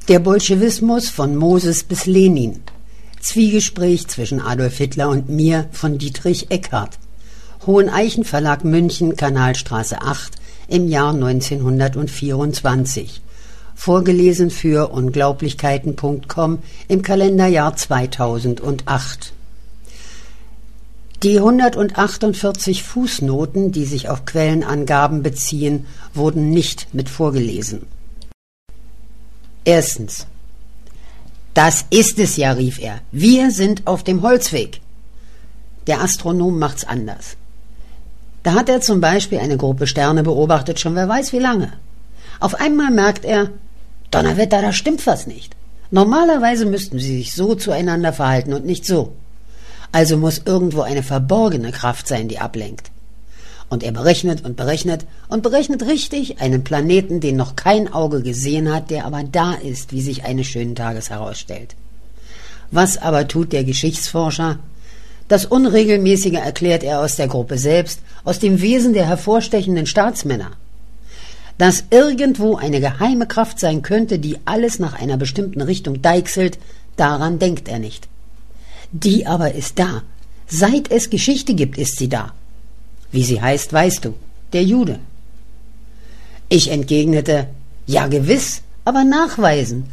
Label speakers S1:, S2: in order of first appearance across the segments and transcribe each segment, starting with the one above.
S1: Der Bolschewismus von Moses bis Lenin. Zwiegespräch zwischen Adolf Hitler und mir von Dietrich Eckart. Hoheneichen Verlag München, Kanalstraße 8 im Jahr 1924. Vorgelesen für unglaublichkeiten.com im Kalenderjahr 2008. Die 148 Fußnoten, die sich auf Quellenangaben beziehen, wurden nicht mit vorgelesen. Erstens. Das ist es ja, rief er. Wir sind auf dem Holzweg. Der Astronom macht's anders. Da hat er zum Beispiel eine Gruppe Sterne beobachtet, schon wer weiß wie lange. Auf einmal merkt er, Donnerwetter, da stimmt was nicht. Normalerweise müssten sie sich so zueinander verhalten und nicht so. Also muss irgendwo eine verborgene Kraft sein, die ablenkt. Und er berechnet und berechnet und berechnet richtig einen Planeten, den noch kein Auge gesehen hat, der aber da ist, wie sich eines schönen Tages herausstellt. Was aber tut der Geschichtsforscher? Das Unregelmäßige erklärt er aus der Gruppe selbst, aus dem Wesen der hervorstechenden Staatsmänner. Dass irgendwo eine geheime Kraft sein könnte, die alles nach einer bestimmten Richtung deichselt, daran denkt er nicht. Die aber ist da. Seit es Geschichte gibt, ist sie da. Wie sie heißt, weißt du, der Jude. Ich entgegnete, ja gewiss, aber nachweisen.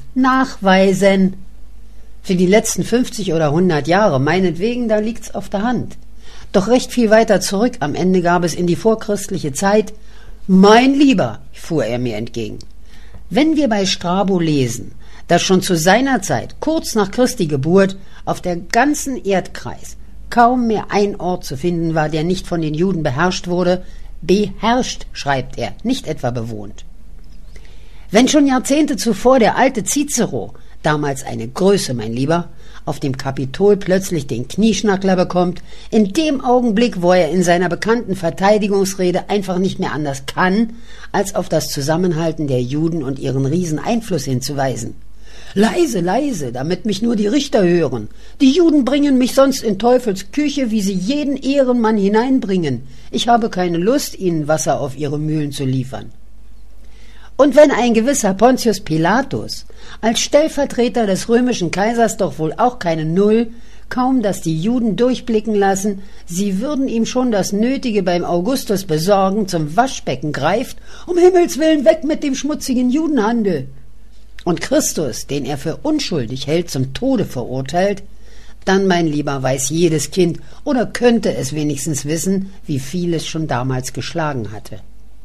S1: Für die letzten 50 oder 100 Jahre, meinetwegen, da liegt's auf der Hand. Doch recht viel weiter zurück, am Ende gab es in die vorchristliche Zeit, mein Lieber, fuhr er mir entgegen, wenn wir bei Strabo lesen, dass schon zu seiner Zeit, kurz nach Christi Geburt, auf der ganzen Erdkreis kaum mehr ein Ort zu finden war, der nicht von den Juden beherrscht wurde, beherrscht, schreibt er, nicht etwa bewohnt. Wenn schon Jahrzehnte zuvor der alte Cicero, damals eine Größe, mein Lieber, auf dem Kapitol plötzlich den Knieschnackler bekommt, in dem Augenblick, wo er in seiner bekannten Verteidigungsrede einfach nicht mehr anders kann, als auf das Zusammenhalten der Juden und ihren Rieseneinfluss hinzuweisen. Leise, leise, damit mich nur die Richter hören. Die Juden bringen mich sonst in Teufels Küche, wie sie jeden Ehrenmann hineinbringen. Ich habe keine Lust, ihnen Wasser auf ihre Mühlen zu liefern. Und wenn ein gewisser Pontius Pilatus als Stellvertreter des römischen Kaisers doch wohl auch keine Null, kaum dass die Juden durchblicken lassen, sie würden ihm schon das Nötige beim Augustus besorgen, zum Waschbecken greift, um Himmels willen weg mit dem schmutzigen Judenhandel. Und Christus, den er für unschuldig hält, zum Tode verurteilt, dann, mein Lieber, weiß jedes Kind oder könnte es wenigstens wissen, wie viel es schon damals geschlagen hatte.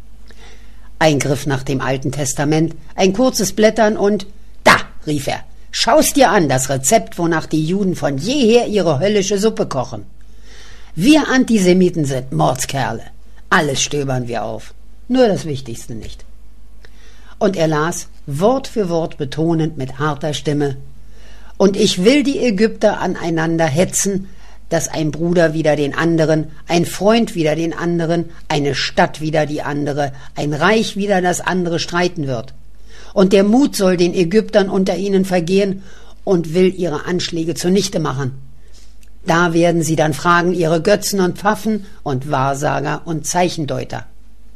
S1: Ein Griff nach dem Alten Testament, ein kurzes Blättern und »Da«, rief er, »schau's dir an, das Rezept, wonach die Juden von jeher ihre höllische Suppe kochen. Wir Antisemiten sind Mordskerle, alles stöbern wir auf, nur das Wichtigste nicht.« Und er las, Wort für Wort betonend mit harter Stimme, »Und ich will die Ägypter aneinander hetzen, dass ein Bruder wider den anderen, ein Freund wider den anderen, eine Stadt wider die andere, ein Reich wider das andere streiten wird. Und der Mut soll den Ägyptern unter ihnen vergehen und will ihre Anschläge zunichte machen. Da werden sie dann fragen ihre Götzen und Pfaffen und Wahrsager und Zeichendeuter.«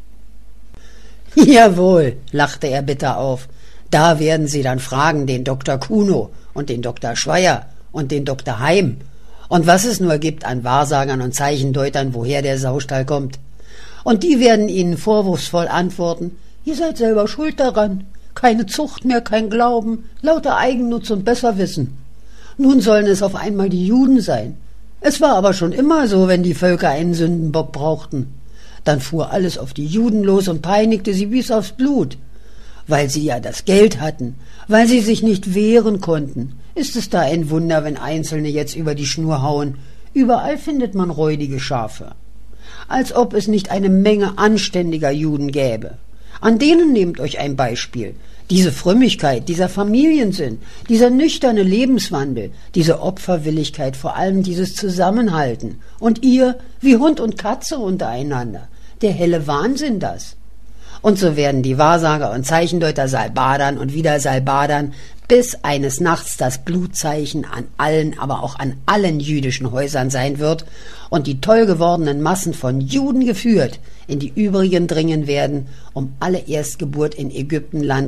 S1: »Jawohl«, lachte er bitter auf, »da werden sie dann fragen den Dr. Kuno und den Dr. Schweier und den Dr. Heim und was es nur gibt an Wahrsagern und Zeichendeutern, woher der Saustall kommt. Und die werden ihnen vorwurfsvoll antworten, ihr seid selber schuld daran, keine Zucht mehr, kein Glauben, lauter Eigennutz und Besserwissen. Nun sollen es auf einmal die Juden sein. Es war aber schon immer so, wenn die Völker einen Sündenbock brauchten. Dann fuhr alles auf die Juden los und peinigte sie bis aufs Blut. Weil sie ja das Geld hatten, weil sie sich nicht wehren konnten, ist es da ein Wunder, wenn Einzelne jetzt über die Schnur hauen. Überall findet man räudige Schafe. Als ob es nicht eine Menge anständiger Juden gäbe. An denen nehmt euch ein Beispiel. Diese Frömmigkeit, dieser Familiensinn, dieser nüchterne Lebenswandel, diese Opferwilligkeit, vor allem dieses Zusammenhalten. Und ihr, wie Hund und Katze untereinander. Der helle Wahnsinn das. Und so werden die Wahrsager und Zeichendeuter salbadern und wieder salbadern, bis eines Nachts das Blutzeichen an allen, aber auch an allen jüdischen Häusern sein wird und die toll gewordenen Massen von Juden geführt in die übrigen dringen werden, um alle Erstgeburt in Ägyptenland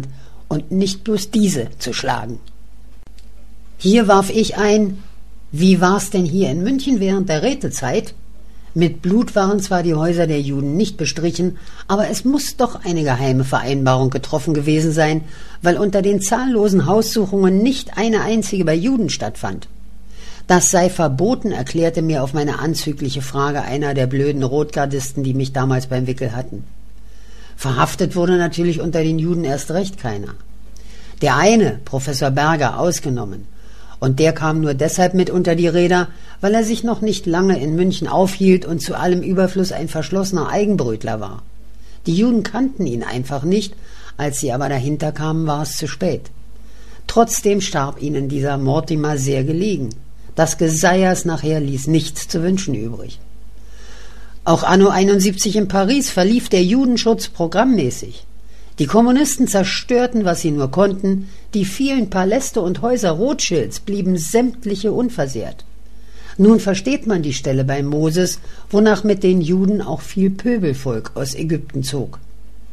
S1: und nicht bloß diese zu schlagen. Hier warf ich ein: Wie war's denn hier in München während der Rätezeit? Mit Blut waren zwar die Häuser der Juden nicht bestrichen, aber es muss doch eine geheime Vereinbarung getroffen gewesen sein, weil unter den zahllosen Haussuchungen nicht eine einzige bei Juden stattfand. Das sei verboten, erklärte mir auf meine anzügliche Frage einer der blöden Rotgardisten, die mich damals beim Wickel hatten. Verhaftet wurde natürlich unter den Juden erst recht keiner. Der eine, Professor Berger, ausgenommen. Und der kam nur deshalb mit unter die Räder, weil er sich noch nicht lange in München aufhielt und zu allem Überfluss ein verschlossener Eigenbrötler war. Die Juden kannten ihn einfach nicht, als sie aber dahinter kamen, war es zu spät. Trotzdem starb ihnen dieser Mortimer sehr gelegen. Das Geseiers nachher ließ nichts zu wünschen übrig. Auch anno 71 in Paris verlief der Judenschutz programmmäßig. Die Kommunisten zerstörten, was sie nur konnten, die vielen Paläste und Häuser Rothschilds blieben sämtliche unversehrt. Nun versteht man die Stelle bei Moses, wonach mit den Juden auch viel Pöbelvolk aus Ägypten zog.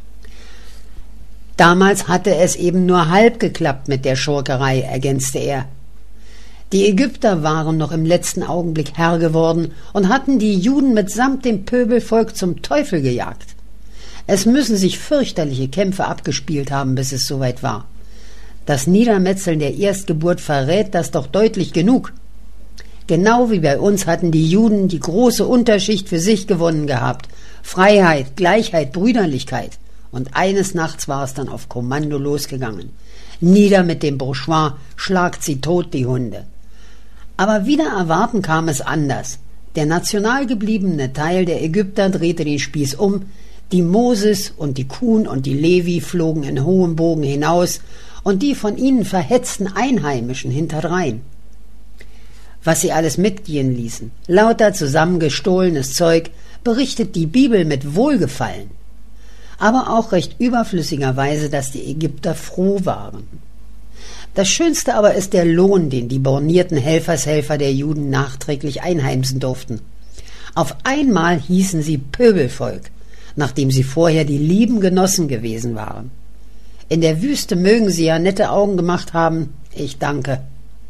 S1: Damals hatte es eben nur halb geklappt mit der Schurkerei, ergänzte er. Die Ägypter waren noch im letzten Augenblick Herr geworden und hatten die Juden mitsamt dem Pöbelvolk zum Teufel gejagt. Es müssen sich fürchterliche Kämpfe abgespielt haben, bis es soweit war. Das Niedermetzeln der Erstgeburt verrät das doch deutlich genug. Genau wie bei uns hatten die Juden die große Unterschicht für sich gewonnen gehabt. Freiheit, Gleichheit, Brüderlichkeit. Und eines Nachts war es dann auf Kommando losgegangen. Nieder mit dem Bourgeois, schlagt sie tot, die Hunde. Aber wider Erwarten kam es anders. Der national gebliebene Teil der Ägypter drehte den Spieß um. Die Moses und die Kuhn und die Levi flogen in hohem Bogen hinaus und die von ihnen verhetzten Einheimischen hinterdrein. Was sie alles mitgehen ließen, lauter zusammengestohlenes Zeug, berichtet die Bibel mit Wohlgefallen. Aber auch recht überflüssigerweise, dass die Ägypter froh waren. Das Schönste aber ist der Lohn, den die bornierten Helfershelfer der Juden nachträglich einheimsen durften. Auf einmal hießen sie Pöbelvolk, nachdem sie vorher die lieben Genossen gewesen waren. In der Wüste mögen sie ja nette Augen gemacht haben, ich danke.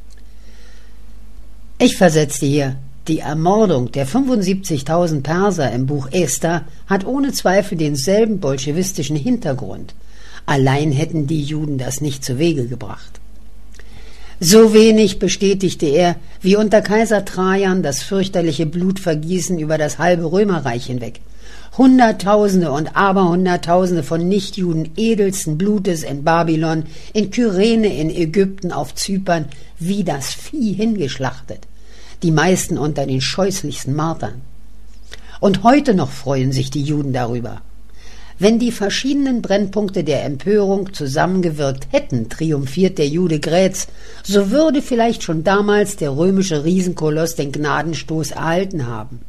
S1: Ich versetzte hier: Die Ermordung der 75.000 Perser im Buch Esther hat ohne Zweifel denselben bolschewistischen Hintergrund. Allein hätten die Juden das nicht zu Wege gebracht. So wenig, bestätigte er, wie unter Kaiser Trajan das fürchterliche Blutvergießen über das halbe Römerreich hinweg. Hunderttausende und Aberhunderttausende von Nichtjuden edelsten Blutes in Babylon, in Kyrene, in Ägypten, auf Zypern, wie das Vieh hingeschlachtet. Die meisten unter den scheußlichsten Martern. Und heute noch freuen sich die Juden darüber. Wenn die verschiedenen Brennpunkte der Empörung zusammengewirkt hätten, triumphiert der Jude Grätz, so würde vielleicht schon damals der römische Riesenkoloss den Gnadenstoß erhalten haben.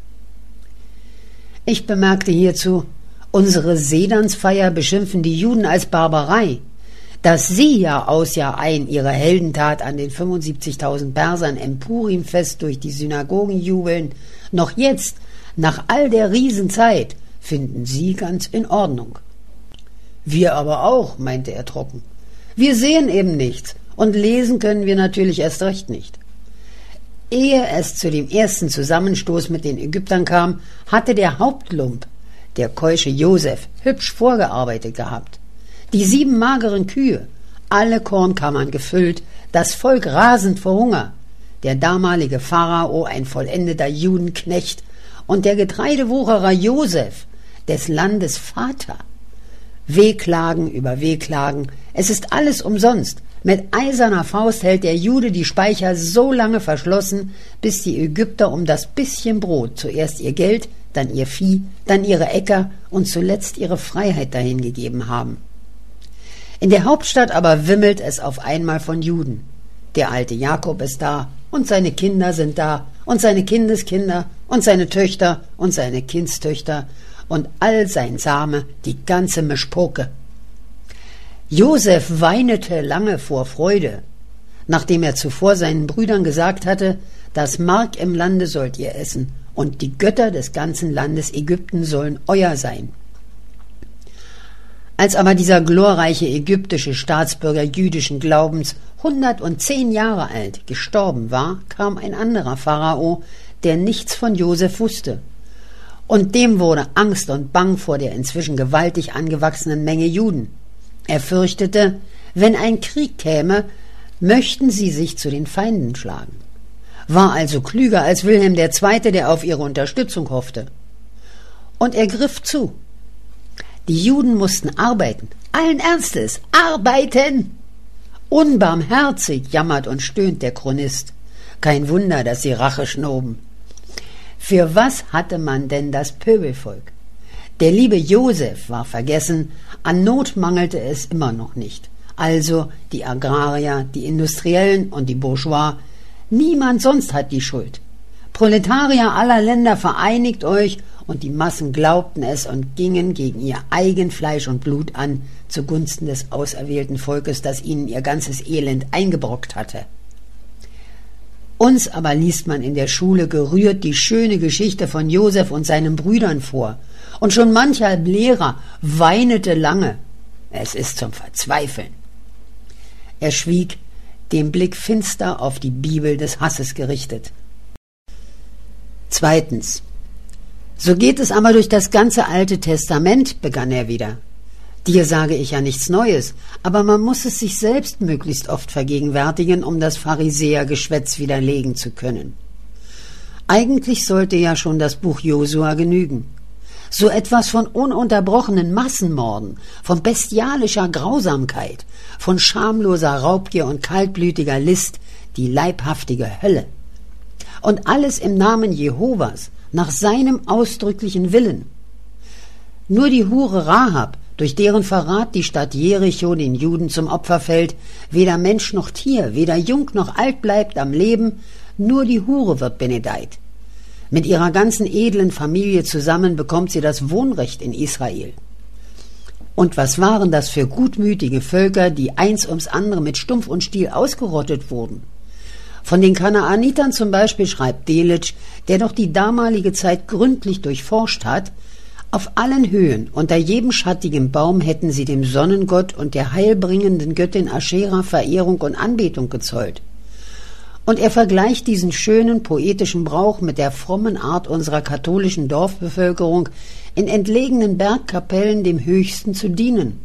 S1: Ich bemerkte hierzu: Unsere Sedansfeier beschimpfen die Juden als Barbarei. Dass sie Jahr aus Jahr ein ihre Heldentat an den 75.000 Persern im Purimfest durch die Synagogen jubeln, noch jetzt, nach all der Riesenzeit, finden sie ganz in Ordnung. Wir aber auch, meinte er trocken. Wir sehen eben nichts und lesen können wir natürlich erst recht nicht. Ehe es zu dem ersten Zusammenstoß mit den Ägyptern kam, hatte der Hauptlump, der keusche Josef, hübsch vorgearbeitet gehabt. Die 7 mageren Kühe, alle Kornkammern gefüllt, das Volk rasend vor Hunger, der damalige Pharao ein vollendeter Judenknecht und der Getreidewucherer Josef, des Landes Vater. Wehklagen über Wehklagen, es ist alles umsonst. Mit eiserner Faust hält der Jude die Speicher so lange verschlossen, bis die Ägypter um das bisschen Brot zuerst ihr Geld, dann ihr Vieh, dann ihre Äcker und zuletzt ihre Freiheit dahingegeben haben. In der Hauptstadt aber wimmelt es auf einmal von Juden. Der alte Jakob ist da und seine Kinder sind da und seine Kindeskinder und seine Töchter und seine Kindstöchter und all sein Same, die ganze Mischpoke. Josef weinete lange vor Freude, nachdem er zuvor seinen Brüdern gesagt hatte: Das Mark im Lande sollt ihr essen und die Götter des ganzen Landes Ägypten sollen euer sein. Als aber dieser glorreiche ägyptische Staatsbürger jüdischen Glaubens 110 Jahre alt gestorben war, kam ein anderer Pharao, der nichts von Josef wusste. Und dem wurde Angst und Bang vor der inzwischen gewaltig angewachsenen Menge Juden. Er fürchtete, wenn ein Krieg käme, möchten sie sich zu den Feinden schlagen. War also klüger als Wilhelm II., der auf ihre Unterstützung hoffte. Und er griff zu. Die Juden mussten arbeiten, allen Ernstes, arbeiten! Unbarmherzig jammert und stöhnt der Chronist. Kein Wunder, dass sie Rache schnoben. Für was hatte man denn das Pöbelvolk? Der liebe Josef war vergessen, an Not mangelte es immer noch nicht. Also die Agrarier, die Industriellen und die Bourgeois. Niemand sonst hat die Schuld. Proletarier aller Länder, vereinigt euch, und die Massen glaubten es und gingen gegen ihr eigen Fleisch und Blut an, zugunsten des auserwählten Volkes, das ihnen ihr ganzes Elend eingebrockt hatte. Uns aber liest man in der Schule gerührt die schöne Geschichte von Josef und seinen Brüdern vor, und schon mancher Lehrer weinete lange. Es ist zum Verzweifeln. Er schwieg, den Blick finster auf die Bibel des Hasses gerichtet. Zweitens. So geht es aber durch das ganze Alte Testament, begann er wieder. Dir sage ich ja nichts Neues, aber man muss es sich selbst möglichst oft vergegenwärtigen, um das Pharisäergeschwätz widerlegen zu können. Eigentlich sollte ja schon das Buch Josua genügen. So etwas von ununterbrochenen Massenmorden, von bestialischer Grausamkeit, von schamloser Raubgier und kaltblütiger List, die leibhaftige Hölle. Und alles im Namen Jehovas, nach seinem ausdrücklichen Willen. Nur die Hure Rahab, durch deren Verrat die Stadt Jericho den Juden zum Opfer fällt, weder Mensch noch Tier, weder jung noch alt bleibt am Leben, nur die Hure wird benedeit. Mit ihrer ganzen edlen Familie zusammen bekommt sie das Wohnrecht in Israel. Und was waren das für gutmütige Völker, die eins ums andere mit Stumpf und Stiel ausgerottet wurden? Von den Kanaanitern zum Beispiel schreibt Delitzsch, der doch die damalige Zeit gründlich durchforscht hat: Auf allen Höhen, unter jedem schattigen Baum hätten sie dem Sonnengott und der heilbringenden Göttin Aschera Verehrung und Anbetung gezollt. Und er vergleicht diesen schönen poetischen Brauch mit der frommen Art unserer katholischen Dorfbevölkerung, in entlegenen Bergkapellen dem Höchsten zu dienen.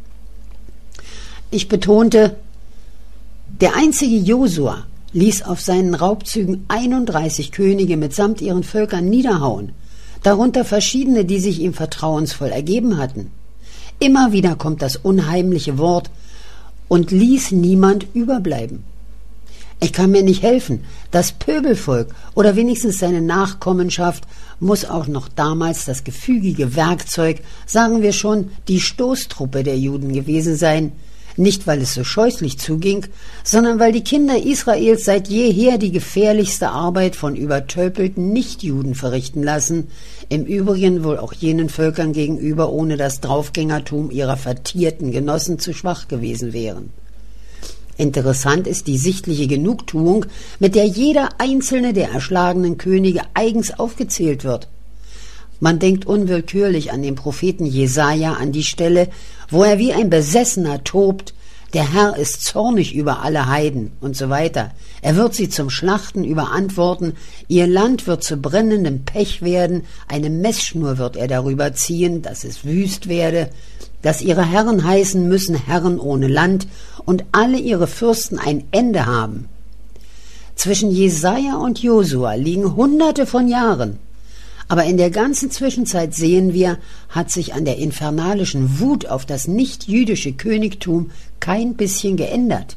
S1: Ich betonte, der einzige Josua ließ auf seinen Raubzügen 31 Könige mitsamt ihren Völkern niederhauen, darunter verschiedene, die sich ihm vertrauensvoll ergeben hatten. Immer wieder kommt das unheimliche Wort: und ließ niemand überbleiben. Ich kann mir nicht helfen, das Pöbelvolk oder wenigstens seine Nachkommenschaft muss auch noch damals das gefügige Werkzeug, sagen wir schon, die Stoßtruppe der Juden gewesen sein, nicht weil es so scheußlich zuging, sondern weil die Kinder Israels seit jeher die gefährlichste Arbeit von übertölpelten Nichtjuden verrichten lassen, im Übrigen wohl auch jenen Völkern gegenüber ohne das Draufgängertum ihrer vertierten Genossen zu schwach gewesen wären. Interessant ist die sichtliche Genugtuung, mit der jeder einzelne der erschlagenen Könige eigens aufgezählt wird. Man denkt unwillkürlich an den Propheten Jesaja, an die Stelle, wo er wie ein Besessener tobt: Der Herr ist zornig über alle Heiden und so weiter. Er wird sie zum Schlachten überantworten, ihr Land wird zu brennendem Pech werden, eine Messschnur wird er darüber ziehen, dass es wüst werde, dass ihre Herren heißen müssen Herren ohne Land und alle ihre Fürsten ein Ende haben. Zwischen Jesaja und Josua liegen Hunderte von Jahren. Aber in der ganzen Zwischenzeit sehen wir, hat sich an der infernalischen Wut auf das nicht-jüdische Königtum kein bisschen geändert.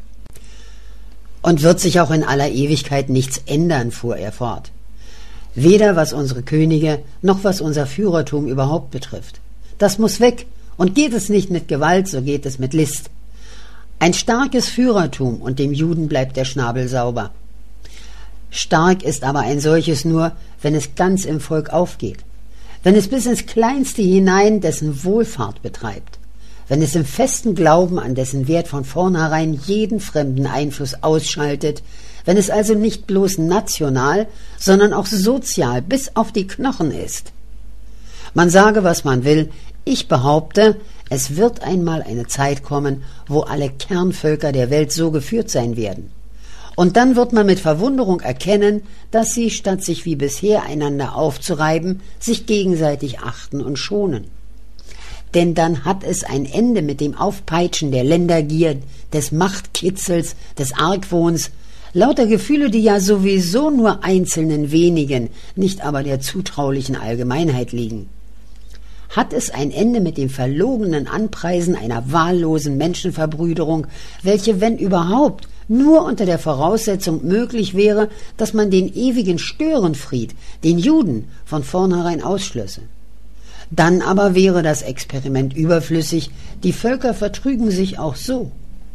S1: Und wird sich auch in aller Ewigkeit nichts ändern, fuhr er fort. Weder was unsere Könige, noch was unser Führertum überhaupt betrifft. Das muss weg, und geht es nicht mit Gewalt, so geht es mit List. Ein starkes Führertum, und dem Juden bleibt der Schnabel sauber. Stark ist aber ein solches nur, wenn es ganz im Volk aufgeht, wenn es bis ins Kleinste hinein dessen Wohlfahrt betreibt, wenn es im festen Glauben an dessen Wert von vornherein jeden fremden Einfluss ausschaltet, wenn es also nicht bloß national, sondern auch sozial bis auf die Knochen ist. Man sage, was man will, ich behaupte, Es wird einmal eine Zeit kommen, wo alle Kernvölker der Welt so geführt sein werden. Und dann wird man mit Verwunderung erkennen, dass sie, statt sich wie bisher einander aufzureiben, sich gegenseitig achten und schonen. Denn dann hat es ein Ende mit dem Aufpeitschen der Ländergier, des Machtkitzels, des Argwohns, lauter Gefühle, die ja sowieso nur einzelnen wenigen, nicht aber der zutraulichen Allgemeinheit liegen. Hat es ein Ende mit dem verlogenen Anpreisen einer wahllosen Menschenverbrüderung, welche, wenn überhaupt, nur unter der Voraussetzung möglich wäre, dass man den ewigen Störenfried, den Juden, von vornherein ausschlösse. Dann aber wäre das Experiment überflüssig, die Völker vertrügen sich auch so.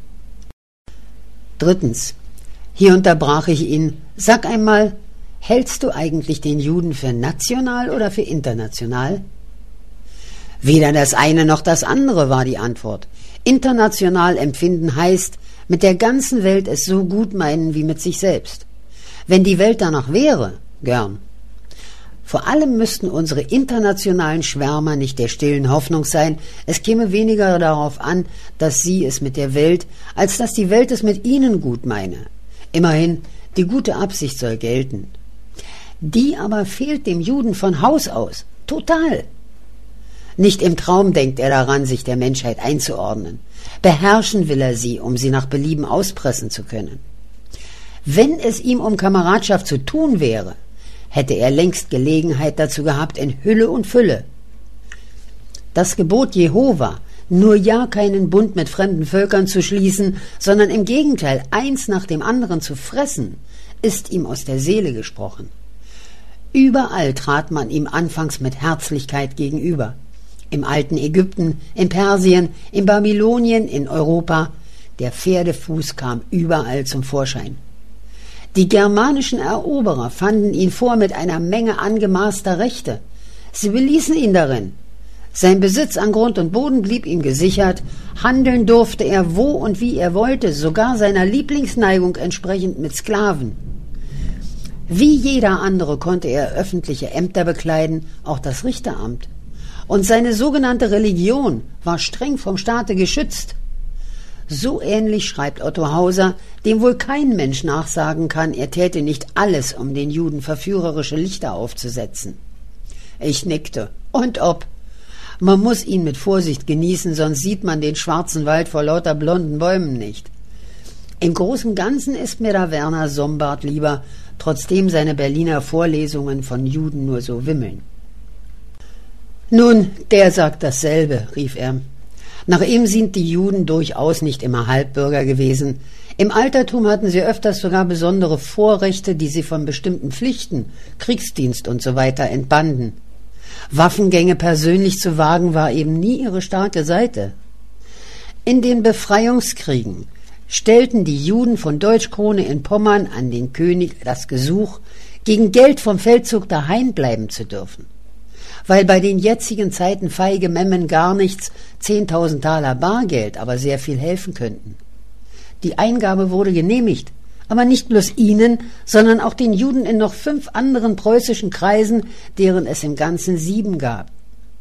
S1: Drittens. Hier unterbrach ich ihn. Sag einmal, hältst du eigentlich den Juden für national oder für international? Weder das eine noch das andere, war die Antwort. International empfinden heißt, mit der ganzen Welt es so gut meinen wie mit sich selbst. Wenn die Welt danach wäre, gern. Vor allem müssten unsere internationalen Schwärmer nicht der stillen Hoffnung sein, es käme weniger darauf an, dass sie es mit der Welt, als dass die Welt es mit ihnen gut meine. Immerhin, die gute Absicht soll gelten. Die aber fehlt dem Juden von Haus aus, total. Nicht im Traum denkt er daran, sich der Menschheit einzuordnen. Beherrschen will er sie, um sie nach Belieben auspressen zu können. Wenn es ihm um Kameradschaft zu tun wäre, hätte er längst Gelegenheit dazu gehabt in Hülle und Fülle. Das Gebot Jehova, nur ja keinen Bund mit fremden Völkern zu schließen, sondern im Gegenteil eins nach dem anderen zu fressen, ist ihm aus der Seele gesprochen. Überall trat man ihm anfangs mit Herzlichkeit gegenüber. Im alten Ägypten, in Persien, in Babylonien, in Europa. Der Pferdefuß kam überall zum Vorschein. Die germanischen Eroberer fanden ihn vor mit einer Menge angemaßter Rechte. Sie beließen ihn darin. Sein Besitz an Grund und Boden blieb ihm gesichert, handeln durfte er wo und wie er wollte, sogar seiner Lieblingsneigung entsprechend mit Sklaven. Wie jeder andere konnte er öffentliche Ämter bekleiden, auch das Richteramt. Und seine sogenannte Religion war streng vom Staate geschützt. So ähnlich schreibt Otto Hauser, dem wohl kein Mensch nachsagen kann, er täte nicht alles, um den Juden verführerische Lichter aufzusetzen. Ich nickte. Und ob? Man muss ihn mit Vorsicht genießen, sonst sieht man den schwarzen Wald vor lauter blonden Bäumen nicht. Im großen Ganzen ist mir da Werner Sombart lieber, trotzdem seine Berliner Vorlesungen von Juden nur so wimmeln. Nun, der sagt dasselbe, rief er. Nach ihm sind die Juden durchaus nicht immer Halbbürger gewesen. Im Altertum hatten sie öfters sogar besondere Vorrechte, die sie von bestimmten Pflichten, Kriegsdienst usw. entbanden. Waffengänge persönlich zu wagen, war eben nie ihre starke Seite. In den Befreiungskriegen stellten die Juden von Deutschkrone in Pommern an den König das Gesuch, gegen Geld vom Feldzug daheim bleiben zu dürfen. Weil bei den jetzigen Zeiten feige Memmen gar nichts, 10.000 Taler Bargeld, aber sehr viel helfen könnten. Die Eingabe wurde genehmigt, aber nicht bloß ihnen, sondern auch den Juden in noch 5 anderen preußischen Kreisen, deren es im Ganzen 7 gab.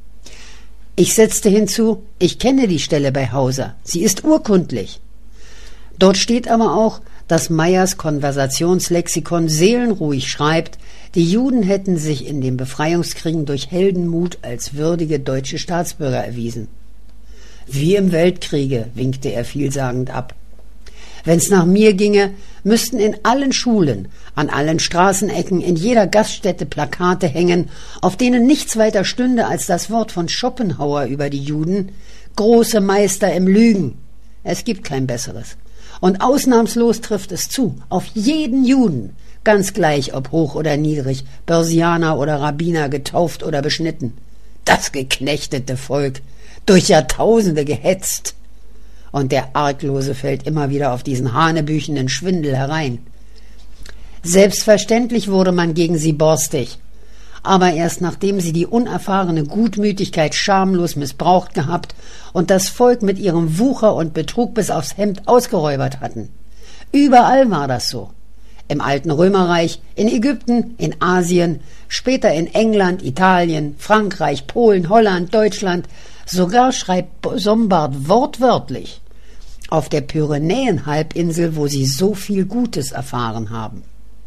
S1: Ich setzte hinzu, ich kenne die Stelle bei Hauser, sie ist urkundlich. Dort steht aber auch, dass Meyers Konversationslexikon seelenruhig schreibt, die Juden hätten sich in den Befreiungskriegen durch Heldenmut als würdige deutsche Staatsbürger erwiesen. Wie im Weltkriege, winkte er vielsagend ab. Wenn's nach mir ginge, müssten in allen Schulen, an allen Straßenecken, in jeder Gaststätte Plakate hängen, auf denen nichts weiter stünde als das Wort von Schopenhauer über die Juden: große Meister im Lügen. Es gibt kein besseres. Und ausnahmslos trifft es zu, auf jeden Juden, ganz gleich ob hoch oder niedrig, Börsianer oder Rabbiner, getauft oder beschnitten. Das geknechtete Volk, durch Jahrtausende gehetzt. Und der Arglose fällt immer wieder auf diesen hanebüchenden Schwindel herein. Selbstverständlich wurde man gegen sie borstig, aber erst nachdem sie die unerfahrene Gutmütigkeit schamlos missbraucht gehabt und das Volk mit ihrem Wucher und Betrug bis aufs Hemd ausgeräubert hatten. Überall war das so. Im alten Römerreich, in Ägypten, in Asien, später in England, Italien, Frankreich, Polen, Holland, Deutschland, Sogar schreibt Sombart wortwörtlich: Auf der Pyrenäenhalbinsel, wo sie so viel Gutes erfahren haben.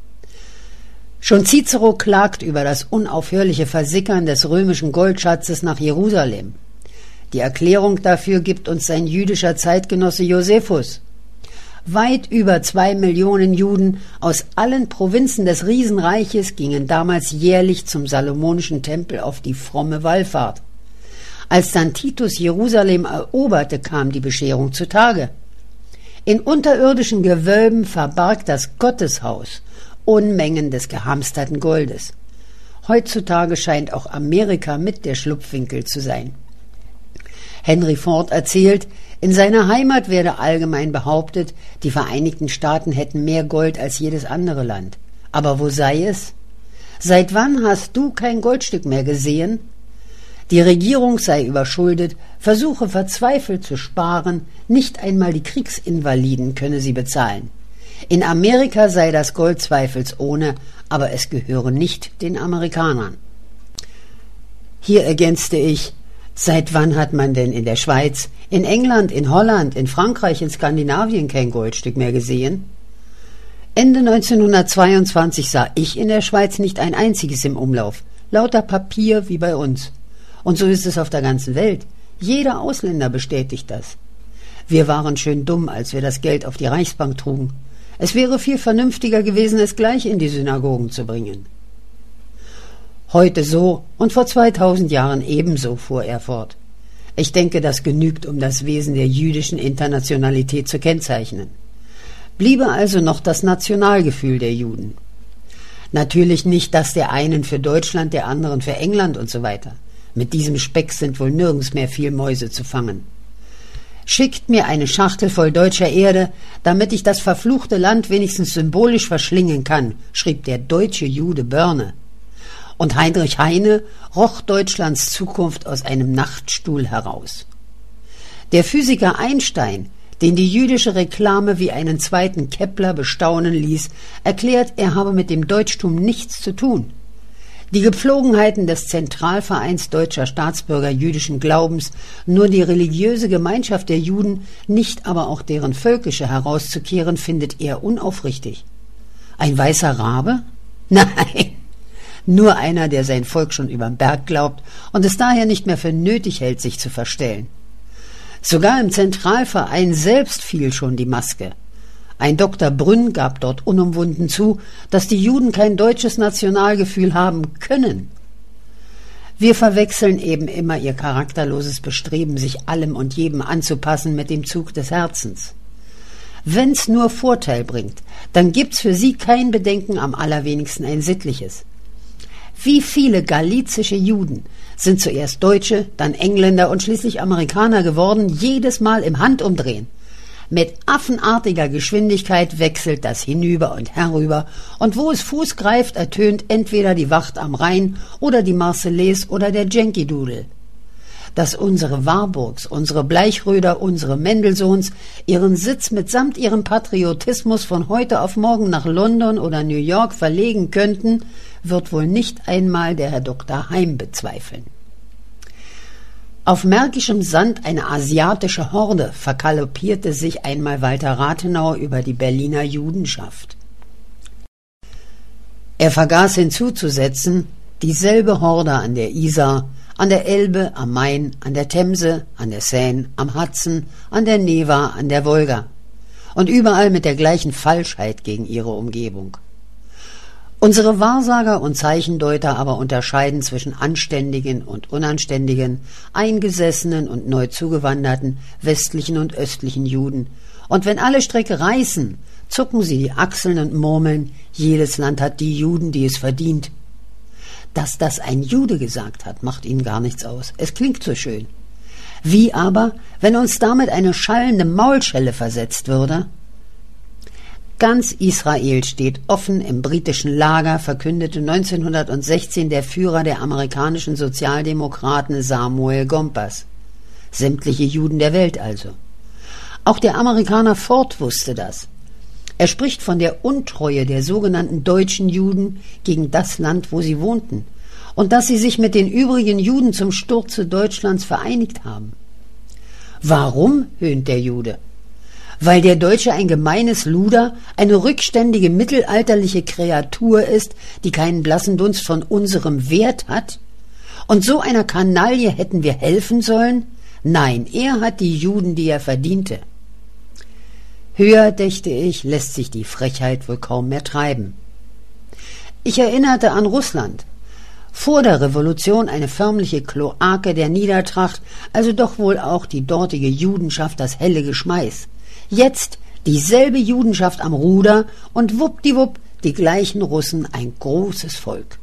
S1: Schon Cicero klagt über das unaufhörliche Versickern des römischen Goldschatzes nach Jerusalem. Die Erklärung dafür gibt uns sein jüdischer Zeitgenosse Josephus. Weit über 2 Millionen Juden aus allen Provinzen des Riesenreiches gingen damals jährlich zum Salomonischen Tempel auf die fromme Wallfahrt. Als dann Titus Jerusalem eroberte, kam die Bescherung zutage. In unterirdischen Gewölben verbarg das Gotteshaus Unmengen des gehamsterten Goldes. Heutzutage scheint auch Amerika mit der Schlupfwinkel zu sein. Henry Ford erzählt, in seiner Heimat werde allgemein behauptet, die Vereinigten Staaten hätten mehr Gold als jedes andere Land. Aber wo sei es? Seit wann hast du kein Goldstück mehr gesehen? Die Regierung sei überschuldet, versuche verzweifelt zu sparen, nicht einmal die Kriegsinvaliden könne sie bezahlen. In Amerika sei das Gold zweifelsohne, aber es gehöre nicht den Amerikanern. Hier ergänzte ich: Seit wann hat man denn in der Schweiz, in England, in Holland, in Frankreich, in Skandinavien kein Goldstück mehr gesehen? Ende 1922 sah ich in der Schweiz nicht ein einziges im Umlauf, lauter Papier wie bei uns. Und so ist es auf der ganzen Welt. Jeder Ausländer bestätigt das. Wir waren schön dumm, als wir das Geld auf die Reichsbank trugen. Es wäre viel vernünftiger gewesen, es gleich in die Synagogen zu bringen. Heute so und vor 2000 Jahren ebenso, fuhr er fort. Ich denke, das genügt, um das Wesen der jüdischen Internationalität zu kennzeichnen. Bliebe also noch das Nationalgefühl der Juden. Natürlich nicht das der einen für Deutschland, der anderen für England und so weiter. Mit diesem Speck sind wohl nirgends mehr viel Mäuse zu fangen. Schickt mir eine Schachtel voll deutscher Erde, damit ich das verfluchte Land wenigstens symbolisch verschlingen kann, schrieb der deutsche Jude Börne. Und Heinrich Heine roch Deutschlands Zukunft aus einem Nachtstuhl heraus. Der Physiker Einstein, den die jüdische Reklame wie einen zweiten Kepler bestaunen ließ, erklärt, er habe mit dem Deutschtum nichts zu tun. Die Gepflogenheiten des Zentralvereins deutscher Staatsbürger jüdischen Glaubens, nur die religiöse Gemeinschaft der Juden, nicht aber auch deren völkische herauszukehren, findet er unaufrichtig. Ein weißer Rabe? Nein, nur einer, der sein Volk schon überm Berg glaubt und es daher nicht mehr für nötig hält, sich zu verstellen. Sogar im Zentralverein selbst fiel schon die Maske. Ein Dr. Brünn gab dort unumwunden zu, dass die Juden kein deutsches Nationalgefühl haben können. Wir verwechseln eben immer ihr charakterloses Bestreben, sich allem und jedem anzupassen, mit dem Zug des Herzens. Wenn's nur Vorteil bringt, dann gibt's für sie kein Bedenken, am allerwenigsten ein sittliches. Wie viele galizische Juden sind zuerst Deutsche, dann Engländer und schließlich Amerikaner geworden, jedes Mal im Handumdrehen. Mit affenartiger Geschwindigkeit wechselt das hinüber und herüber, und wo es Fuß greift, ertönt entweder die Wacht am Rhein oder die Marseillaise oder der Yankee Doodle. Dass unsere Warburgs, unsere Bleichröder, unsere Mendelssohns ihren Sitz mitsamt ihrem Patriotismus von heute auf morgen nach London oder New York verlegen könnten, wird wohl nicht einmal der Herr Dr. Heim bezweifeln. Auf märkischem Sand eine asiatische Horde vergaloppierte sich einmal Walter Rathenau über die Berliner Judenschaft. Er vergaß hinzuzusetzen, dieselbe Horde an der Isar, an der Elbe, am Main, an der Themse, an der Seine, am Hudson, an der Neva, an der Wolga und überall mit der gleichen Falschheit gegen ihre Umgebung. Unsere Wahrsager und Zeichendeuter aber unterscheiden zwischen anständigen und unanständigen, eingesessenen und neu zugewanderten, westlichen und östlichen Juden. Und wenn alle Stricke reißen, zucken sie die Achseln und murmeln, jedes Land hat die Juden, die es verdient. Dass das ein Jude gesagt hat, macht ihnen gar nichts aus. Es klingt so schön. Wie aber, wenn uns damit eine schallende Maulschelle versetzt würde? Ganz Israel steht offen im britischen Lager, verkündete 1916 der Führer der amerikanischen Sozialdemokraten Samuel Gompers. Sämtliche Juden der Welt also. Auch der Amerikaner Ford wusste das. Er spricht von der Untreue der sogenannten deutschen Juden gegen das Land, wo sie wohnten. und dass sie sich mit den übrigen Juden zum Sturze Deutschlands vereinigt haben. Warum, höhnt der Jude? Weil der Deutsche ein gemeines Luder, eine rückständige mittelalterliche Kreatur ist, die keinen blassen Dunst von unserem Wert hat? Und so einer Kanaille hätten wir helfen sollen? Nein, er hat die Juden, die er verdiente. Höher, dächte ich, lässt sich die Frechheit wohl kaum mehr treiben. Ich erinnerte an Russland. Vor der Revolution eine förmliche Kloake der Niedertracht, also doch wohl auch die dortige Judenschaft das helle Geschmeiß. Jetzt dieselbe Judenschaft am Ruder und wuppdiwupp die gleichen Russen, ein großes Volk.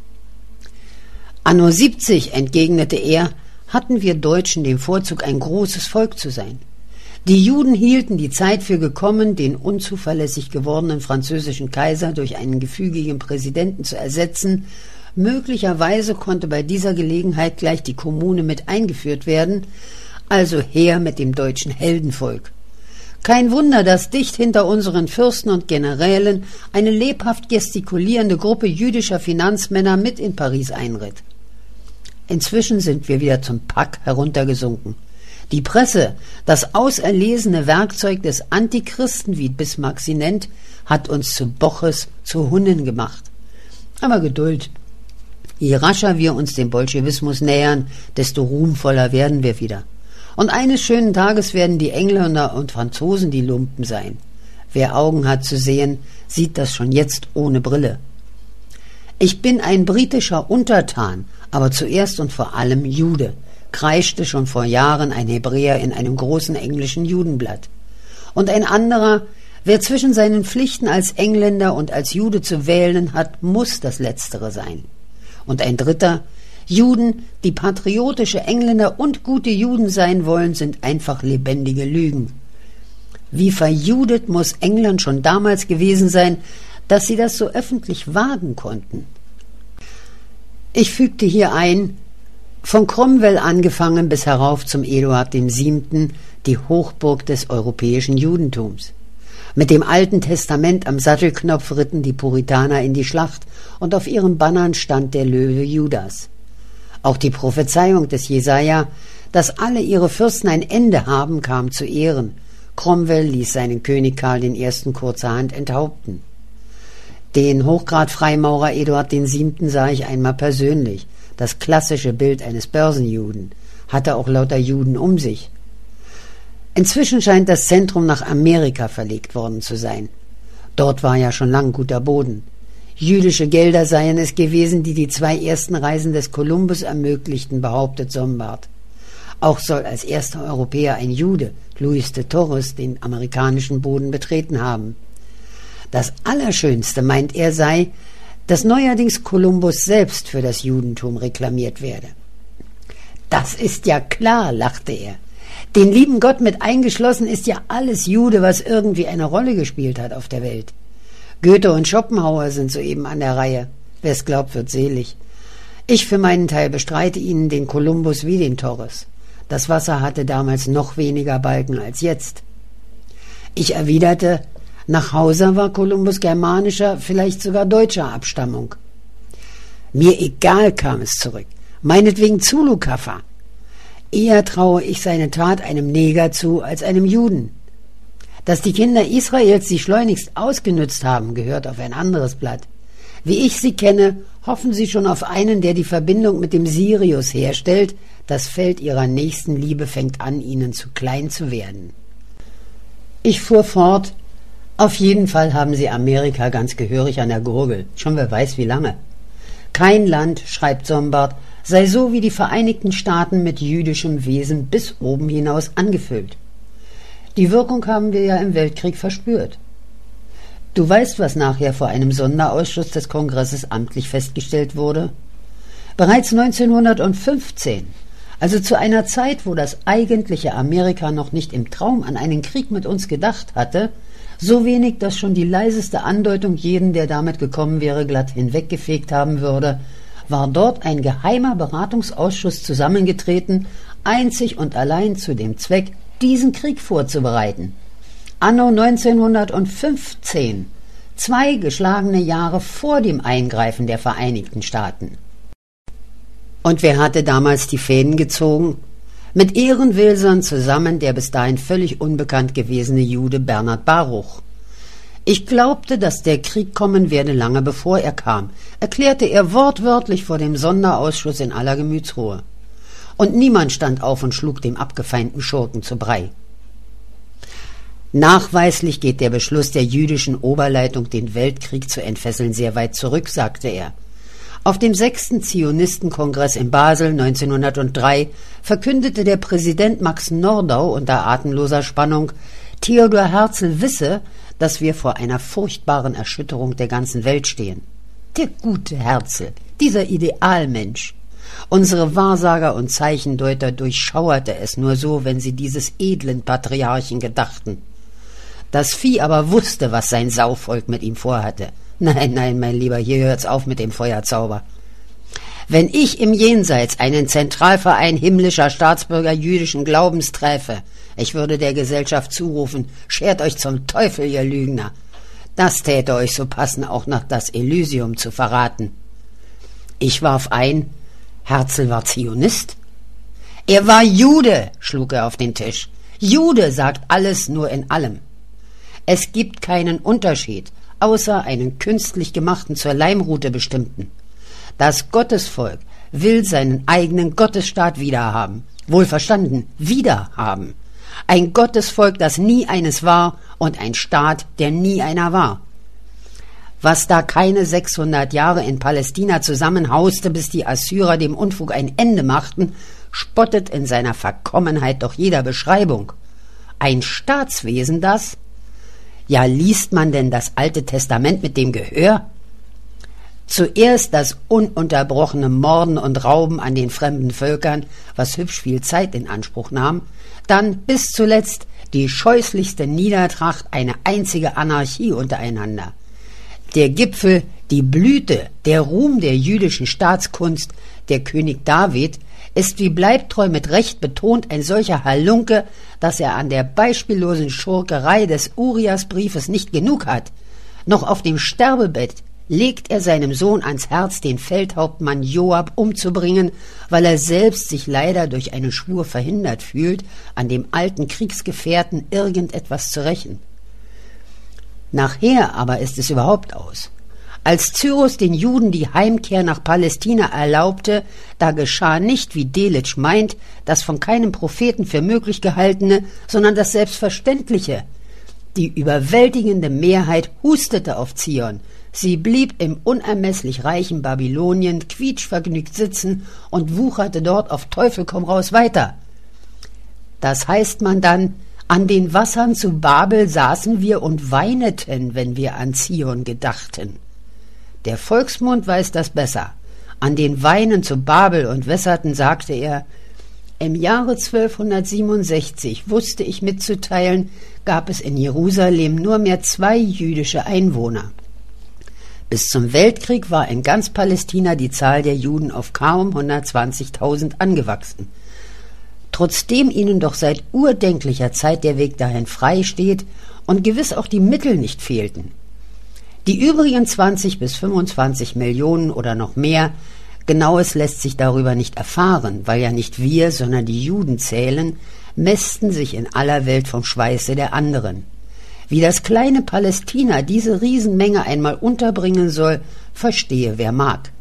S1: Anno 70, entgegnete er, hatten wir Deutschen den Vorzug, ein großes Volk zu sein. Die Juden hielten die Zeit für gekommen, den unzuverlässig gewordenen französischen Kaiser durch einen gefügigen Präsidenten zu ersetzen. Möglicherweise konnte bei dieser Gelegenheit gleich die Kommune mit eingeführt werden, also her mit dem deutschen Heldenvolk. Kein Wunder, dass dicht hinter unseren Fürsten und Generälen eine lebhaft gestikulierende Gruppe jüdischer Finanzmänner mit in Paris einritt. Inzwischen sind wir wieder zum Pack heruntergesunken. Die Presse, das auserlesene Werkzeug des Antichristen, wie Bismarck sie nennt, hat uns zu Boches, zu Hunnen gemacht. Aber Geduld. Je rascher wir uns dem Bolschewismus nähern, desto ruhmvoller werden wir wieder. Und eines schönen Tages werden die Engländer und Franzosen die Lumpen sein. Wer Augen hat zu sehen, sieht das schon jetzt ohne Brille. Ich bin ein britischer Untertan, aber zuerst und vor allem Jude, kreischte schon vor Jahren ein Hebräer in einem großen englischen Judenblatt. Und ein anderer, wer zwischen seinen Pflichten als Engländer und als Jude zu wählen hat, muss das Letztere sein. Und ein dritter, Juden, die patriotische Engländer und gute Juden sein wollen, sind einfach lebendige Lügen. Wie verjudet muss England schon damals gewesen sein, dass sie das so öffentlich wagen konnten. Ich fügte hier ein, von Cromwell angefangen bis herauf zum Eduard VII., die Hochburg des europäischen Judentums. Mit dem Alten Testament am Sattelknopf ritten die Puritaner in die Schlacht und auf ihren Bannern stand der Löwe Judas. Auch die Prophezeiung des Jesaja, dass alle ihre Fürsten ein Ende haben, kam zu Ehren. Cromwell ließ seinen König Karl I. kurzerhand enthaupten. Den Hochgrad-Freimaurer Eduard VII. Sah ich einmal persönlich. Das klassische Bild eines Börsenjuden. Hatte auch lauter Juden um sich. Inzwischen scheint das Zentrum nach Amerika verlegt worden zu sein. Dort war ja schon lang guter Boden. Jüdische Gelder seien es gewesen, die die 2 ersten Reisen des Kolumbus ermöglichten, behauptet Sombart. Auch soll als erster Europäer ein Jude, Luis de Torres, den amerikanischen Boden betreten haben. Das Allerschönste, meint er, sei, dass neuerdings Kolumbus selbst für das Judentum reklamiert werde. Das ist ja klar, lachte er. Den lieben Gott mit eingeschlossen ist ja alles Jude, was irgendwie eine Rolle gespielt hat auf der Welt. Goethe und Schopenhauer sind soeben an der Reihe. Wer es glaubt, wird selig. Ich für meinen Teil bestreite ihnen den Kolumbus wie den Torres. Das Wasser hatte damals noch weniger Balken als jetzt. Ich erwiderte, nach Hauser war Kolumbus germanischer, vielleicht sogar deutscher Abstammung. Mir egal, kam es zurück. Meinetwegen Zulu-Kaffer. Eher traue ich seine Tat einem Neger zu als einem Juden. Dass die Kinder Israels sie schleunigst ausgenützt haben, gehört auf ein anderes Blatt. Wie ich sie kenne, hoffen sie schon auf einen, der die Verbindung mit dem Sirius herstellt. Das Feld ihrer Nächstenliebe fängt an, ihnen zu klein zu werden. Ich fuhr fort, auf jeden Fall haben sie Amerika ganz gehörig an der Gurgel, schon wer weiß wie lange. Kein Land, schreibt Sombart, sei so wie die Vereinigten Staaten mit jüdischem Wesen bis oben hinaus angefüllt. Die Wirkung haben wir ja im Weltkrieg verspürt. Du weißt, was nachher vor einem Sonderausschuss des Kongresses amtlich festgestellt wurde? Bereits 1915, also zu einer Zeit, wo das eigentliche Amerika noch nicht im Traum an einen Krieg mit uns gedacht hatte, so wenig, dass schon die leiseste Andeutung jeden, der damit gekommen wäre, glatt hinweggefegt haben würde, war dort ein geheimer Beratungsausschuss zusammengetreten, einzig und allein zu dem Zweck, diesen Krieg vorzubereiten. Anno 1915, 2 geschlagene Jahre vor dem Eingreifen der Vereinigten Staaten. Und wer hatte damals die Fäden gezogen? Mit Ehrenwilsern zusammen der bis dahin völlig unbekannt gewesene Jude Bernhard Baruch. Ich glaubte, dass der Krieg kommen werde lange bevor er kam, erklärte er wortwörtlich vor dem Sonderausschuss in aller Gemütsruhe. Und niemand stand auf und schlug dem abgefeimten Schurken zu Brei. Nachweislich geht der Beschluss der jüdischen Oberleitung, den Weltkrieg zu entfesseln, sehr weit zurück, sagte er. Auf dem 6. Zionistenkongress in Basel 1903 verkündete der Präsident Max Nordau unter atemloser Spannung, Theodor Herzl wisse, dass wir vor einer furchtbaren Erschütterung der ganzen Welt stehen. Der gute Herzl, dieser Idealmensch. Unsere Wahrsager und Zeichendeuter durchschauerte es nur so, wenn sie dieses edlen Patriarchen gedachten. Das Vieh aber wusste, was sein Sauvolk mit ihm vorhatte. Nein, nein, mein Lieber, hier hört's auf mit dem Feuerzauber. Wenn ich im Jenseits einen Zentralverein himmlischer Staatsbürger jüdischen Glaubens träfe, ich würde der Gesellschaft zurufen, schert euch zum Teufel, ihr Lügner. Das täte euch so passen, auch noch das Elysium zu verraten. Ich warf ein, Herzl war Zionist? Er war Jude, schlug er auf den Tisch. Jude sagt alles nur in allem. Es gibt keinen Unterschied, außer einen künstlich gemachten, zur Leimrute bestimmten. Das Gottesvolk will seinen eigenen Gottesstaat wiederhaben. Wohlverstanden, wiederhaben. Ein Gottesvolk, das nie eines war, und ein Staat, der nie einer war. Was da keine 600 Jahre in Palästina zusammenhauste, bis die Assyrer dem Unfug ein Ende machten, spottet in seiner Verkommenheit doch jeder Beschreibung. Ein Staatswesen, das? Ja, liest man denn das Alte Testament mit dem Gehör? Zuerst das ununterbrochene Morden und Rauben an den fremden Völkern, was hübsch viel Zeit in Anspruch nahm, dann bis zuletzt die scheußlichste Niedertracht, eine einzige Anarchie untereinander. Der Gipfel, die Blüte, der Ruhm der jüdischen Staatskunst, der König David, ist wie bleibtreu mit Recht betont ein solcher Halunke, dass er an der beispiellosen Schurkerei des Uriasbriefes nicht genug hat. Noch auf dem Sterbebett legt er seinem Sohn ans Herz, den Feldhauptmann Joab umzubringen, weil er selbst sich leider durch einen Schwur verhindert fühlt, an dem alten Kriegsgefährten irgendetwas zu rächen. Nachher aber ist es überhaupt aus. Als Cyrus den Juden die Heimkehr nach Palästina erlaubte, da geschah nicht, wie Delitzsch meint, das von keinem Propheten für möglich gehaltene, sondern das Selbstverständliche. Die überwältigende Mehrheit hustete auf Zion. Sie blieb im unermesslich reichen Babylonien quietschvergnügt sitzen und wucherte dort auf Teufel komm raus weiter. Das heißt man dann, an den Wassern zu Babel saßen wir und weineten, wenn wir an Zion gedachten. Der Volksmund weiß das besser. An den Weinen zu Babel und Wässerten sagte er, im Jahre 1267 wusste ich mitzuteilen, gab es in Jerusalem nur mehr 2 jüdische Einwohner. Bis zum Weltkrieg war in ganz Palästina die Zahl der Juden auf kaum 120.000 angewachsen. Trotzdem ihnen doch seit urdenklicher Zeit der Weg dahin frei steht und gewiss auch die Mittel nicht fehlten. Die übrigen 20 bis 25 Millionen oder noch mehr, Genaues lässt sich darüber nicht erfahren, weil ja nicht wir, sondern die Juden zählen, mästen sich in aller Welt vom Schweiße der anderen. Wie das kleine Palästina diese Riesenmenge einmal unterbringen soll, verstehe wer mag.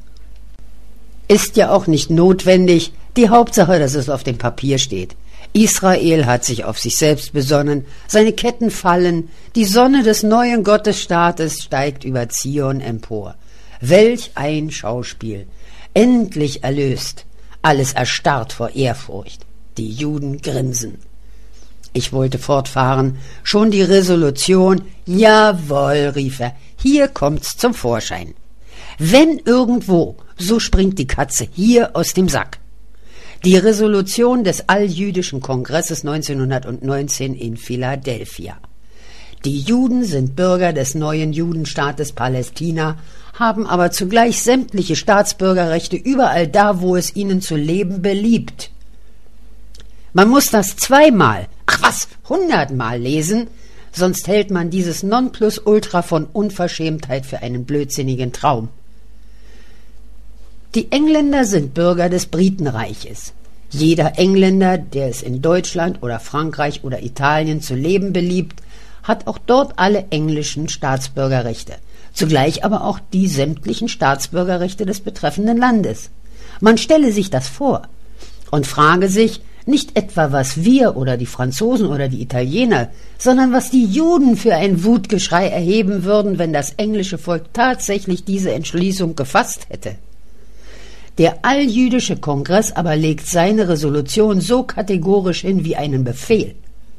S1: Ist ja auch nicht notwendig, die Hauptsache, dass es auf dem Papier steht. Israel hat sich auf sich selbst besonnen, seine Ketten fallen, die Sonne des neuen Gottesstaates steigt über Zion empor. Welch ein Schauspiel! Endlich erlöst, alles erstarrt vor Ehrfurcht. Die Juden grinsen. Ich wollte fortfahren, schon die Resolution, jawohl, rief er, hier kommt's zum Vorschein. Wenn irgendwo, so springt die Katze hier aus dem Sack. Die Resolution des Alljüdischen Kongresses 1919 in Philadelphia. Die Juden sind Bürger des neuen Judenstaates Palästina, haben aber zugleich sämtliche Staatsbürgerrechte überall da, wo es ihnen zu leben beliebt. Man muss das 2-mal, 100-mal lesen, sonst hält man dieses Nonplusultra von Unverschämtheit für einen blödsinnigen Traum. Die Engländer sind Bürger des Britenreiches. Jeder Engländer, der es in Deutschland oder Frankreich oder Italien zu leben beliebt, hat auch dort alle englischen Staatsbürgerrechte, zugleich aber auch die sämtlichen Staatsbürgerrechte des betreffenden Landes. Man stelle sich das vor und frage sich nicht etwa, was wir oder die Franzosen oder die Italiener, sondern was die Juden für ein Wutgeschrei erheben würden, wenn das englische Volk tatsächlich diese Entschließung gefasst hätte. Der alljüdische Kongress aber legt seine Resolution so kategorisch hin wie einen Befehl.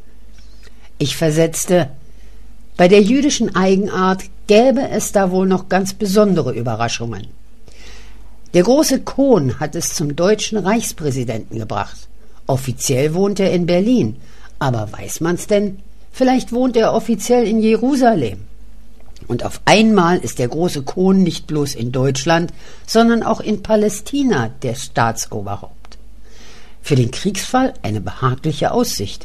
S1: Ich versetzte, bei der jüdischen Eigenart gäbe es da wohl noch ganz besondere Überraschungen. Der große Kohn hat es zum deutschen Reichspräsidenten gebracht. Offiziell wohnt er in Berlin, aber weiß man's denn? Vielleicht wohnt er offiziell in Jerusalem. Und auf einmal ist der große Kohn nicht bloß in Deutschland, sondern auch in Palästina der Staatsoberhaupt. Für den Kriegsfall eine behagliche Aussicht.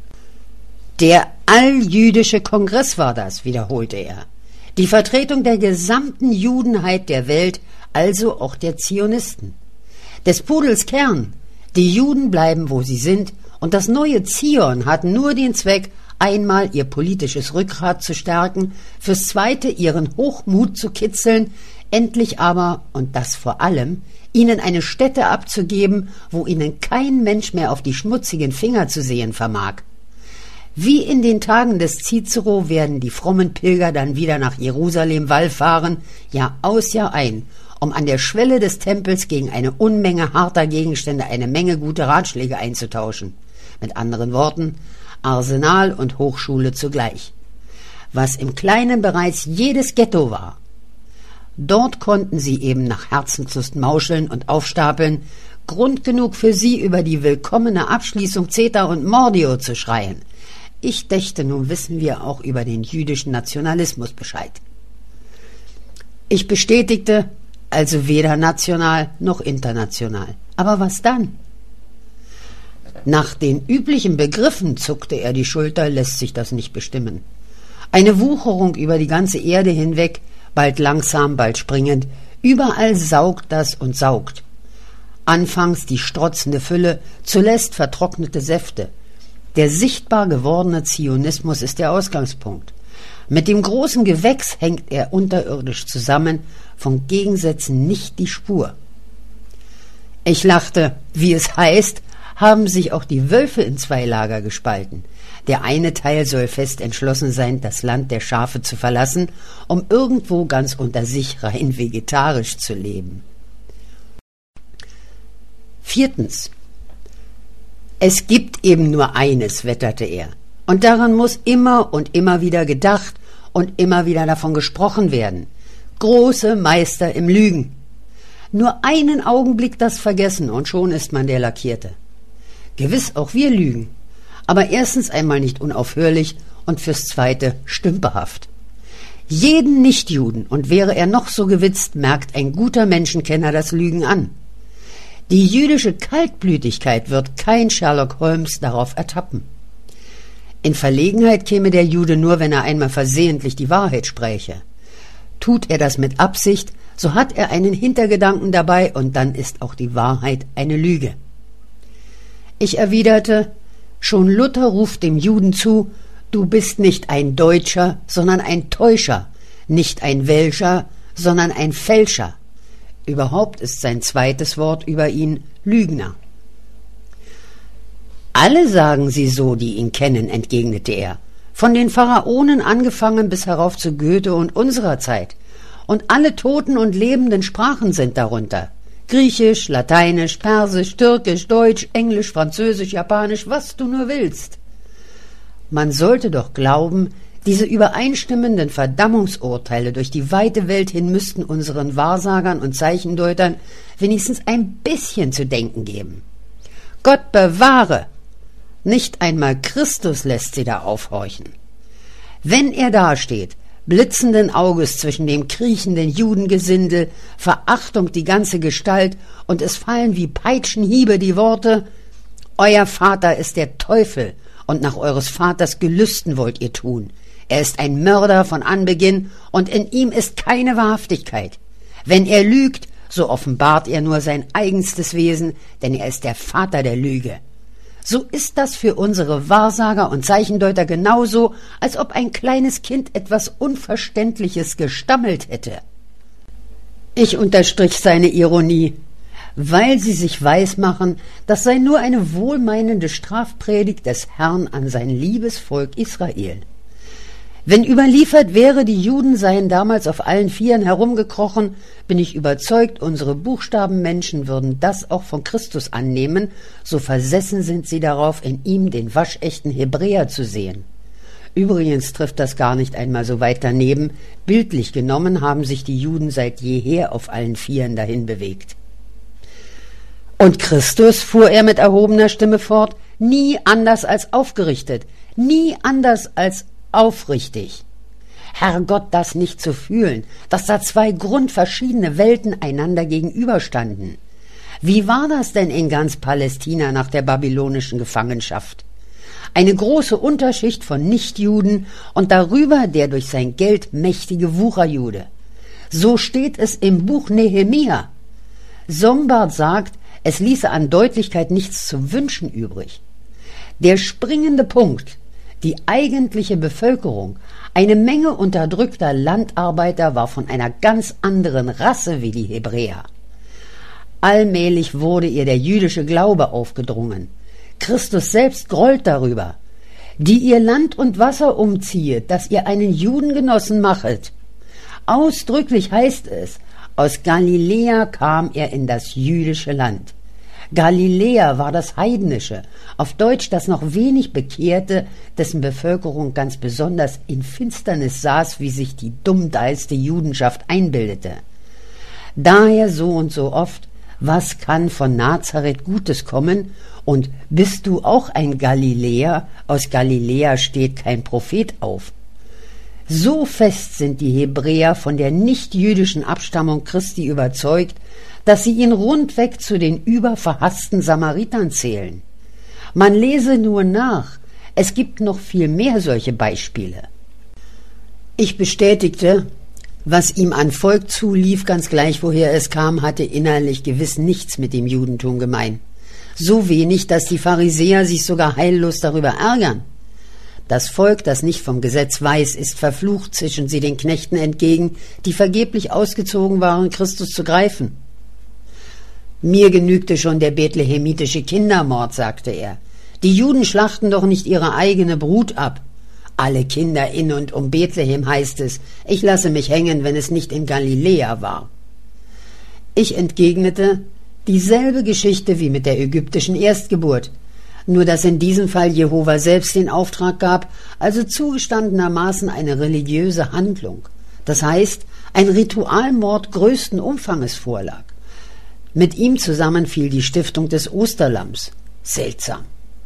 S1: Der alljüdische Kongress war das, wiederholte er. Die Vertretung der gesamten Judenheit der Welt, also auch der Zionisten. Des Pudels Kern. Die Juden bleiben, wo sie sind, und das neue Zion hat nur den Zweck, einmal ihr politisches Rückgrat zu stärken, fürs Zweite ihren Hochmut zu kitzeln, endlich aber, und das vor allem, ihnen eine Stätte abzugeben, wo ihnen kein Mensch mehr auf die schmutzigen Finger zu sehen vermag. Wie in den Tagen des Cicero werden die frommen Pilger dann wieder nach Jerusalem wallfahren, Jahr aus, Jahr ein, um an der Schwelle des Tempels gegen eine Unmenge harter Gegenstände eine Menge gute Ratschläge einzutauschen. Mit anderen Worten, Arsenal und Hochschule zugleich. Was im Kleinen bereits jedes Ghetto war. Dort konnten sie eben nach Herzenslust mauscheln und aufstapeln, Grund genug für sie, über die willkommene Abschließung Zeta und Mordio zu schreien. Ich dächte, nun wissen wir auch über den jüdischen Nationalismus Bescheid. Ich bestätigte, also weder national noch international. Aber was dann? Nach den üblichen Begriffen, zuckte er die Schulter, lässt sich das nicht bestimmen. Eine Wucherung über die ganze Erde hinweg, bald langsam, bald springend, überall saugt das und saugt. Anfangs die strotzende Fülle, zuletzt vertrocknete Säfte. Der sichtbar gewordene Zionismus ist der Ausgangspunkt. Mit dem großen Gewächs hängt er unterirdisch zusammen, von Gegensätzen nicht die Spur. Ich lachte, wie es heißt, haben sich auch die Wölfe in zwei Lager gespalten. Der eine Teil soll fest entschlossen sein, das Land der Schafe zu verlassen, um irgendwo ganz unter sich rein vegetarisch zu leben. 4. Es gibt eben nur eines, wetterte er, und daran muss immer und immer wieder gedacht und immer wieder davon gesprochen werden. Große Meister im Lügen. Nur einen Augenblick das Vergessen und schon ist man der Lackierte. Gewiss, auch wir lügen, aber erstens einmal nicht unaufhörlich und fürs Zweite stümperhaft. Jeden Nichtjuden, und wäre er noch so gewitzt, merkt ein guter Menschenkenner das Lügen an. Die jüdische Kaltblütigkeit wird kein Sherlock Holmes darauf ertappen. In Verlegenheit käme der Jude nur, wenn er einmal versehentlich die Wahrheit spräche. Tut er das mit Absicht, so hat er einen Hintergedanken dabei, und dann ist auch die Wahrheit eine Lüge. Ich erwiderte, schon Luther ruft dem Juden zu, du bist nicht ein Deutscher, sondern ein Täuscher, nicht ein Welscher, sondern ein Fälscher. Überhaupt ist sein zweites Wort über ihn Lügner. Alle sagen sie so, die ihn kennen, entgegnete er, von den Pharaonen angefangen bis herauf zu Goethe und unserer Zeit. Und alle toten und lebenden Sprachen sind darunter. Griechisch, Lateinisch, Persisch, Türkisch, Deutsch, Englisch, Französisch, Japanisch, was du nur willst. Man sollte doch glauben, diese übereinstimmenden Verdammungsurteile durch die weite Welt hin müssten unseren Wahrsagern und Zeichendeutern wenigstens ein bisschen zu denken geben. Gott bewahre! Nicht einmal Christus lässt sie da aufhorchen. Wenn er dasteht, blitzenden Auges zwischen dem kriechenden Judengesindel, Verachtung die ganze Gestalt, und es fallen wie Peitschenhiebe die Worte, euer Vater ist der Teufel, und nach eures Vaters Gelüsten wollt ihr tun. Er ist ein Mörder von Anbeginn, und in ihm ist keine Wahrhaftigkeit. Wenn er lügt, so offenbart er nur sein eigenstes Wesen, denn er ist der Vater der Lüge. So ist das für unsere Wahrsager und Zeichendeuter genauso, als ob ein kleines Kind etwas Unverständliches gestammelt hätte. Ich unterstrich seine Ironie, weil sie sich weismachen, das sei nur eine wohlmeinende Strafpredigt des Herrn an sein liebes Volk Israel. Wenn überliefert wäre, die Juden seien damals auf allen Vieren herumgekrochen, bin ich überzeugt, unsere Buchstabenmenschen würden das auch von Christus annehmen, so versessen sind sie darauf, in ihm den waschechten Hebräer zu sehen. Übrigens trifft das gar nicht einmal so weit daneben, bildlich genommen haben sich die Juden seit jeher auf allen Vieren dahin bewegt. Und Christus, fuhr er mit erhobener Stimme fort, nie anders als aufgerichtet, nie anders als aufrichtig. Herrgott, das nicht zu fühlen, dass da zwei grundverschiedene Welten einander gegenüberstanden. Wie war das denn in ganz Palästina nach der babylonischen Gefangenschaft? Eine große Unterschicht von Nichtjuden und darüber der durch sein Geld mächtige Wucherjude. So steht es im Buch Nehemia. Sombart sagt, es ließe an Deutlichkeit nichts zu wünschen übrig. Der springende Punkt, die eigentliche Bevölkerung, eine Menge unterdrückter Landarbeiter war von einer ganz anderen Rasse wie die Hebräer. Allmählich wurde ihr der jüdische Glaube aufgedrungen. Christus selbst grollt darüber, die ihr Land und Wasser umziehet, dass ihr einen Judengenossen machet. Ausdrücklich heißt es, aus Galiläa kam er in das jüdische Land. Galiläa war das Heidnische, auf Deutsch das noch wenig Bekehrte, dessen Bevölkerung ganz besonders in Finsternis saß, wie sich die dummdeiste Judenschaft einbildete. Daher so und so oft, was kann von Nazareth Gutes kommen? Und bist du auch ein Galiläer? Aus Galiläa steht kein Prophet auf. So fest sind die Hebräer von der nichtjüdischen Abstammung Christi überzeugt, dass sie ihn rundweg zu den überverhassten Samaritern zählen. Man lese nur nach, es gibt noch viel mehr solche Beispiele. Ich bestätigte, was ihm an Volk zulief, ganz gleich woher es kam, hatte innerlich gewiss nichts mit dem Judentum gemein. So wenig, dass die Pharisäer sich sogar heillos darüber ärgern. Das Volk, das nicht vom Gesetz weiß, ist verflucht, zischen sie den Knechten entgegen, die vergeblich ausgezogen waren, Christus zu greifen. Mir genügte schon der bethlehemitische Kindermord, sagte er. Die Juden schlachten doch nicht ihre eigene Brut ab. Alle Kinder in und um Bethlehem, heißt es. Ich lasse mich hängen, wenn es nicht in Galiläa war. Ich entgegnete, dieselbe Geschichte wie mit der ägyptischen Erstgeburt, nur dass in diesem Fall Jehova selbst den Auftrag gab, also zugestandenermaßen eine religiöse Handlung. Das heißt, ein Ritualmord größten Umfanges vorlag. Mit ihm zusammen fiel die Stiftung des Osterlamms. Seltsam.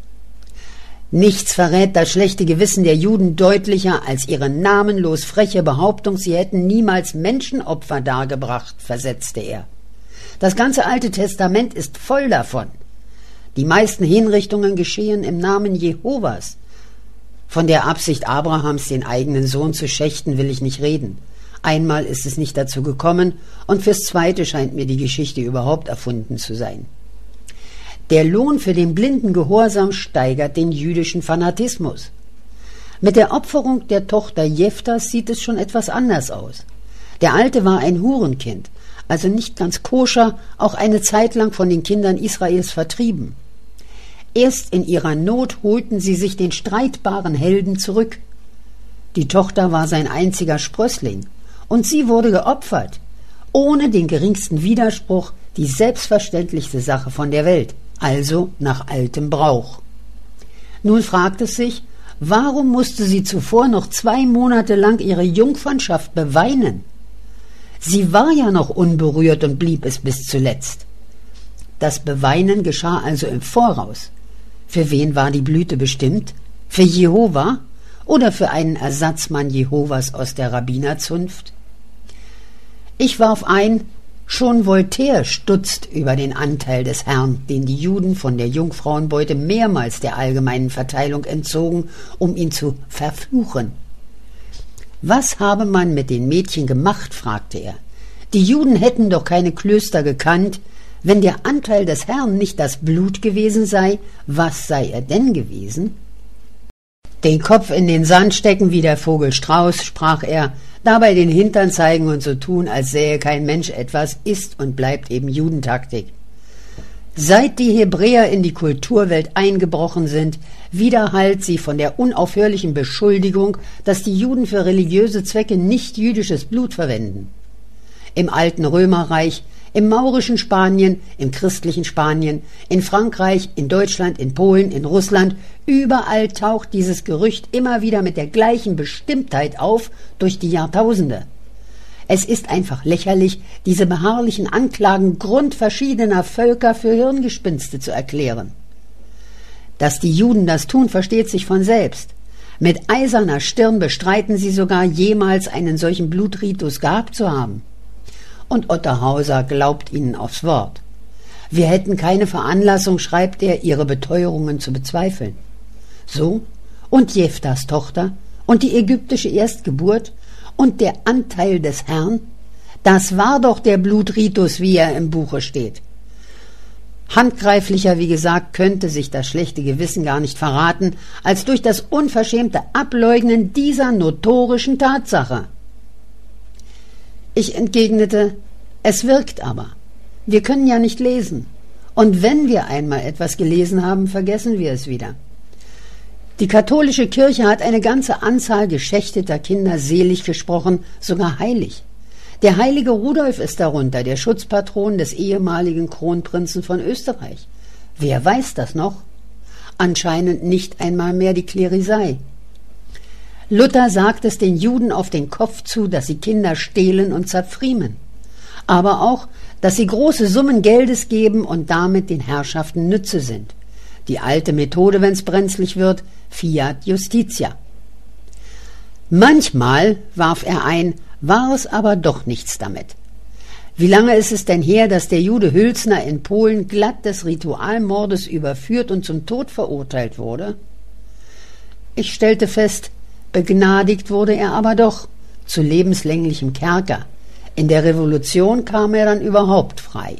S1: Nichts verrät das schlechte Gewissen der Juden deutlicher als ihre namenlos freche Behauptung, sie hätten niemals Menschenopfer dargebracht, versetzte er. Das ganze Alte Testament ist voll davon. Die meisten Hinrichtungen geschehen im Namen Jehovas. Von der Absicht Abrahams, den eigenen Sohn zu schächten, will ich nicht reden. Einmal ist es nicht dazu gekommen, und fürs Zweite scheint mir die Geschichte überhaupt erfunden zu sein. Der Lohn für den blinden Gehorsam steigert den jüdischen Fanatismus. Mit der Opferung der Tochter Jephthas sieht es schon etwas anders aus. Der Alte war ein Hurenkind, also nicht ganz koscher, auch eine Zeit lang von den Kindern Israels vertrieben. Erst in ihrer Not holten sie sich den streitbaren Helden zurück. Die Tochter war sein einziger Sprössling, und sie wurde geopfert, ohne den geringsten Widerspruch, die selbstverständlichste Sache von der Welt, also nach altem Brauch. Nun fragt es sich, warum musste sie zuvor noch 2 Monate lang ihre Jungfernschaft beweinen? Sie war ja noch unberührt und blieb es bis zuletzt. Das Beweinen geschah also im Voraus. Für wen war die Blüte bestimmt? Für Jehova oder für einen Ersatzmann Jehovas aus der Rabbinerzunft? Ich warf ein, schon Voltaire stutzt über den Anteil des Herrn, den die Juden von der Jungfrauenbeute mehrmals der allgemeinen Verteilung entzogen, um ihn zu verfluchen. Was habe man mit den Mädchen gemacht, fragte er. Die Juden hätten doch keine Klöster gekannt, wenn der Anteil des Herrn nicht das Blut gewesen sei. Was sei er denn gewesen? Den Kopf in den Sand stecken wie der Vogel Strauß, sprach er, dabei den Hintern zeigen und so tun, als sähe kein Mensch etwas, ist und bleibt eben Judentaktik. Seit die Hebräer in die Kulturwelt eingebrochen sind, widerhallt sie von der unaufhörlichen Beschuldigung, dass die Juden für religiöse Zwecke nicht jüdisches Blut verwenden. Im alten Römerreich, im maurischen Spanien, im christlichen Spanien, in Frankreich, in Deutschland, in Polen, in Russland, überall taucht dieses Gerücht immer wieder mit der gleichen Bestimmtheit auf durch die Jahrtausende. Es ist einfach lächerlich, diese beharrlichen Anklagen grundverschiedener Völker für Hirngespinste zu erklären. Dass die Juden das tun, versteht sich von selbst. Mit eiserner Stirn bestreiten sie sogar, jemals einen solchen Blutritus gehabt zu haben. Und Otterhauser glaubt ihnen aufs Wort. Wir hätten keine Veranlassung, schreibt er, ihre Beteuerungen zu bezweifeln. So, und Jephthas Tochter und die ägyptische Erstgeburt und der Anteil des Herrn, das war doch der Blutritus, wie er im Buche steht. Handgreiflicher, wie gesagt, könnte sich das schlechte Gewissen gar nicht verraten, als durch das unverschämte Ableugnen dieser notorischen Tatsache. Ich entgegnete, es wirkt aber. Wir können ja nicht lesen. Und wenn wir einmal etwas gelesen haben, vergessen wir es wieder. Die katholische Kirche hat eine ganze Anzahl geschächteter Kinder selig gesprochen, sogar heilig. Der heilige Rudolf ist darunter, der Schutzpatron des ehemaligen Kronprinzen von Österreich. Wer weiß das noch? Anscheinend nicht einmal mehr die Klerisei. Luther sagt es den Juden auf den Kopf zu, dass sie Kinder stehlen und zerpfriemen, aber auch, dass sie große Summen Geldes geben und damit den Herrschaften Nütze sind. Die alte Methode, wenn's brenzlig wird, Fiat Justitia. Manchmal, warf er ein, war es aber doch nichts damit. Wie lange ist es denn her, dass der Jude Hülsner in Polen glatt des Ritualmordes überführt und zum Tod verurteilt wurde? Ich stellte fest, begnadigt wurde er aber doch, zu lebenslänglichem Kerker. In der Revolution kam er dann überhaupt frei.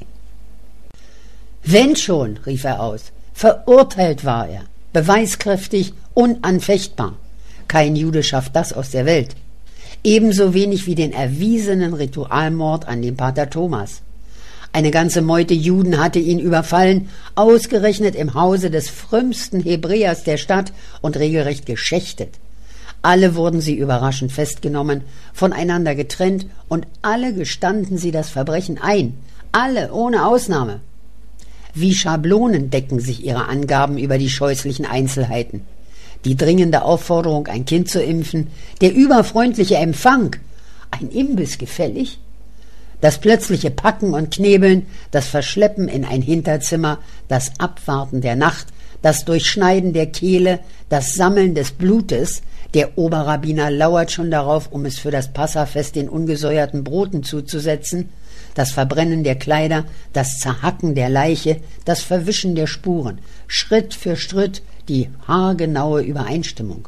S1: Wenn schon, rief er aus, verurteilt war er, beweiskräftig, unanfechtbar. Kein Jude schafft das aus der Welt. Ebenso wenig wie den erwiesenen Ritualmord an dem Pater Thomas. Eine ganze Meute Juden hatte ihn überfallen, ausgerechnet im Hause des frömmsten Hebräers der Stadt und regelrecht geschächtet. Alle wurden sie überraschend festgenommen, voneinander getrennt, und alle gestanden sie das Verbrechen ein, alle ohne Ausnahme. Wie Schablonen decken sich ihre Angaben über die scheußlichen Einzelheiten. Die dringende Aufforderung, ein Kind zu impfen, der überfreundliche Empfang, ein Imbiss gefällig? Das plötzliche Packen und Knebeln, das Verschleppen in ein Hinterzimmer, das Abwarten der Nacht, das Durchschneiden der Kehle, das Sammeln des Blutes. Der Oberrabbiner lauert schon darauf, um es für das Passafest den ungesäuerten Broten zuzusetzen, das Verbrennen der Kleider, das Zerhacken der Leiche, das Verwischen der Spuren, Schritt für Schritt die haargenaue Übereinstimmung.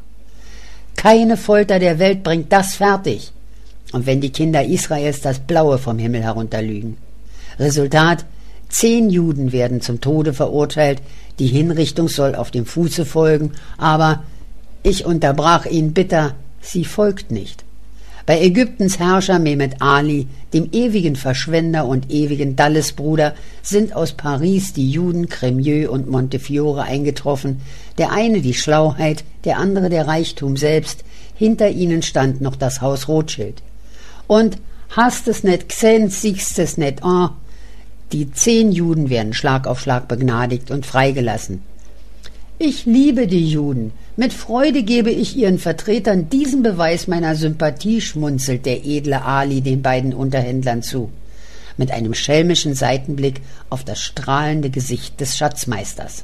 S1: Keine Folter der Welt bringt das fertig. Und wenn die Kinder Israels das Blaue vom Himmel herunterlügen. Resultat: 10 Juden werden zum Tode verurteilt, die Hinrichtung soll auf dem Fuße folgen, aber ich unterbrach ihn bitter, sie folgt nicht. Bei Ägyptens Herrscher Mehmet Ali, dem ewigen Verschwender und ewigen Dallesbruder, sind aus Paris die Juden Crémieux und Montefiore eingetroffen, der eine die Schlauheit, der andere der Reichtum selbst, hinter ihnen stand noch das Haus Rothschild. Und hast es nicht gesehen, siehst es nicht an. Die 10 Juden werden Schlag auf Schlag begnadigt und freigelassen. Ich liebe die Juden. Mit Freude gebe ich ihren Vertretern diesen Beweis meiner Sympathie, schmunzelt der edle Ali den beiden Unterhändlern zu, mit einem schelmischen Seitenblick auf das strahlende Gesicht des Schatzmeisters.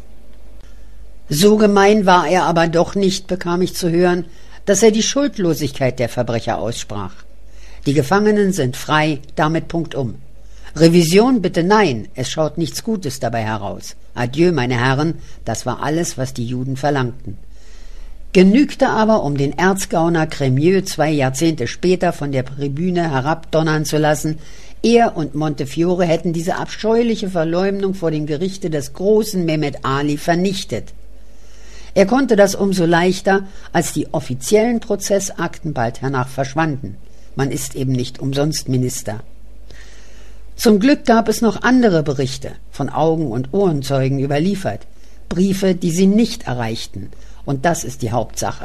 S1: So gemein war er aber doch nicht, bekam ich zu hören, dass er die Schuldlosigkeit der Verbrecher aussprach. Die Gefangenen sind frei, damit punktum. Revision bitte nein, es schaut nichts Gutes dabei heraus. Adieu, meine Herren, das war alles, was die Juden verlangten. Genügte aber, um den Erzgauner Crémieux 2 Jahrzehnte später von der Tribüne herabdonnern zu lassen, Er und Montefiore hätten diese abscheuliche Verleumdung vor dem Gerichte des großen Mehmet Ali vernichtet. Er konnte das umso leichter, als die offiziellen Prozessakten bald hernach verschwanden. Man ist eben nicht umsonst Minister. Zum Glück gab es noch andere Berichte, von Augen- und Ohrenzeugen überliefert, Briefe, die sie nicht erreichten, und das ist die Hauptsache.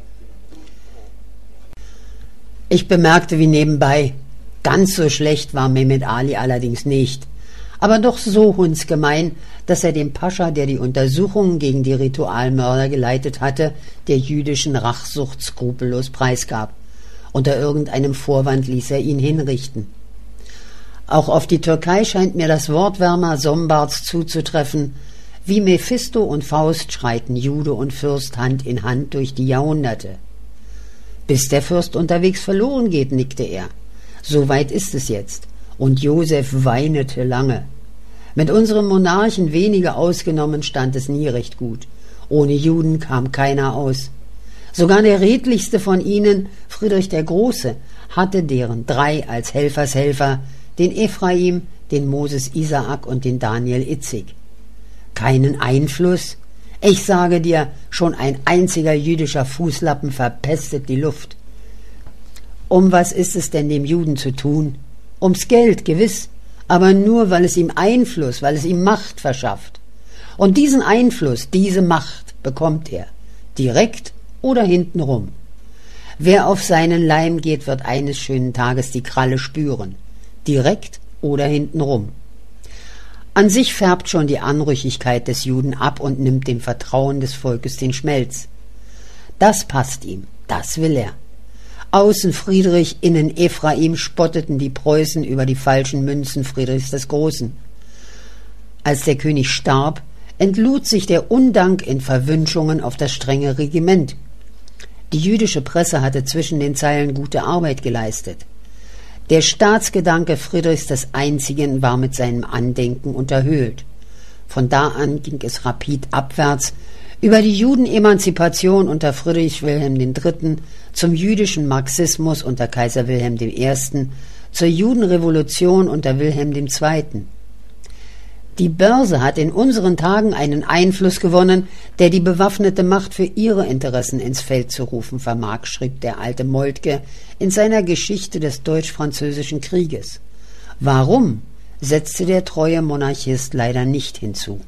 S1: Ich bemerkte wie nebenbei, ganz so schlecht war Mehmet Ali allerdings nicht, aber doch so hundsgemein, dass er dem Pascha, der die Untersuchungen gegen die Ritualmörder geleitet hatte, der jüdischen Rachsucht skrupellos preisgab. Unter irgendeinem Vorwand ließ er ihn hinrichten. Auch auf die Türkei scheint mir das Wort Werner Sombarts zuzutreffen: Wie Mephisto und Faust schreiten Jude und Fürst Hand in Hand durch die Jahrhunderte. Bis der Fürst unterwegs verloren geht, nickte er. So weit ist es jetzt. Und Josef weinete lange. Mit unserem Monarchen wenige ausgenommen stand es nie recht gut. Ohne Juden kam keiner aus. Sogar der redlichste von ihnen, Friedrich der Große, hatte deren 3 als Helfershelfer, den Ephraim, den Moses Isaak und den Daniel Itzig. Keinen Einfluss? Ich sage dir, schon ein einziger jüdischer Fußlappen verpestet die Luft. Um was ist es denn dem Juden zu tun? Ums Geld, gewiss, aber nur, weil es ihm Einfluss, weil es ihm Macht verschafft. Und diesen Einfluss, diese Macht bekommt er, direkt oder hintenrum. Wer auf seinen Leim geht, wird eines schönen Tages die Kralle spüren, direkt oder hintenrum. An sich färbt schon die Anrüchigkeit des Juden ab und nimmt dem Vertrauen des Volkes den Schmelz. Das passt ihm, das will er. Außen Friedrich, innen Ephraim spotteten die Preußen über die falschen Münzen Friedrichs des Großen. Als der König starb, entlud sich der Undank in Verwünschungen auf das strenge Regiment. Die jüdische Presse hatte zwischen den Zeilen gute Arbeit geleistet. Der Staatsgedanke Friedrichs des Einzigen war mit seinem Andenken unterhöhlt. Von da an ging es rapid abwärts, über die Judenemanzipation unter Friedrich Wilhelm III., zum jüdischen Marxismus unter Kaiser Wilhelm I., zur Judenrevolution unter Wilhelm II. Die Börse hat in unseren Tagen einen Einfluss gewonnen, der die bewaffnete Macht für ihre Interessen ins Feld zu rufen vermag, schrieb der alte Moltke in seiner Geschichte des Deutsch-Französischen Krieges. Warum, setzte der treue Monarchist leider nicht hinzu.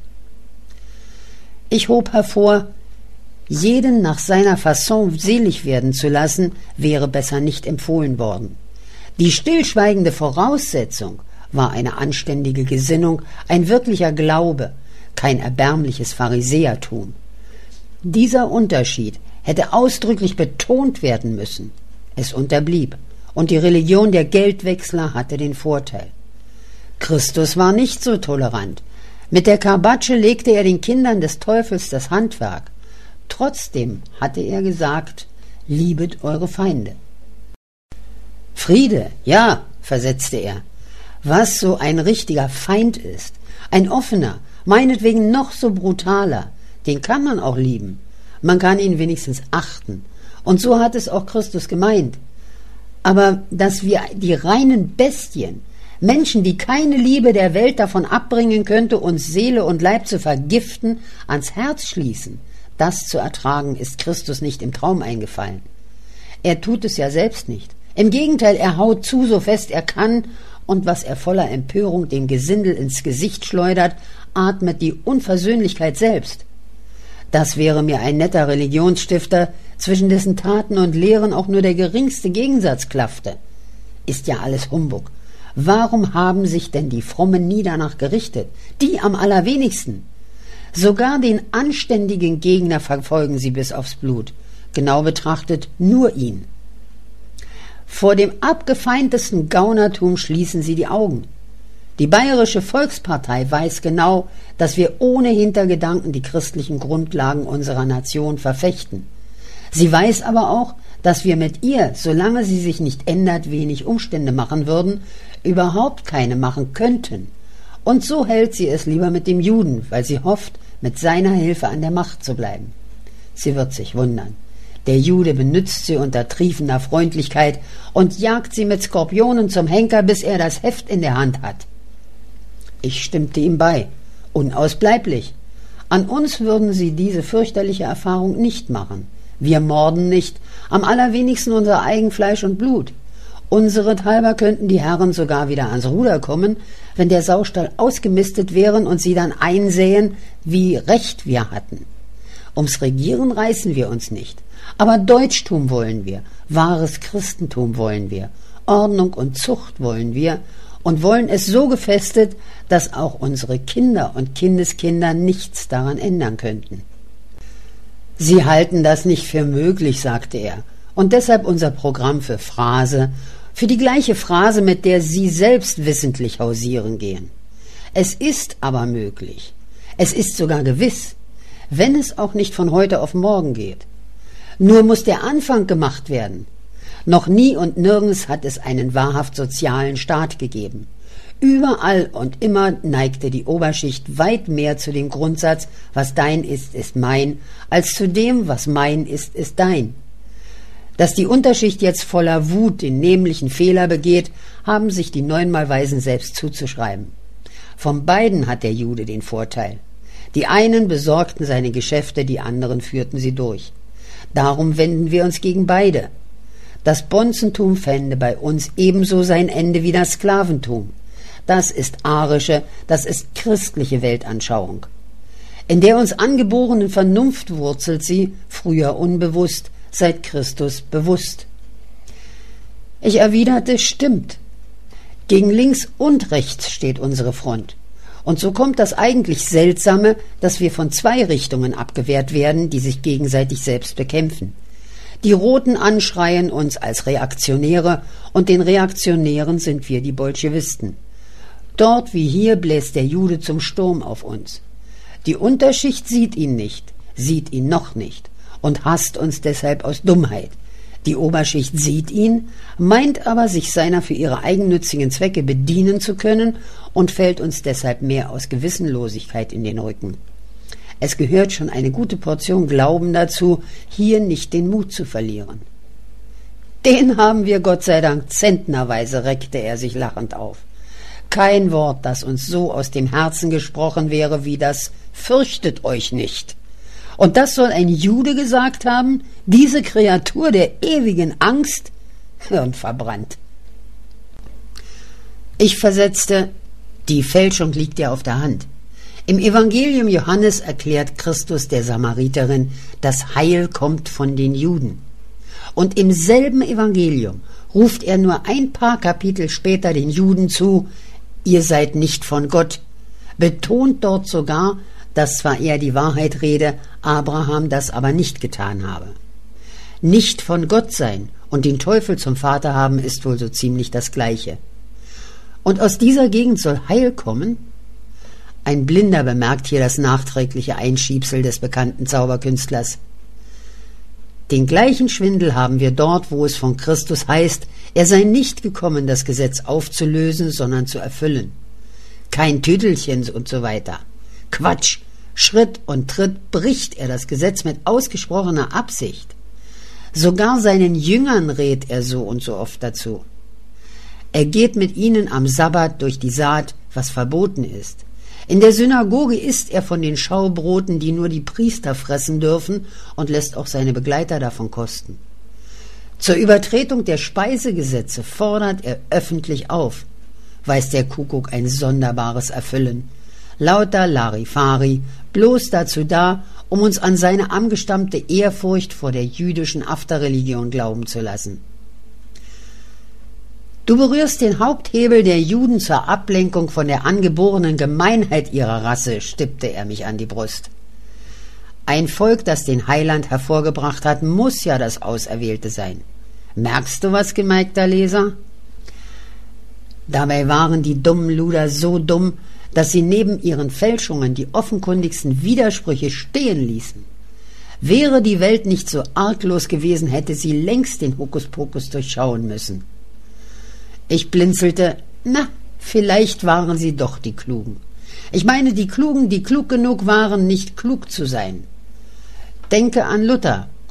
S1: Ich hob hervor, jeden nach seiner Fasson selig werden zu lassen, wäre besser nicht empfohlen worden. Die stillschweigende Voraussetzung war eine anständige Gesinnung, ein wirklicher Glaube, kein erbärmliches Pharisäertum. Dieser Unterschied hätte ausdrücklich betont werden müssen. Es unterblieb, und die Religion der Geldwechsler hatte den Vorteil. Christus war nicht so tolerant. Mit der Karbatsche legte er den Kindern des Teufels das Handwerk. Trotzdem hatte er gesagt, liebet eure Feinde. Friede, ja, versetzte er. Was so ein richtiger Feind ist, ein offener, meinetwegen noch so brutaler, den kann man auch lieben. Man kann ihn wenigstens achten. Und so hat es auch Christus gemeint. Aber dass wir die reinen Bestien, Menschen, die keine Liebe der Welt davon abbringen könnte, uns Seele und Leib zu vergiften, ans Herz schließen, das zu ertragen, ist Christus nicht im Traum eingefallen. Er tut es ja selbst nicht. Im Gegenteil, er haut zu, so fest er kann, und was er voller Empörung dem Gesindel ins Gesicht schleudert, atmet die Unversöhnlichkeit selbst. Das wäre mir ein netter Religionsstifter, zwischen dessen Taten und Lehren auch nur der geringste Gegensatz klaffte. Ist ja alles Humbug. Warum haben sich denn die Frommen nie danach gerichtet? Die am allerwenigsten. Sogar den anständigen Gegner verfolgen sie bis aufs Blut. Genau betrachtet nur ihn. Vor dem abgefeindtesten Gaunertum schließen sie die Augen. Die Bayerische Volkspartei weiß genau, dass wir ohne Hintergedanken die christlichen Grundlagen unserer Nation verfechten. Sie weiß aber auch, dass wir mit ihr, solange sie sich nicht ändert, wenig Umstände machen würden, überhaupt keine machen könnten. Und so hält sie es lieber mit dem Juden, weil sie hofft, mit seiner Hilfe an der Macht zu bleiben. Sie wird sich wundern. Der Jude benützt sie unter triefender Freundlichkeit und jagt sie mit Skorpionen zum Henker, bis er das Heft in der Hand hat. Ich stimmte ihm bei, unausbleiblich. An uns würden sie diese fürchterliche Erfahrung nicht machen. Wir morden nicht, am allerwenigsten unser eigen Fleisch und Blut. Unserethalber könnten die Herren sogar wieder ans Ruder kommen, wenn der Saustall ausgemistet wären und sie dann einsähen, wie recht wir hatten. Ums Regieren reißen wir uns nicht, aber Deutschtum wollen wir, wahres Christentum wollen wir, Ordnung und Zucht wollen wir und wollen es so gefestigt, dass auch unsere Kinder und Kindeskinder nichts daran ändern könnten. Sie halten das nicht für möglich, sagte er, und deshalb unser Programm für Phrase, für die gleiche Phrase, mit der Sie selbst wissentlich hausieren gehen. Es ist aber möglich, es ist sogar gewiss, wenn es auch nicht von heute auf morgen geht. Nur muss der Anfang gemacht werden. Noch nie und nirgends hat es einen wahrhaft sozialen Staat gegeben. Überall und immer neigte die Oberschicht weit mehr zu dem Grundsatz, was dein ist, ist mein, als zu dem, was mein ist, ist dein. Dass die Unterschicht jetzt voller Wut den nämlichen Fehler begeht, haben sich die neunmal Weisen selbst zuzuschreiben. Von beiden hat der Jude den Vorteil. Die einen besorgten seine Geschäfte, die anderen führten sie durch. Darum wenden wir uns gegen beide. Das Bonzentum fände bei uns ebenso sein Ende wie das Sklaventum. Das ist arische, das ist christliche Weltanschauung. In der uns angeborenen Vernunft wurzelt sie, früher unbewusst, seit Christus bewusst. Ich erwiderte, stimmt. Gegen links und rechts steht unsere Front. Und so kommt das eigentlich Seltsame, dass wir von zwei Richtungen abgewehrt werden, die sich gegenseitig selbst bekämpfen. Die Roten anschreien uns als Reaktionäre und den Reaktionären sind wir die Bolschewisten. Dort wie hier bläst der Jude zum Sturm auf uns. Die Unterschicht sieht ihn nicht, sieht ihn noch nicht und hasst uns deshalb aus Dummheit. Die Oberschicht sieht ihn, meint aber, sich seiner für ihre eigennützigen Zwecke bedienen zu können und fällt uns deshalb mehr aus Gewissenlosigkeit in den Rücken. Es gehört schon eine gute Portion Glauben dazu, hier nicht den Mut zu verlieren. Den haben wir Gott sei Dank zentnerweise, reckte er sich lachend auf. Kein Wort, das uns so aus dem Herzen gesprochen wäre wie das »Fürchtet euch nicht«. Und das soll ein Jude gesagt haben, diese Kreatur der ewigen Angst? Hirnverbrannt. Ich versetzte, die Fälschung liegt ja auf der Hand. Im Evangelium Johannes erklärt Christus der Samariterin, das Heil kommt von den Juden. Und im selben Evangelium ruft er nur ein paar Kapitel später den Juden zu, ihr seid nicht von Gott, betont dort sogar, dass zwar er die Wahrheit rede, Abraham das aber nicht getan habe. Nicht von Gott sein und den Teufel zum Vater haben ist wohl so ziemlich das Gleiche. Und aus dieser Gegend soll Heil kommen? Ein Blinder bemerkt hier das nachträgliche Einschiebsel des bekannten Zauberkünstlers. Den gleichen Schwindel haben wir dort, wo es von Christus heißt, er sei nicht gekommen, das Gesetz aufzulösen, sondern zu erfüllen. Kein Tüdelchen und so weiter. Quatsch, Schritt und Tritt bricht er das Gesetz mit ausgesprochener Absicht. Sogar seinen Jüngern rät er so und so oft dazu. Er geht mit ihnen am Sabbat durch die Saat, was verboten ist. In der Synagoge isst er von den Schaubroten, die nur die Priester fressen dürfen, und lässt auch seine Begleiter davon kosten. Zur Übertretung der Speisegesetze fordert er öffentlich auf. Weiß der Kuckuck ein sonderbares Erfüllen. Lauter Larifari, bloß dazu da, um uns an seine angestammte Ehrfurcht vor der jüdischen Afterreligion glauben zu lassen. Du berührst den Haupthebel der Juden zur Ablenkung von der angeborenen Gemeinheit ihrer Rasse, stippte er mich an die Brust. Ein Volk, das den Heiland hervorgebracht hat, muss ja das Auserwählte sein. Merkst du was, geneigter Leser? Dabei waren die dummen Luder so dumm, dass sie neben ihren Fälschungen die offenkundigsten Widersprüche stehen ließen. Wäre die Welt nicht so arglos gewesen, hätte sie längst den Hokuspokus durchschauen müssen. Ich blinzelte, na, vielleicht waren sie doch die Klugen. Ich meine die Klugen, die klug genug waren, nicht klug zu sein. Denke an Luther.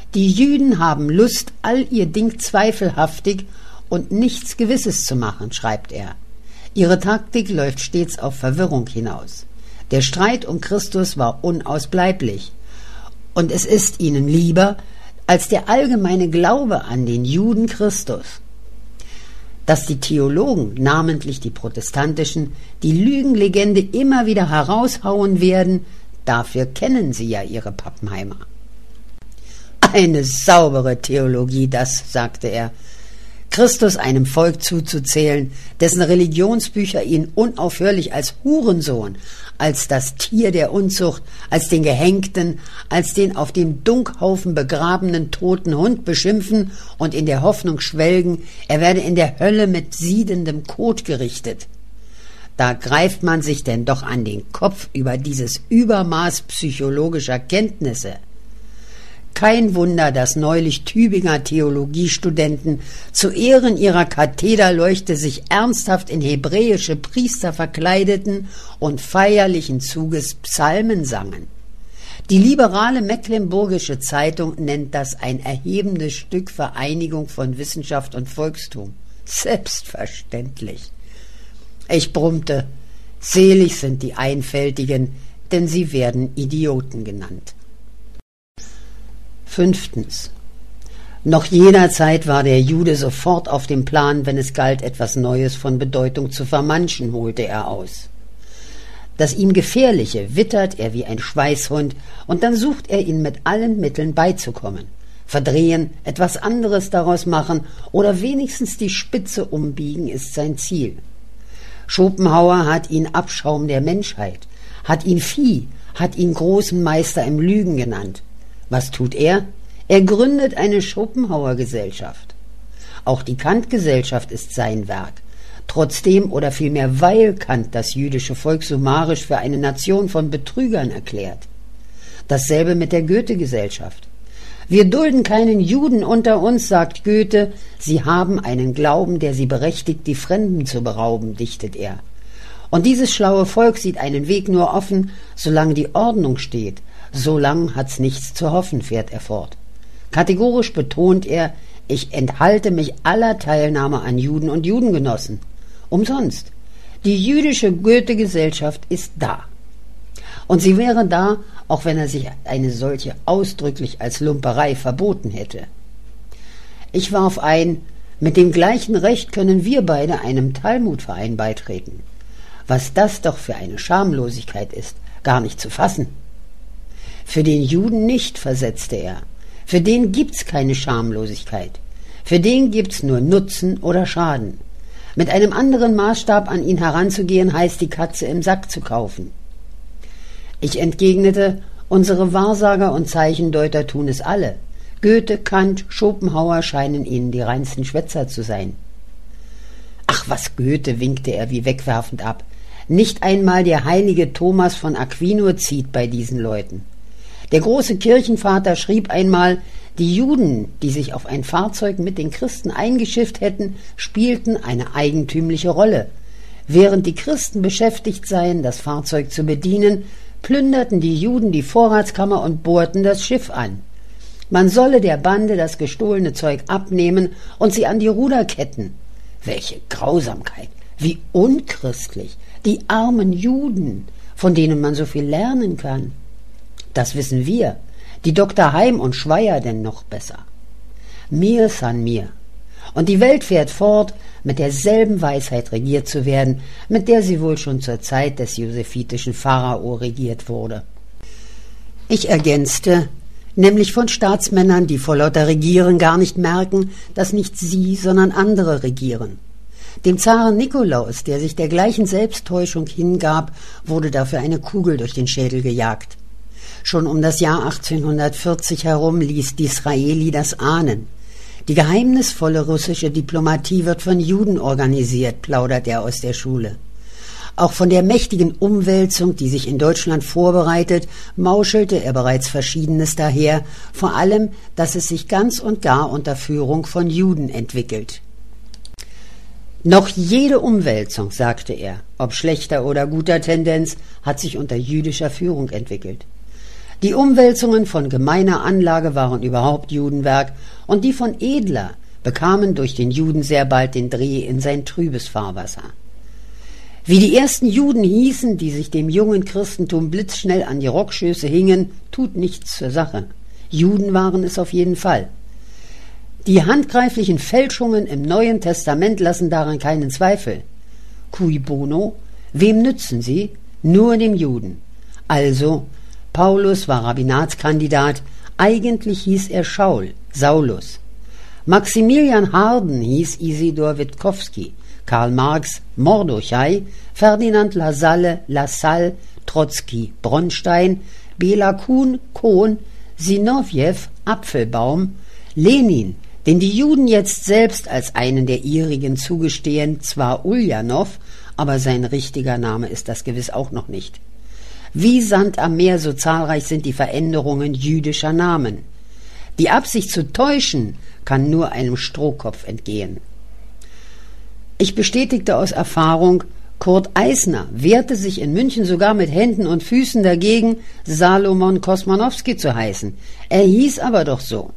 S1: Die Jüden haben Lust, all ihr Ding zweifelhaftig und nichts Gewisses zu machen, schreibt er. Ihre Taktik läuft stets auf Verwirrung hinaus. Der Streit um Christus war unausbleiblich. Und es ist ihnen lieber als der allgemeine Glaube an den Juden Christus. Dass die Theologen, namentlich die protestantischen, die Lügenlegende immer wieder heraushauen werden, dafür kennen sie ja ihre Pappenheimer. Eine saubere Theologie, das, sagte er. Christus einem Volk zuzuzählen, dessen Religionsbücher ihn unaufhörlich als Hurensohn, als das Tier der Unzucht, als den Gehängten, als den auf dem Dunkhaufen begrabenen toten Hund beschimpfen und in der Hoffnung schwelgen, er werde in der Hölle mit siedendem Kot gerichtet. Da greift man sich denn doch an den Kopf über dieses Übermaß psychologischer Kenntnisse. Kein Wunder, dass neulich Tübinger Theologiestudenten zu Ehren ihrer Kathederleuchte sich ernsthaft in hebräische Priester verkleideten und feierlichen Zuges Psalmen sangen. Die liberale Mecklenburgische Zeitung nennt das ein erhebendes Stück Vereinigung von Wissenschaft und Volkstum. Selbstverständlich. Ich brummte, selig sind die Einfältigen, denn sie werden Idioten genannt. 5. Noch jederzeit war der Jude sofort auf dem Plan, wenn es galt, etwas Neues von Bedeutung zu vermanschen, holte er aus. Das ihm Gefährliche wittert er wie ein Schweißhund, und dann sucht er ihn mit allen Mitteln beizukommen. Verdrehen, etwas anderes daraus machen oder wenigstens die Spitze umbiegen ist sein Ziel. Schopenhauer hat ihn Abschaum der Menschheit, hat ihn Vieh, hat ihn großen Meister im Lügen genannt. Was tut er? Er gründet eine Schopenhauer-Gesellschaft. Auch die Kant-Gesellschaft ist sein Werk. Trotzdem oder vielmehr weil Kant das jüdische Volk summarisch für eine Nation von Betrügern erklärt. Dasselbe mit der Goethe-Gesellschaft. Wir dulden keinen Juden unter uns, sagt Goethe, sie haben einen Glauben, der sie berechtigt, die Fremden zu berauben, dichtet er. Und dieses schlaue Volk sieht einen Weg nur offen, solange die Ordnung steht. Solang hat's nichts zu hoffen, fährt er fort. Kategorisch betont er, ich enthalte mich aller Teilnahme an Juden und Judengenossen. Umsonst. Die jüdische Goethe-Gesellschaft ist da. Und sie wäre da, auch wenn er sich eine solche ausdrücklich als Lumperei verboten hätte. Ich warf ein, mit dem gleichen Recht können wir beide einem Talmudverein beitreten. Was das doch für eine Schamlosigkeit ist, gar nicht zu fassen. Für den Juden nicht, versetzte er. Für den gibt's keine Schamlosigkeit. Für den gibt's nur Nutzen oder Schaden. Mit einem anderen Maßstab an ihn heranzugehen, heißt die Katze im Sack zu kaufen. Ich entgegnete, unsere Wahrsager und Zeichendeuter tun es alle. Goethe, Kant, Schopenhauer scheinen ihnen die reinsten Schwätzer zu sein. Ach was Goethe, winkte er wie wegwerfend ab. Nicht einmal der heilige Thomas von Aquino zieht bei diesen Leuten. Der große Kirchenvater schrieb einmal, die Juden, die sich auf ein Fahrzeug mit den Christen eingeschifft hätten, spielten eine eigentümliche Rolle. Während die Christen beschäftigt seien, das Fahrzeug zu bedienen, plünderten die Juden die Vorratskammer und bohrten das Schiff an. Man solle der Bande das gestohlene Zeug abnehmen und sie an die Ruder ketten. Welche Grausamkeit, wie unchristlich, die armen Juden, von denen man so viel lernen kann. Das wissen wir, die Dr. Heim und Schweier denn noch besser. Mir san mir. Und die Welt fährt fort, mit derselben Weisheit regiert zu werden, mit der sie wohl schon zur Zeit des josephitischen Pharao regiert wurde. Ich ergänzte, nämlich von Staatsmännern, die vor lauter Regieren gar nicht merken, dass nicht sie, sondern andere regieren. Dem Zaren Nikolaus, der sich der gleichen Selbsttäuschung hingab, wurde dafür eine Kugel durch den Schädel gejagt. Schon um das Jahr 1840 herum ließ Disraeli das ahnen. Die geheimnisvolle russische Diplomatie wird von Juden organisiert, plaudert er aus der Schule. Auch von der mächtigen Umwälzung, die sich in Deutschland vorbereitet, mauschelte er bereits Verschiedenes daher, vor allem, dass es sich ganz und gar unter Führung von Juden entwickelt. Noch jede Umwälzung, sagte er, ob schlechter oder guter Tendenz, hat sich unter jüdischer Führung entwickelt. Die Umwälzungen von gemeiner Anlage waren überhaupt Judenwerk, und die von edler bekamen durch den Juden sehr bald den Dreh in sein trübes Fahrwasser. Wie die ersten Juden hießen, die sich dem jungen Christentum blitzschnell an die Rockschöße hingen, tut nichts zur Sache. Juden waren es auf jeden Fall. Die handgreiflichen Fälschungen im Neuen Testament lassen daran keinen Zweifel. Cui bono? Wem nützen sie? Nur dem Juden. Also, Paulus war Rabbinatskandidat, eigentlich hieß er Schaul, Saulus. Maximilian Harden hieß Isidor Witkowski, Karl Marx Mordechai, Ferdinand Lassalle, Trotzki, Bronstein, Bela Kuhn, Kohn, Sinowjew, Apfelbaum, Lenin, den die Juden jetzt selbst als einen der ihrigen zugestehen, zwar Uljanow, aber sein richtiger Name ist das gewiss auch noch nicht. Wie Sand am Meer, so zahlreich sind die Veränderungen jüdischer Namen. Die Absicht zu täuschen kann nur einem Strohkopf entgehen. Ich bestätigte aus Erfahrung, Kurt Eisner wehrte sich in München sogar mit Händen und Füßen dagegen, Salomon Kosmanowski zu heißen. Er hieß aber doch so.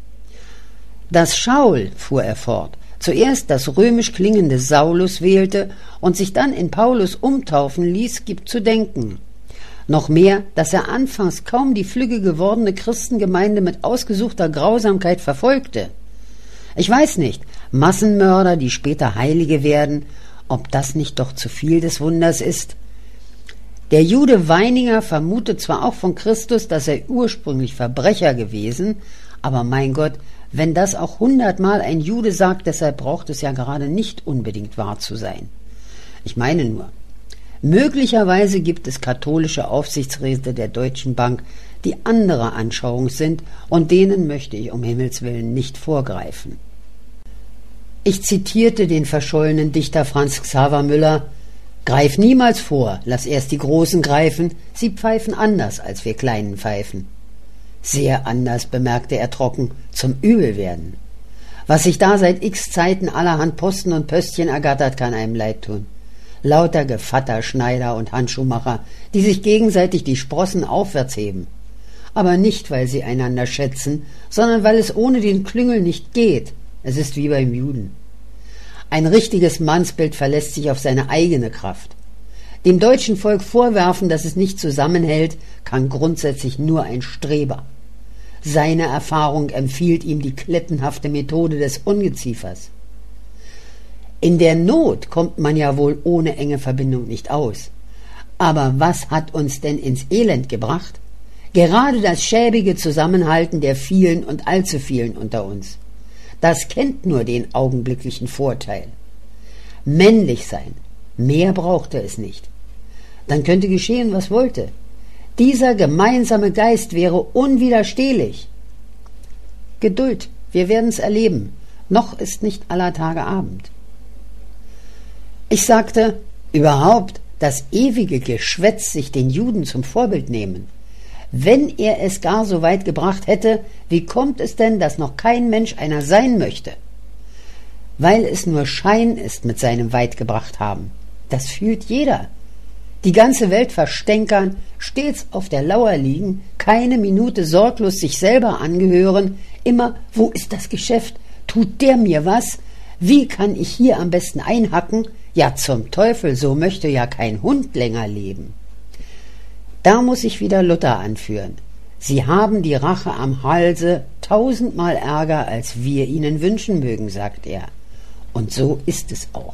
S1: Dass Schaul, fuhr er fort, zuerst das römisch klingende Saulus wählte und sich dann in Paulus umtaufen ließ, gibt zu denken. Noch mehr, dass er anfangs kaum die flügge gewordene Christengemeinde mit ausgesuchter Grausamkeit verfolgte. Ich weiß nicht, Massenmörder, die später Heilige werden, ob das nicht doch zu viel des Wunders ist. Der Jude Weininger vermutet zwar auch von Christus, dass er ursprünglich Verbrecher gewesen, aber mein Gott, wenn das auch 100-mal ein Jude sagt, deshalb braucht es ja gerade nicht unbedingt wahr zu sein. Ich meine nur, möglicherweise gibt es katholische Aufsichtsräte der Deutschen Bank, die anderer Anschauung sind, und denen möchte ich um Himmels willen nicht vorgreifen. Ich zitierte den verschollenen Dichter Franz Xaver Müller: »Greif niemals vor, lass erst die Großen greifen, sie pfeifen anders, als wir Kleinen pfeifen.« Sehr anders, bemerkte er trocken, zum Übelwerden. Was sich da seit x Zeiten allerhand Posten und Pöstchen ergattert, kann einem leid tun. Lauter Gevatter, Schneider und Handschuhmacher, die sich gegenseitig die Sprossen aufwärts heben. Aber nicht, weil sie einander schätzen, sondern weil es ohne den Klüngel nicht geht. Es ist wie beim Juden. Ein richtiges Mannsbild verlässt sich auf seine eigene Kraft. Dem deutschen Volk vorwerfen, dass es nicht zusammenhält, kann grundsätzlich nur ein Streber. Seine Erfahrung empfiehlt ihm die klettenhafte Methode des Ungeziefers. In der Not kommt man ja wohl ohne enge Verbindung nicht aus. Aber was hat uns denn ins Elend gebracht? Gerade das schäbige Zusammenhalten der vielen und allzu vielen unter uns. Das kennt nur den augenblicklichen Vorteil. Männlich sein, mehr brauchte es nicht. Dann könnte geschehen, was wollte. Dieser gemeinsame Geist wäre unwiderstehlich. Geduld, wir werden's erleben. Noch ist nicht aller Tage Abend. Ich sagte, überhaupt das ewige Geschwätz sich den Juden zum Vorbild nehmen. Wenn er es gar so weit gebracht hätte, wie kommt es denn, dass noch kein Mensch einer sein möchte? Weil es nur Schein ist mit seinem Weitgebracht haben. Das fühlt jeder. Die ganze Welt verstänkern, stets auf der Lauer liegen, keine Minute sorglos sich selber angehören, immer, wo ist das Geschäft? Tut der mir was? Wie kann ich hier am besten einhacken? Ja, zum Teufel, so möchte ja kein Hund länger leben. Da muss ich wieder Luther anführen. Sie haben die Rache am Halse 1000-mal ärger, als wir ihnen wünschen mögen, sagt er. Und so ist es auch.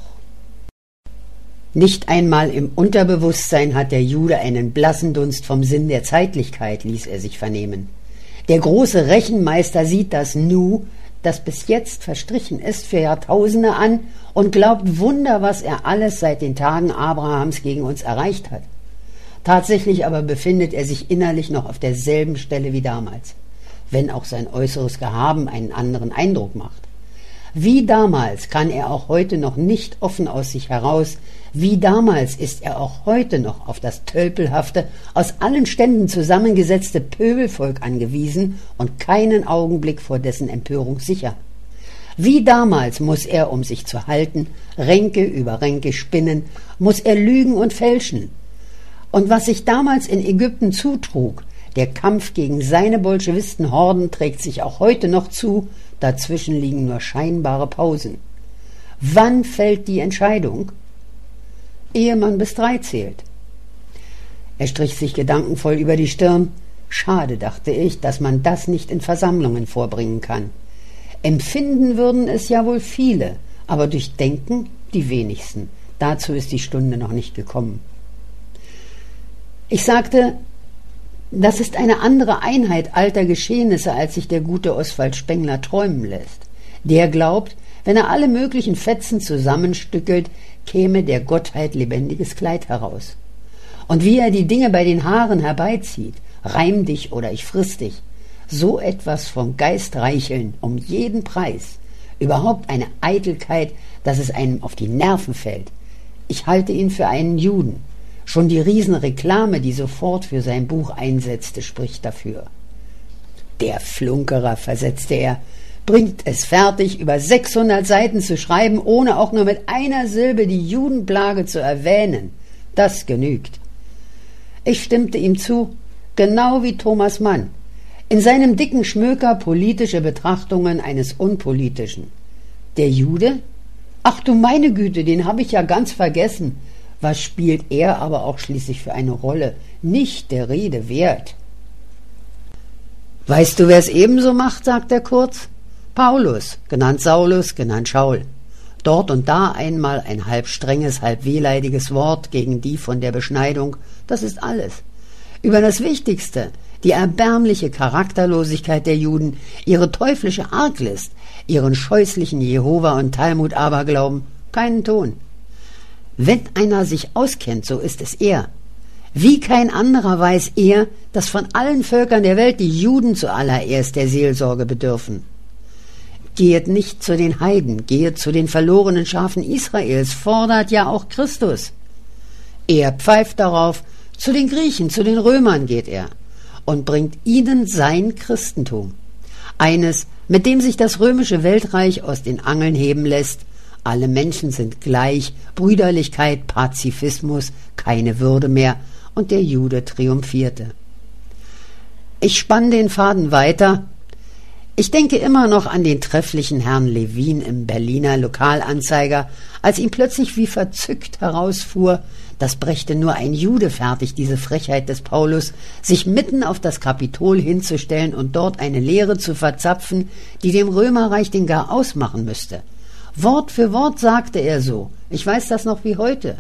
S1: Nicht einmal im Unterbewusstsein hat der Jude einen blassen Dunst vom Sinn der Zeitlichkeit, ließ er sich vernehmen. Der große Rechenmeister sieht das Nu, das bis jetzt verstrichen ist, für Jahrtausende an und glaubt Wunder, was er alles seit den Tagen Abrahams gegen uns erreicht hat. Tatsächlich aber befindet er sich innerlich noch auf derselben Stelle wie damals, wenn auch sein äußeres Gehaben einen anderen Eindruck macht. Wie damals kann er auch heute noch nicht offen aus sich heraus, wie damals ist er auch heute noch auf das tölpelhafte, aus allen Ständen zusammengesetzte Pöbelvolk angewiesen und keinen Augenblick vor dessen Empörung sicher. Wie damals muss er, um sich zu halten, Ränke über Ränke spinnen, muss er lügen und fälschen. Und was sich damals in Ägypten zutrug, Der Kampf gegen seine Bolschewistenhorden trägt sich auch heute noch zu, dazwischen liegen nur scheinbare Pausen. Wann fällt die Entscheidung? Ehe man bis 3 zählt. Er strich sich gedankenvoll über die Stirn. Schade, dachte ich, dass man das nicht in Versammlungen vorbringen kann. Empfinden würden es ja wohl viele, aber durchdenken die wenigsten. Dazu ist die Stunde noch nicht gekommen. Ich sagte, das ist eine andere Einheit alter Geschehnisse, als sich der gute Oswald Spengler träumen lässt. Der glaubt, wenn er alle möglichen Fetzen zusammenstückelt, käme der Gottheit lebendiges Kleid heraus. Und wie er die Dinge bei den Haaren herbeizieht, reim dich oder ich friss dich, so etwas vom Geist reicheln, um jeden Preis, überhaupt eine Eitelkeit, dass es einem auf die Nerven fällt. Ich halte ihn für einen Juden. Schon die Riesenreklame, die sofort für sein Buch einsetzte, spricht dafür. Der Flunkerer, versetzte er, bringt es fertig, über 600 Seiten zu schreiben, ohne auch nur mit einer Silbe die Judenplage zu erwähnen. Das genügt. Ich stimmte ihm zu, genau wie Thomas Mann, in seinem dicken Schmöker politische Betrachtungen eines Unpolitischen. Der Jude? Ach du meine Güte, den habe ich ja ganz vergessen. Was spielt er aber auch schließlich für eine Rolle? Nicht der Rede wert. Weißt du, wer es ebenso macht, sagt er kurz? Paulus, genannt Saulus, genannt Schaul. Dort und da einmal ein halb strenges, halb wehleidiges Wort gegen die von der Beschneidung, das ist alles. Über das Wichtigste, die erbärmliche Charakterlosigkeit der Juden, ihre teuflische Arglist, ihren scheußlichen Jehova- und Talmud-Aberglauben, keinen Ton. Wenn einer sich auskennt, so ist es er. Wie kein anderer weiß er, dass von allen Völkern der Welt die Juden zuallererst der Seelsorge bedürfen. Gehet nicht zu den Heiden, gehet zu den verlorenen Schafen Israels, fordert ja auch Christus. Er pfeift darauf, zu den Griechen, zu den Römern geht er und bringt ihnen sein Christentum. Eines, mit dem sich das römische Weltreich aus den Angeln heben lässt. Alle Menschen sind gleich, Brüderlichkeit, Pazifismus, keine Würde mehr, und der Jude triumphierte. Ich spann den Faden weiter. Ich denke immer noch an den trefflichen Herrn Levin im Berliner Lokalanzeiger, als ihm plötzlich wie verzückt herausfuhr, das brächte nur ein Jude fertig, diese Frechheit des Paulus, sich mitten auf das Kapitol hinzustellen und dort eine Lehre zu verzapfen, die dem Römerreich den Garaus machen müsste. Wort für Wort sagte er so, ich weiß das noch wie heute.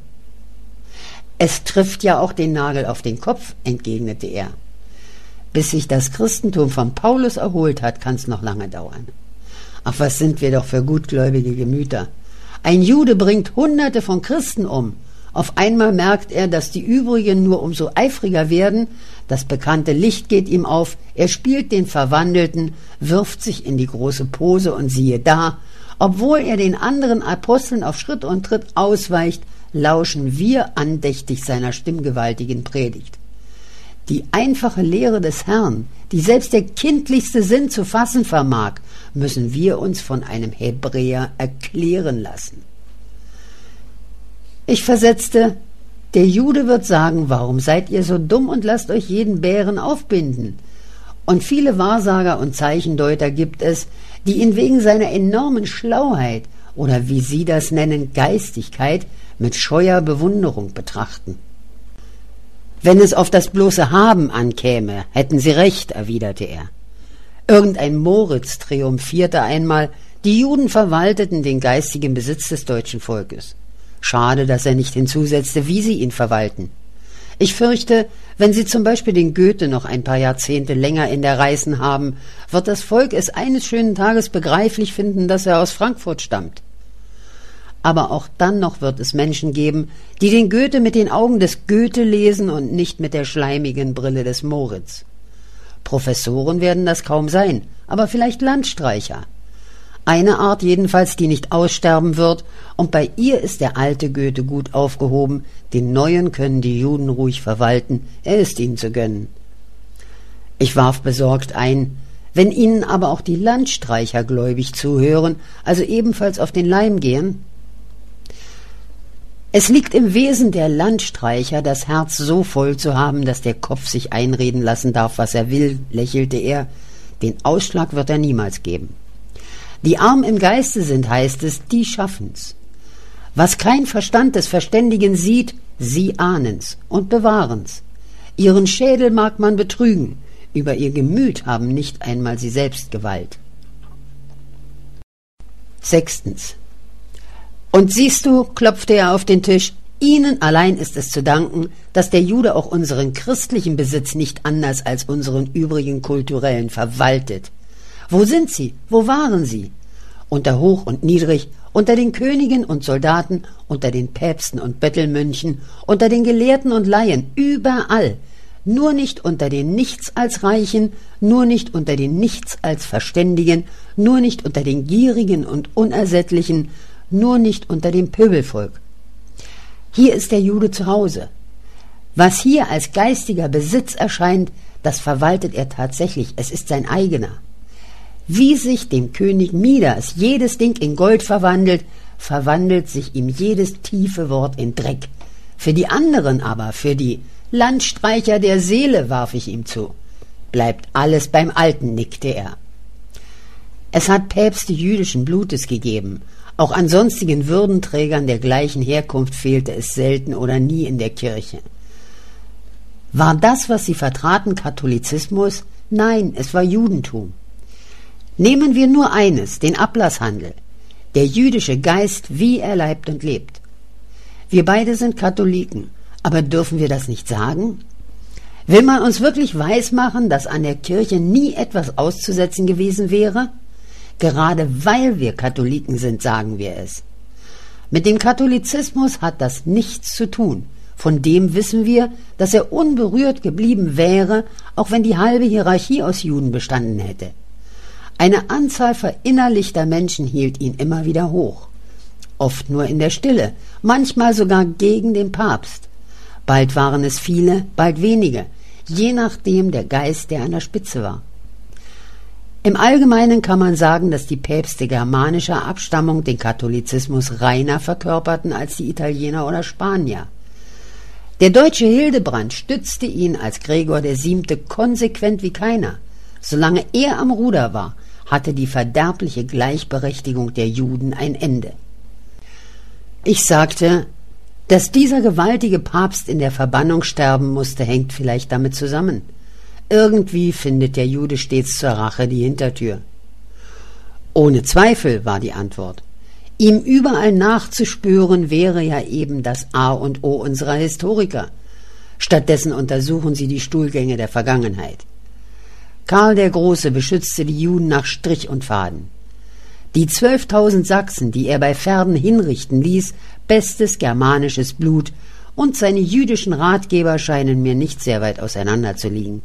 S1: Es trifft ja auch den Nagel auf den Kopf, entgegnete er. Bis sich das Christentum von Paulus erholt hat, kann's noch lange dauern. Ach, was sind wir doch für gutgläubige Gemüter. Ein Jude bringt Hunderte von Christen um. Auf einmal merkt er, dass die übrigen nur umso eifriger werden. Das bekannte Licht geht ihm auf. Er spielt den Verwandelten, wirft sich in die große Pose und siehe da, obwohl er den anderen Aposteln auf Schritt und Tritt ausweicht, lauschen wir andächtig seiner stimmgewaltigen Predigt. Die einfache Lehre des Herrn, die selbst der kindlichste Sinn zu fassen vermag, müssen wir uns von einem Hebräer erklären lassen. Ich versetzte, der Jude wird sagen, warum seid ihr so dumm und lasst euch jeden Bären aufbinden? Und viele Wahrsager und Zeichendeuter gibt es, die ihn wegen seiner enormen Schlauheit oder wie sie das nennen, Geistigkeit, mit scheuer Bewunderung betrachten. Wenn es auf das bloße Haben ankäme, hätten sie recht, erwiderte er. Irgendein Moritz triumphierte einmal, die Juden verwalteten den geistigen Besitz des deutschen Volkes. Schade, dass er nicht hinzusetzte, wie sie ihn verwalten. Ich fürchte, wenn sie zum Beispiel den Goethe noch ein paar Jahrzehnte länger in der Reißen haben, wird das Volk es eines schönen Tages begreiflich finden, dass er aus Frankfurt stammt. Aber auch dann noch wird es Menschen geben, die den Goethe mit den Augen des Goethe lesen und nicht mit der schleimigen Brille des Moritz. Professoren werden das kaum sein, aber vielleicht Landstreicher. Eine Art jedenfalls, die nicht aussterben wird, und bei ihr ist der alte Goethe gut aufgehoben, den neuen können die Juden ruhig verwalten, er ist ihnen zu gönnen. Ich warf besorgt ein, wenn ihnen aber auch die Landstreicher gläubig zuhören, also ebenfalls auf den Leim gehen. Es liegt im Wesen der Landstreicher, das Herz so voll zu haben, dass der Kopf sich einreden lassen darf, was er will, lächelte er. Den Ausschlag wird er niemals geben. Die arm im Geiste sind, heißt es, die schaffen's. Was kein Verstand des Verständigen sieht, sie ahnen's und bewahren's. Ihren Schädel mag man betrügen, über ihr Gemüt haben nicht einmal sie selbst Gewalt. 6. Und siehst du, klopfte er auf den Tisch, ihnen allein ist es zu danken, dass der Jude auch unseren christlichen Besitz nicht anders als unseren übrigen kulturellen verwaltet. Wo sind sie? Wo waren sie? Unter Hoch und Niedrig, unter den Königen und Soldaten, unter den Päpsten und Bettelmönchen, unter den Gelehrten und Laien, überall, nur nicht unter den Nichts als Reichen, nur nicht unter den Nichts als Verständigen, nur nicht unter den Gierigen und Unersättlichen, nur nicht unter dem Pöbelvolk. Hier ist der Jude zu Hause. Was hier als geistiger Besitz erscheint, das verwaltet er tatsächlich, es ist sein eigener. Wie sich dem König Midas jedes Ding in Gold verwandelt, verwandelt sich ihm jedes tiefe Wort in Dreck. Für die anderen aber, für die Landstreicher der Seele, warf ich ihm zu. Bleibt alles beim Alten, nickte er. Es hat Päpste jüdischen Blutes gegeben. Auch an sonstigen Würdenträgern der gleichen Herkunft fehlte es selten oder nie in der Kirche. War das, was sie vertraten, Katholizismus? Nein, es war Judentum. Nehmen wir nur eines, den Ablasshandel. Der jüdische Geist, wie er leibt und lebt. Wir beide sind Katholiken, aber dürfen wir das nicht sagen? Will man uns wirklich weismachen, dass an der Kirche nie etwas auszusetzen gewesen wäre? Gerade weil wir Katholiken sind, sagen wir es. Mit dem Katholizismus hat das nichts zu tun. Von dem wissen wir, dass er unberührt geblieben wäre, auch wenn die halbe Hierarchie aus Juden bestanden hätte. Eine Anzahl verinnerlichter Menschen hielt ihn immer wieder hoch. Oft nur in der Stille, manchmal sogar gegen den Papst. Bald waren es viele, bald wenige, je nachdem der Geist, der an der Spitze war. Im Allgemeinen kann man sagen, dass die Päpste germanischer Abstammung den Katholizismus reiner verkörperten als die Italiener oder Spanier. Der deutsche Hildebrand stützte ihn als Gregor VII. Konsequent wie keiner. Solange er am Ruder war, hatte die verderbliche Gleichberechtigung der Juden ein Ende. Ich sagte, dass dieser gewaltige Papst in der Verbannung sterben musste, hängt vielleicht damit zusammen. Irgendwie findet der Jude stets zur Rache die Hintertür. Ohne Zweifel, war die Antwort. Ihm überall nachzuspüren wäre ja eben das A und O unserer Historiker. Stattdessen untersuchen sie die Stuhlgänge der Vergangenheit. Karl der Große beschützte die Juden nach Strich und Faden. Die 12.000 Sachsen, die er bei Verden hinrichten ließ, bestes germanisches Blut, und seine jüdischen Ratgeber scheinen mir nicht sehr weit auseinander zu liegen.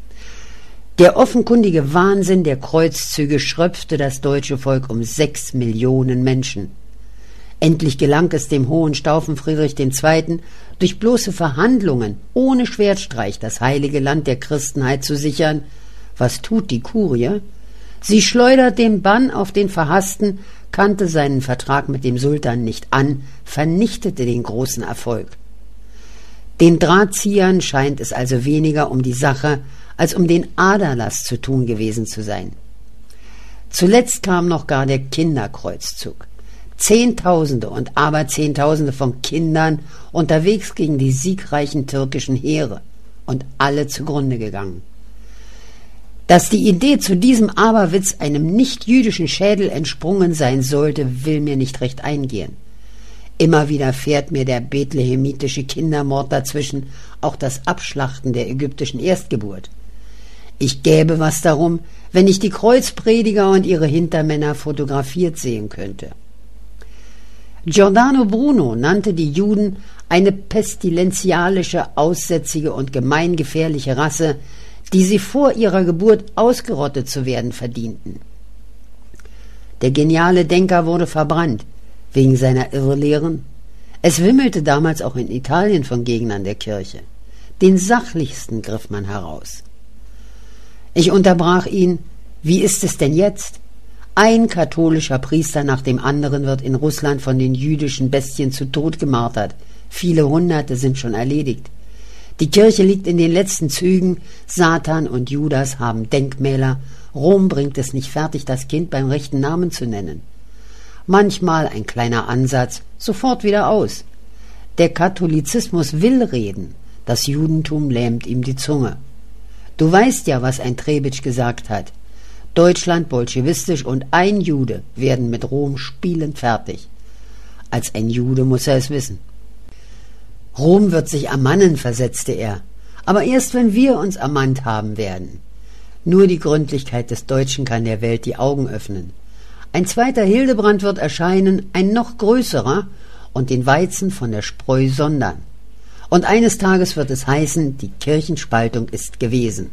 S1: Der offenkundige Wahnsinn der Kreuzzüge schröpfte das deutsche Volk um 6 Millionen Menschen. Endlich gelang es dem hohen Staufen Friedrich II., durch bloße Verhandlungen ohne Schwertstreich das heilige Land der Christenheit zu sichern. Was tut die Kurie? Sie schleudert den Bann auf den Verhassten, kannte seinen Vertrag mit dem Sultan nicht an, vernichtete den großen Erfolg. Den Drahtziehern scheint es also weniger um die Sache als um den Aderlass zu tun gewesen zu sein. Zuletzt kam noch gar der Kinderkreuzzug. Zehntausende und Aberzehntausende von Kindern unterwegs gegen die siegreichen türkischen Heere und alle zugrunde gegangen. Dass die Idee zu diesem Aberwitz einem nicht-jüdischen Schädel entsprungen sein sollte, will mir nicht recht eingehen. Immer wieder fährt mir der bethlehemitische Kindermord dazwischen, auch das Abschlachten der ägyptischen Erstgeburt. Ich gäbe was darum, wenn ich die Kreuzprediger und ihre Hintermänner fotografiert sehen könnte. Giordano Bruno nannte die Juden eine pestilentialische, aussätzige und gemeingefährliche Rasse, die sie vor ihrer Geburt ausgerottet zu werden verdienten. Der geniale Denker wurde verbrannt, wegen seiner Irrlehren. Es wimmelte damals auch in Italien von Gegnern der Kirche. Den sachlichsten griff man heraus. Ich unterbrach ihn: Wie ist es denn jetzt? Ein katholischer Priester nach dem anderen wird in Russland von den jüdischen Bestien zu Tod gemartert. Viele Hunderte sind schon erledigt. Die Kirche liegt in den letzten Zügen. Satan und Judas haben Denkmäler. Rom bringt es nicht fertig, das Kind beim rechten Namen zu nennen. Manchmal ein kleiner Ansatz, sofort wieder aus. Der Katholizismus will reden, das Judentum lähmt ihm die Zunge. Du weißt ja, was ein Trebitsch gesagt hat. Deutschland bolschewistisch und ein Jude werden mit Rom spielend fertig. Als ein Jude muss er es wissen. Rom wird sich ermannen, versetzte er, aber erst wenn wir uns ermannt haben werden. Nur die Gründlichkeit des Deutschen kann der Welt die Augen öffnen. Ein zweiter Hildebrand wird erscheinen, ein noch größerer, und den Weizen von der Spreu sondern. Und eines Tages wird es heißen, die Kirchenspaltung ist gewesen.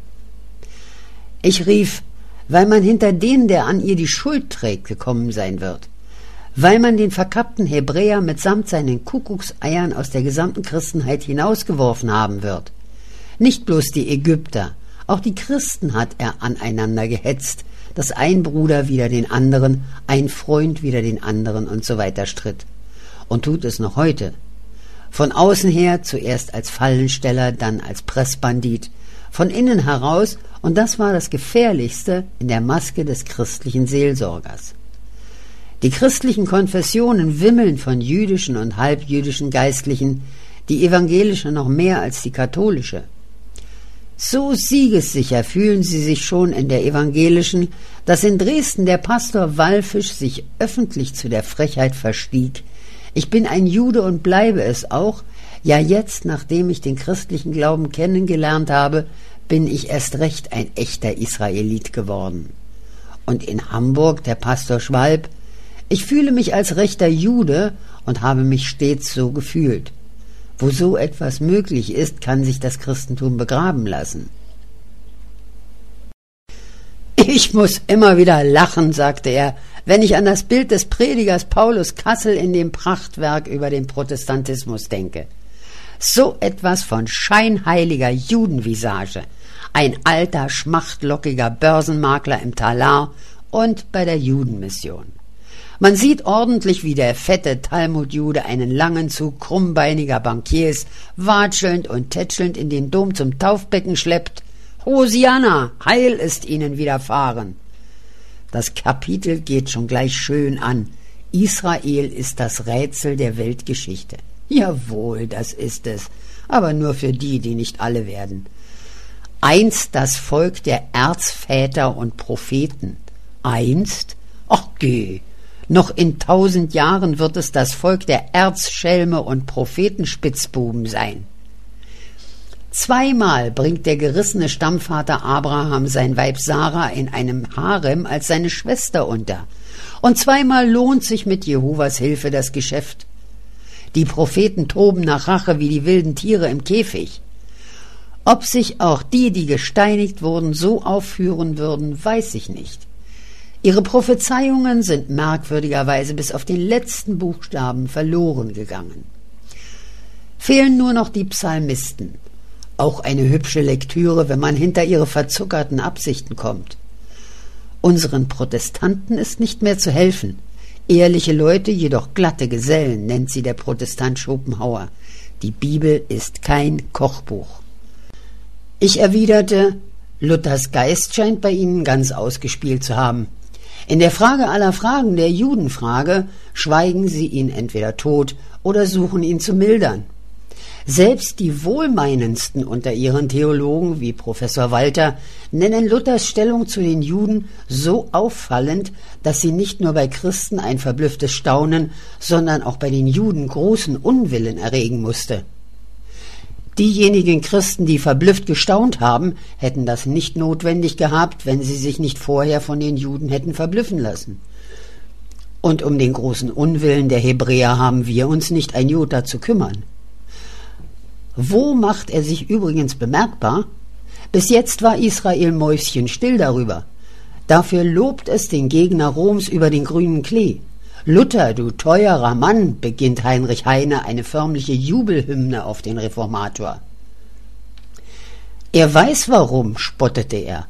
S1: Ich rief, weil man hinter den, der an ihr die Schuld trägt, gekommen sein wird. Weil man den verkappten Hebräer mitsamt seinen Kuckuckseiern aus der gesamten Christenheit hinausgeworfen haben wird. Nicht bloß die Ägypter, auch die Christen hat er aneinander gehetzt, dass ein Bruder wider den anderen, ein Freund wider den anderen und so weiter stritt. Und tut es noch heute. Von außen her zuerst als Fallensteller, dann als Pressbandit, von innen heraus, und das war das Gefährlichste, in der Maske des christlichen Seelsorgers. Die christlichen Konfessionen wimmeln von jüdischen und halbjüdischen Geistlichen, die evangelische noch mehr als die katholische. So siegessicher fühlen sie sich schon in der evangelischen, dass in Dresden der Pastor Wallfisch sich öffentlich zu der Frechheit verstieg: Ich bin ein Jude und bleibe es auch, ja jetzt, nachdem ich den christlichen Glauben kennengelernt habe, bin ich erst recht ein echter Israelit geworden. Und in Hamburg der Pastor Schwalb: Ich fühle mich als rechter Jude und habe mich stets so gefühlt. Wo so etwas möglich ist, kann sich das Christentum begraben lassen. Ich muss immer wieder lachen, sagte er, wenn ich an das Bild des Predigers Paulus Kassel in dem Prachtwerk über den Protestantismus denke. So etwas von scheinheiliger Judenvisage, ein alter, schmachtlockiger Börsenmakler im Talar und bei der Judenmission. Man sieht ordentlich, wie der fette Talmudjude einen langen Zug krummbeiniger Bankiers watschelnd und tätschelnd in den Dom zum Taufbecken schleppt. Hosianna, Heil ist ihnen widerfahren. Das Kapitel geht schon gleich schön an. Israel ist das Rätsel der Weltgeschichte. Jawohl, das ist es, aber nur für die, die nicht alle werden. Einst das Volk der Erzväter und Propheten. Einst? Ach geh! Noch in 1000 Jahren wird es das Volk der Erzschelme und Prophetenspitzbuben sein. Zweimal bringt der gerissene Stammvater Abraham sein Weib Sarah in einem Harem als seine Schwester unter. Und zweimal lohnt sich mit Jehovas Hilfe das Geschäft. Die Propheten toben nach Rache wie die wilden Tiere im Käfig. Ob sich auch die, die gesteinigt wurden, so aufführen würden, weiß ich nicht. Ihre Prophezeiungen sind merkwürdigerweise bis auf den letzten Buchstaben verloren gegangen. Fehlen nur noch die Psalmisten. Auch eine hübsche Lektüre, wenn man hinter ihre verzuckerten Absichten kommt. Unseren Protestanten ist nicht mehr zu helfen. Ehrliche Leute, jedoch glatte Gesellen, nennt sie der Protestant Schopenhauer. Die Bibel ist kein Kochbuch. Ich erwiderte, Luthers Geist scheint bei Ihnen ganz ausgespielt zu haben. In der Frage aller Fragen, der Judenfrage, schweigen Sie ihn entweder tot oder suchen ihn zu mildern. Selbst die wohlmeinendsten unter ihren Theologen, wie Professor Walter, nennen Luthers Stellung zu den Juden so auffallend, dass sie nicht nur bei Christen ein verblüfftes Staunen, sondern auch bei den Juden großen Unwillen erregen musste. Diejenigen Christen, die verblüfft gestaunt haben, hätten das nicht notwendig gehabt, wenn sie sich nicht vorher von den Juden hätten verblüffen lassen. Und um den großen Unwillen der Hebräer haben wir uns nicht ein Jota zu kümmern. Wo macht er sich übrigens bemerkbar? Bis jetzt war Israel mäuschenstill darüber. Dafür lobt es den Gegner Roms über den grünen Klee. Luther, du teurer Mann, beginnt Heinrich Heine eine förmliche Jubelhymne auf den Reformator. Er weiß warum, spottete er.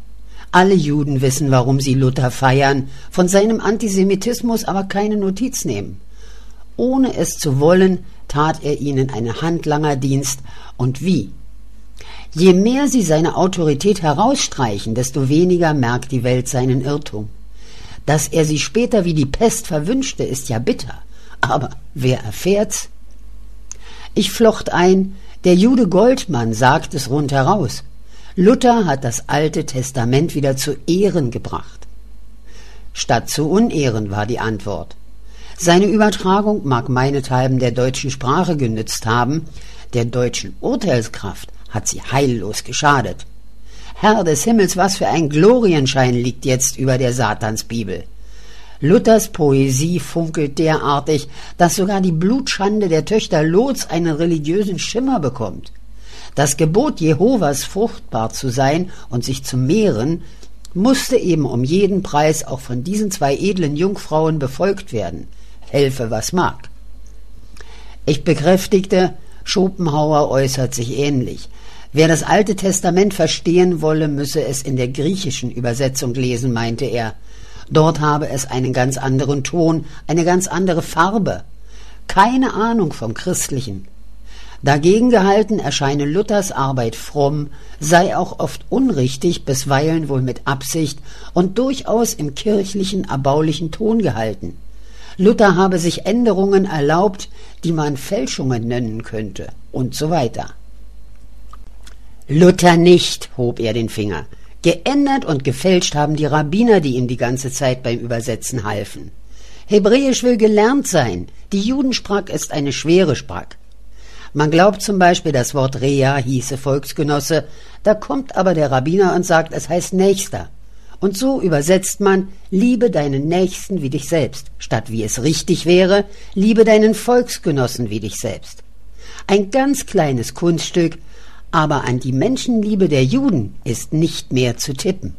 S1: Alle Juden wissen, warum sie Luther feiern, von seinem Antisemitismus aber keine Notiz nehmen. Ohne es zu wollen, tat er ihnen einen Handlangerdienst. Und wie? Je mehr sie seine Autorität herausstreichen, desto weniger merkt die Welt seinen Irrtum. Dass er sie später wie die Pest verwünschte, ist ja bitter. Aber wer erfährt's? Ich flocht ein, der Jude Goldmann sagt es rundheraus. Luther hat das Alte Testament wieder zu Ehren gebracht. Statt zu Unehren war die Antwort. Seine Übertragung mag meinethalben der deutschen Sprache genützt haben, der deutschen Urteilskraft hat sie heillos geschadet. Herr des Himmels, was für ein Glorienschein liegt jetzt über der Satansbibel. Luthers Poesie funkelt derartig, dass sogar die Blutschande der Töchter Lots einen religiösen Schimmer bekommt. Das Gebot Jehovas, fruchtbar zu sein und sich zu mehren, musste eben um jeden Preis auch von diesen zwei edlen Jungfrauen befolgt werden. Helfe, was mag. Ich bekräftigte, Schopenhauer äußert sich ähnlich. Wer das Alte Testament verstehen wolle, müsse es in der griechischen Übersetzung lesen, meinte er. Dort habe es einen ganz anderen Ton, eine ganz andere Farbe. Keine Ahnung vom Christlichen. Dagegen gehalten erscheine Luthers Arbeit fromm, sei auch oft unrichtig, bisweilen wohl mit Absicht und durchaus im kirchlichen, erbaulichen Ton gehalten. Luther habe sich Änderungen erlaubt, die man Fälschungen nennen könnte, und so weiter. Luther nicht, hob er den Finger. Geändert und gefälscht haben die Rabbiner, die ihm die ganze Zeit beim Übersetzen halfen. Hebräisch will gelernt sein, die Judensprach ist eine schwere Sprach. Man glaubt zum Beispiel, das Wort Rea hieße Volksgenosse, da kommt aber der Rabbiner und sagt, es heißt Nächster. Und so übersetzt man, liebe deinen Nächsten wie dich selbst, statt wie es richtig wäre, liebe deinen Volksgenossen wie dich selbst. Ein ganz kleines Kunststück, aber an die Menschenliebe der Juden ist nicht mehr zu tippen.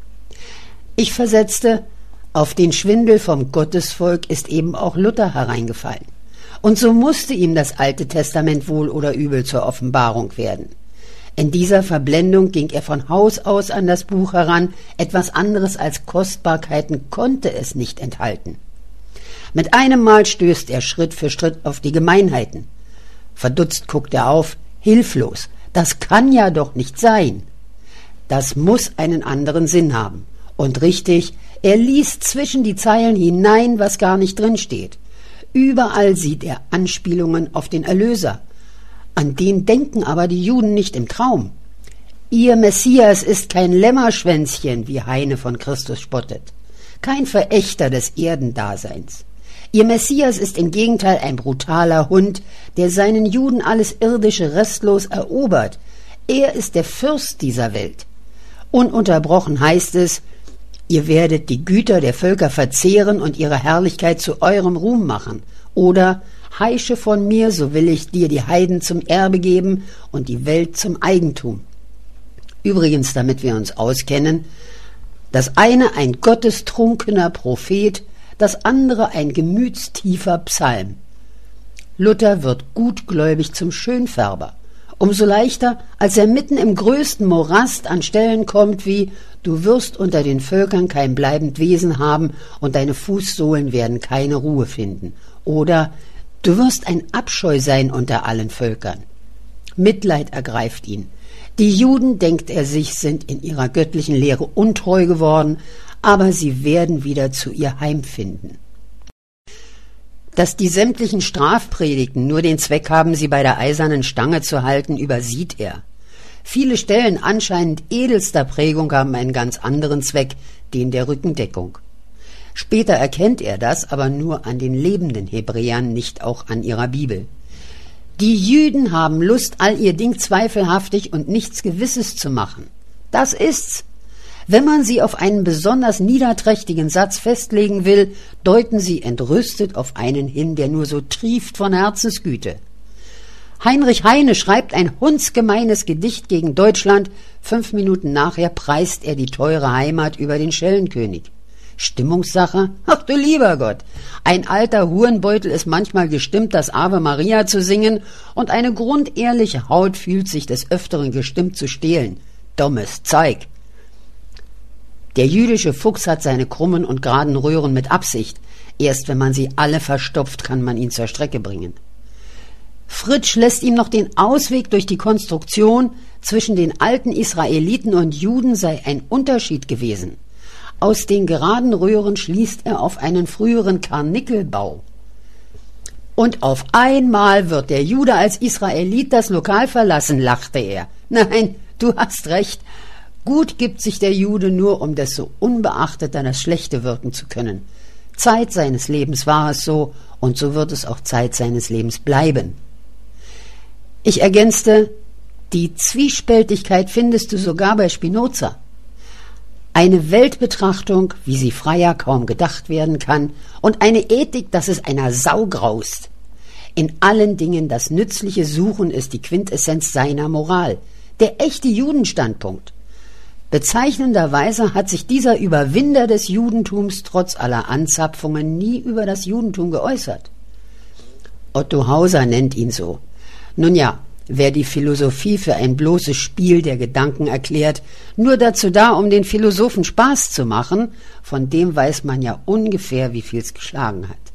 S1: Ich versetzte, auf den Schwindel vom Gottesvolk ist eben auch Luther hereingefallen. Und so musste ihm das Alte Testament wohl oder übel zur Offenbarung werden. In dieser Verblendung ging er von Haus aus an das Buch heran, etwas anderes als Kostbarkeiten konnte es nicht enthalten. Mit einem Mal stößt er Schritt für Schritt auf die Gemeinheiten. Verdutzt guckt er auf, hilflos. Das kann ja doch nicht sein. Das muss einen anderen Sinn haben. Und richtig, er liest zwischen die Zeilen hinein, was gar nicht drinsteht. Überall sieht er Anspielungen auf den Erlöser. An den denken aber die Juden nicht im Traum. Ihr Messias ist kein Lämmerschwänzchen, wie Heine von Christus spottet. Kein Verächter des Erdendaseins. Ihr Messias ist im Gegenteil ein brutaler Hund, der seinen Juden alles Irdische restlos erobert. Er ist der Fürst dieser Welt. Ununterbrochen heißt es, ihr werdet die Güter der Völker verzehren und ihre Herrlichkeit zu eurem Ruhm machen. Oder, heische von mir, so will ich dir die Heiden zum Erbe geben und die Welt zum Eigentum. Übrigens, damit wir uns auskennen, das eine ein gottestrunkener Prophet, das andere ein gemütstiefer Psalm. Luther wird gutgläubig zum Schönfärber. Umso leichter, als er mitten im größten Morast an Stellen kommt wie »Du wirst unter den Völkern kein bleibend Wesen haben und deine Fußsohlen werden keine Ruhe finden« oder »Du wirst ein Abscheu sein unter allen Völkern«. Mitleid ergreift ihn. Die Juden, denkt er sich, sind in ihrer göttlichen Lehre untreu geworden, aber sie werden wieder zu ihr heimfinden. Dass die sämtlichen Strafpredigten nur den Zweck haben, sie bei der eisernen Stange zu halten, übersieht er. Viele Stellen anscheinend edelster Prägung haben einen ganz anderen Zweck, den der Rückendeckung. Später erkennt er das, aber nur an den lebenden Hebräern, nicht auch an ihrer Bibel. Die Jüden haben Lust, all ihr Ding zweifelhaftig und nichts Gewisses zu machen. Das ist's. Wenn man sie auf einen besonders niederträchtigen Satz festlegen will, deuten sie entrüstet auf einen hin, der nur so trieft von Herzensgüte. Heinrich Heine schreibt ein hundsgemeines Gedicht gegen Deutschland, 5 Minuten nachher preist er die teure Heimat über den Schellenkönig. Stimmungssache? Ach du lieber Gott! Ein alter Hurenbeutel ist manchmal gestimmt, das Ave Maria zu singen, und eine grundehrliche Haut fühlt sich des Öfteren gestimmt zu stehlen. Dummes Zeug! Der jüdische Fuchs hat seine krummen und geraden Röhren mit Absicht. Erst wenn man sie alle verstopft, kann man ihn zur Strecke bringen. Fritsch lässt ihm noch den Ausweg durch die Konstruktion, zwischen den alten Israeliten und Juden sei ein Unterschied gewesen. Aus den geraden Röhren schließt er auf einen früheren Karnickelbau. Und auf einmal wird der Jude als Israelit das Lokal verlassen, lachte er. Nein, du hast recht. Gut gibt sich der Jude nur, um desto unbeachteter das Schlechte wirken zu können. Zeit seines Lebens war es so, und so wird es auch Zeit seines Lebens bleiben. Ich ergänzte, die Zwiespältigkeit findest du sogar bei Spinoza. Eine Weltbetrachtung, wie sie freier kaum gedacht werden kann, und eine Ethik, dass es einer Sau graust. In allen Dingen das nützliche Suchen ist die Quintessenz seiner Moral, der echte Judenstandpunkt. Bezeichnenderweise hat sich dieser Überwinder des Judentums trotz aller Anzapfungen nie über das Judentum geäußert. Otto Hauser nennt ihn so. Nun ja, wer die Philosophie für ein bloßes Spiel der Gedanken erklärt, nur dazu da, um den Philosophen Spaß zu machen, von dem weiß man ja ungefähr, wie viel's geschlagen hat.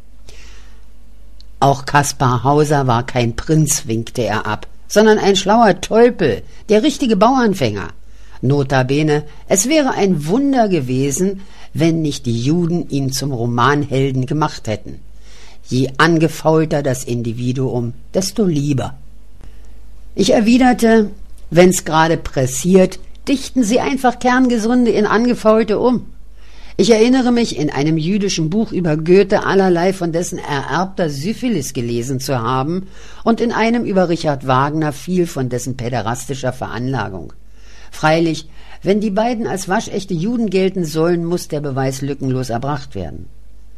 S1: Auch Kaspar Hauser war kein Prinz, winkte er ab, sondern ein schlauer Tölpel, der richtige Bauernfänger. Notabene, es wäre ein Wunder gewesen, wenn nicht die Juden ihn zum Romanhelden gemacht hätten. Je angefaulter das Individuum, desto lieber. Ich erwiderte, wenn's gerade pressiert, dichten Sie einfach Kerngesunde in Angefaulte um. Ich erinnere mich, in einem jüdischen Buch über Goethe allerlei von dessen ererbter Syphilis gelesen zu haben und in einem über Richard Wagner viel von dessen päderastischer Veranlagung. Freilich, wenn die beiden als waschechte Juden gelten sollen, muss der Beweis lückenlos erbracht werden.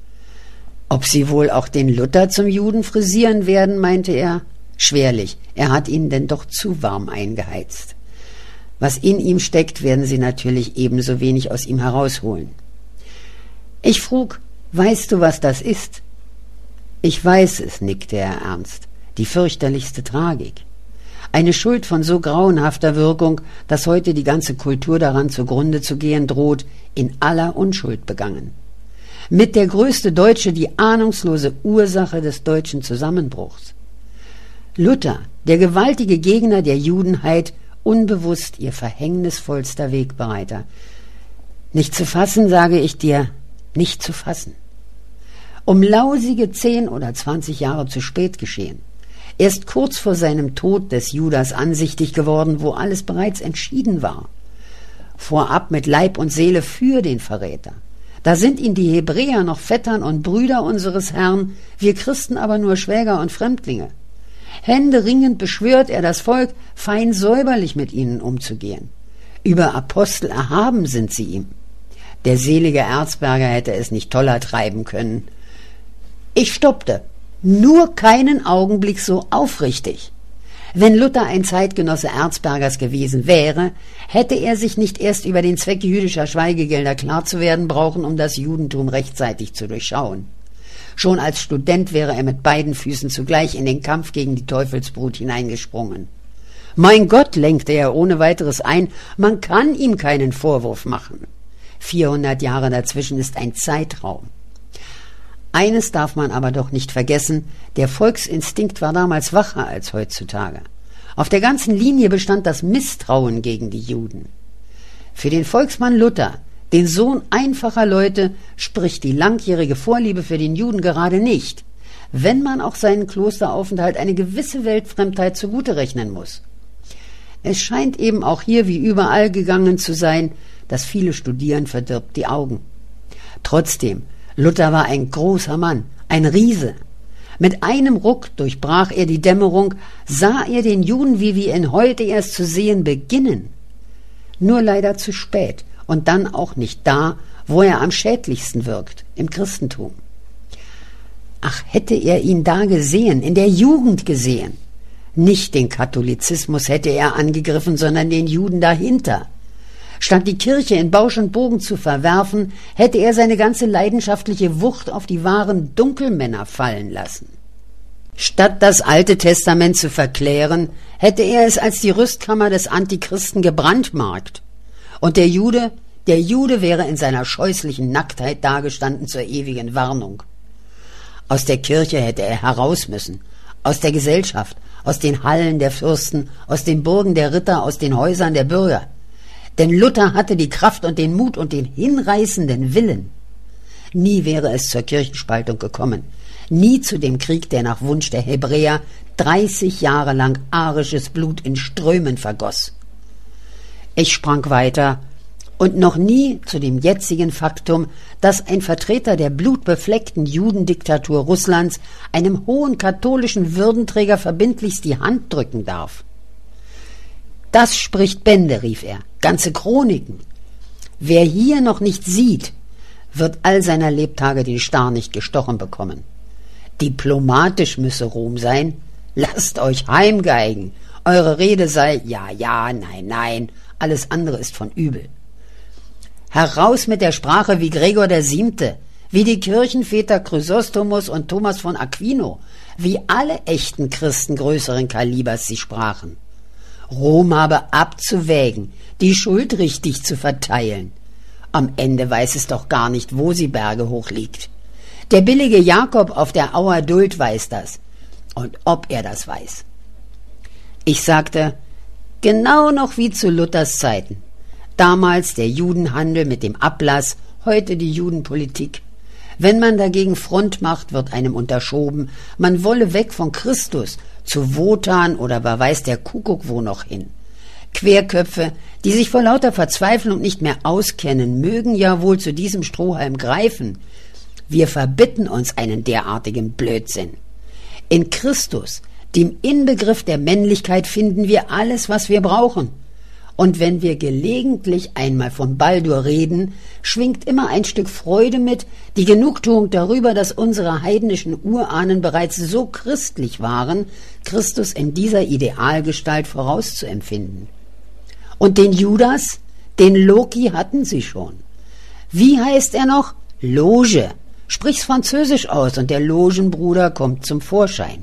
S1: Ob sie wohl auch den Luther zum Juden frisieren werden, meinte er. Schwerlich, er hat ihn denn doch zu warm eingeheizt. Was in ihm steckt, werden sie natürlich ebenso wenig aus ihm herausholen. Ich frug, weißt du, was das ist? Ich weiß es, nickte er ernst, die fürchterlichste Tragik. Eine Schuld von so grauenhafter Wirkung, dass heute die ganze Kultur daran zugrunde zu gehen droht, in aller Unschuld begangen. Mit der größte Deutsche die ahnungslose Ursache des deutschen Zusammenbruchs. Luther, der gewaltige Gegner der Judenheit, unbewusst ihr verhängnisvollster Wegbereiter. Nicht zu fassen, sage ich dir, nicht zu fassen. Um lausige 10 oder 20 Jahre zu spät geschehen. Erst kurz vor seinem Tod des Judas ansichtig geworden, wo alles bereits entschieden war. Vorab mit Leib und Seele für den Verräter. Da sind ihn die Hebräer noch Vettern und Brüder unseres Herrn, wir Christen aber nur Schwäger und Fremdlinge. Händeringend beschwört er das Volk, fein säuberlich mit ihnen umzugehen. Über Apostel erhaben sind sie ihm. Der selige Erzberger hätte es nicht toller treiben können. Ich stoppte, nur keinen Augenblick so aufrichtig. Wenn Luther ein Zeitgenosse Erzbergers gewesen wäre, hätte er sich nicht erst über den Zweck jüdischer Schweigegelder klar zu werden brauchen, um das Judentum rechtzeitig zu durchschauen. Schon als Student wäre er mit beiden Füßen zugleich in den Kampf gegen die Teufelsbrut hineingesprungen. Mein Gott, lenkte er ohne weiteres ein, man kann ihm keinen Vorwurf machen. 400 Jahre dazwischen ist ein Zeitraum. Eines darf man aber doch nicht vergessen, der Volksinstinkt war damals wacher als heutzutage. Auf der ganzen Linie bestand das Misstrauen gegen die Juden. Für den Volksmann Luther, den Sohn einfacher Leute, spricht die langjährige Vorliebe für den Juden gerade nicht, wenn man auch seinen Klosteraufenthalt eine gewisse Weltfremdheit zugute rechnen muss. Es scheint eben auch hier wie überall gegangen zu sein, dass viele Studieren verdirbt die Augen. Trotzdem, Luther war ein großer Mann, ein Riese. Mit einem Ruck durchbrach er die Dämmerung, sah er den Juden, wie wir ihn heute erst zu sehen beginnen. Nur leider zu spät und dann auch nicht da, wo er am schädlichsten wirkt, im Christentum. Ach, hätte er ihn da gesehen, in der Jugend gesehen. Nicht den Katholizismus hätte er angegriffen, sondern den Juden dahinter. Statt die Kirche in Bausch und Bogen zu verwerfen, hätte er seine ganze leidenschaftliche Wucht auf die wahren Dunkelmänner fallen lassen. Statt das Alte Testament zu verklären, hätte er es als die Rüstkammer des Antichristen gebrandmarkt. Und der Jude, Der Jude wäre in seiner scheußlichen Nacktheit dagestanden zur ewigen Warnung. Aus der Kirche hätte er heraus müssen, aus der Gesellschaft, aus den Hallen der Fürsten, aus den Burgen der Ritter, aus den Häusern der Bürger. Denn Luther hatte die Kraft und den Mut und den hinreißenden Willen. Nie wäre es zur Kirchenspaltung gekommen, nie zu dem Krieg, der nach Wunsch der Hebräer 30 Jahre lang arisches Blut in Strömen vergoss. Ich sprang weiter und noch nie zu dem jetzigen Faktum, dass ein Vertreter der blutbefleckten Judendiktatur Russlands einem hohen katholischen Würdenträger verbindlichst die Hand drücken darf. Das spricht Bände, rief er, ganze Chroniken. Wer hier noch nicht sieht, wird all seiner Lebtage den Star nicht gestochen bekommen. Diplomatisch müsse Rom sein, lasst euch heimgeigen, eure Rede sei ja, ja, nein, nein, alles andere ist von übel. Heraus mit der Sprache wie Gregor VII., wie die Kirchenväter Chrysostomus und Thomas von Aquino, wie alle echten Christen größeren Kalibers sie sprachen. Rom habe abzuwägen, die Schuld richtig zu verteilen. Am Ende weiß es doch gar nicht, wo sie Berge hoch liegt. Der billige Jakob auf der Auer Duld weiß das. Und ob er das weiß. Ich sagte, genau noch wie zu Luthers Zeiten. Damals der Judenhandel mit dem Ablass, heute die Judenpolitik. Wenn man dagegen Front macht, wird einem unterschoben, man wolle weg von Christus, zu Wotan oder wer weiß der Kuckuck wo noch hin. Querköpfe, die sich vor lauter Verzweiflung nicht mehr auskennen, mögen ja wohl zu diesem Strohhalm greifen. Wir verbitten uns einen derartigen Blödsinn. In Christus, dem Inbegriff der Männlichkeit, finden wir alles, was wir brauchen. Und wenn wir gelegentlich einmal von Baldur reden, schwingt immer ein Stück Freude mit, die Genugtuung darüber, dass unsere heidnischen Urahnen bereits so christlich waren, Christus in dieser Idealgestalt vorauszuempfinden. Und den Judas, den Loki hatten sie schon. Wie heißt er noch? Loge. Sprich's Französisch aus und der Logenbruder kommt zum Vorschein.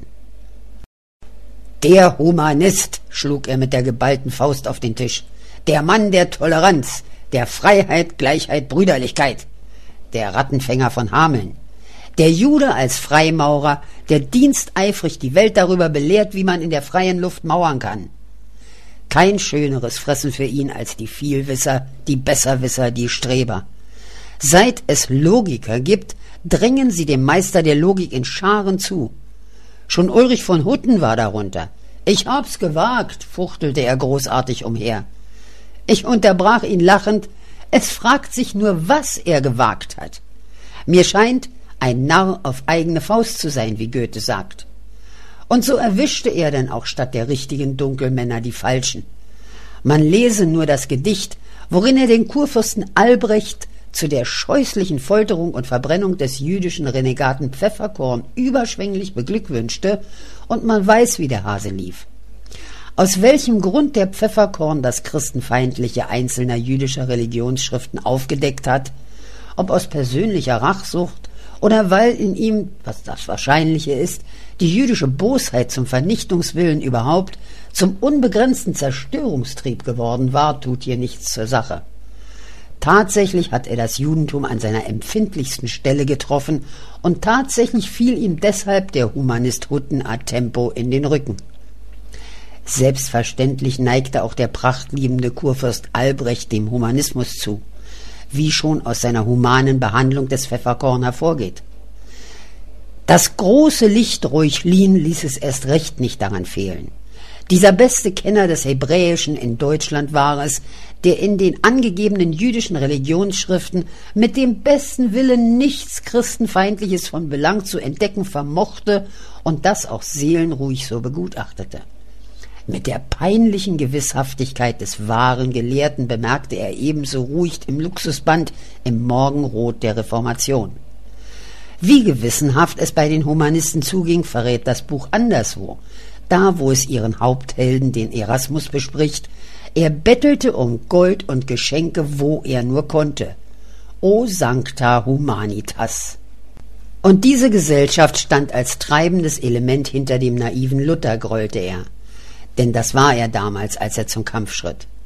S1: Der Humanist, schlug er mit der geballten Faust auf den Tisch. Der Mann der Toleranz, der Freiheit, Gleichheit, Brüderlichkeit. Der Rattenfänger von Hameln. Der Jude als Freimaurer, der diensteifrig die Welt darüber belehrt, wie man in der freien Luft mauern kann. Kein schöneres Fressen für ihn als die Vielwisser, die Besserwisser, die Streber. Seit es Logiker gibt, drängen sie dem Meister der Logik in Scharen zu. Schon Ulrich von Hutten war darunter. »Ich hab's gewagt«, fuchtelte er großartig umher. Ich unterbrach ihn lachend, es fragt sich nur, was er gewagt hat. Mir scheint, ein Narr auf eigene Faust zu sein, wie Goethe sagt. Und so erwischte er denn auch statt der richtigen Dunkelmänner die falschen. Man lese nur das Gedicht, worin er den Kurfürsten Albrecht zu der scheußlichen Folterung und Verbrennung des jüdischen Renegaten Pfefferkorn überschwänglich beglückwünschte, und man weiß, wie der Hase lief. Aus welchem Grund der Pfefferkorn das Christenfeindliche einzelner jüdischer Religionsschriften aufgedeckt hat, ob aus persönlicher Rachsucht oder weil in ihm, was das Wahrscheinliche ist, die jüdische Bosheit zum Vernichtungswillen überhaupt zum unbegrenzten Zerstörungstrieb geworden war, tut hier nichts zur Sache. Tatsächlich hat er das Judentum an seiner empfindlichsten Stelle getroffen und tatsächlich fiel ihm deshalb der Humanist Hutten a tempo in den Rücken. Selbstverständlich neigte auch der prachtliebende Kurfürst Albrecht dem Humanismus zu, wie schon aus seiner humanen Behandlung des Pfefferkorn hervorgeht. Das große Licht Reuchlin ließ es erst recht nicht daran fehlen. Dieser beste Kenner des Hebräischen in Deutschland war es, der in den angegebenen jüdischen Religionsschriften mit dem besten Willen nichts Christenfeindliches von Belang zu entdecken vermochte und das auch seelenruhig so begutachtete. Mit der peinlichen Gewisshaftigkeit des wahren Gelehrten bemerkte er ebenso ruhig im Luxusband im Morgenrot der Reformation. Wie gewissenhaft es bei den Humanisten zuging, verrät das Buch anderswo. Da, wo es ihren Haupthelden, den Erasmus, bespricht, er bettelte um Gold und Geschenke, wo er nur konnte. O sancta humanitas! Und diese Gesellschaft stand als treibendes Element hinter dem naiven Luther, grollte er. Denn das war er damals, als er zum Kampf schritt.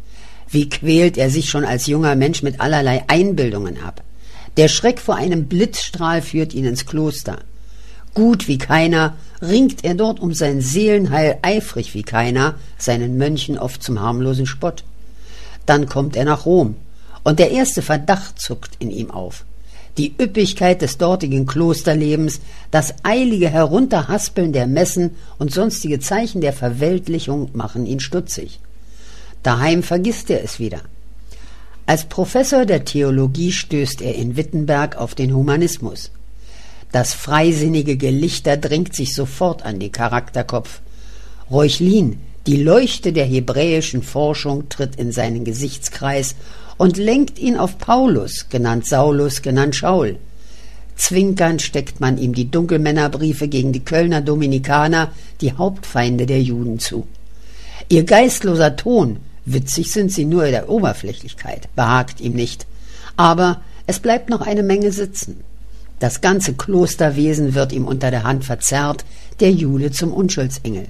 S1: Wie quält er sich schon als junger Mensch mit allerlei Einbildungen ab. Der Schreck vor einem Blitzstrahl führt ihn ins Kloster. Gut wie keiner ringt er dort um sein Seelenheil, eifrig wie keiner, seinen Mönchen oft zum harmlosen Spott. Dann kommt er nach Rom, und der erste Verdacht zuckt in ihm auf. Die Üppigkeit des dortigen Klosterlebens, das eilige Herunterhaspeln der Messen und sonstige Zeichen der Verweltlichung machen ihn stutzig. Daheim vergisst er es wieder. Als Professor der Theologie stößt er in Wittenberg auf den Humanismus. Das freisinnige Gelichter drängt sich sofort an den Charakterkopf. Reuchlin, die Leuchte der hebräischen Forschung, tritt in seinen Gesichtskreis und lenkt ihn auf Paulus, genannt Saulus, genannt Schaul. Zwinkernd steckt man ihm die Dunkelmännerbriefe gegen die Kölner Dominikaner, die Hauptfeinde der Juden, zu. Ihr geistloser Ton, witzig sind sie nur in der Oberflächlichkeit, behagt ihm nicht. Aber es bleibt noch eine Menge sitzen. Das ganze Klosterwesen wird ihm unter der Hand verzerrt, der Jude zum Unschuldsengel.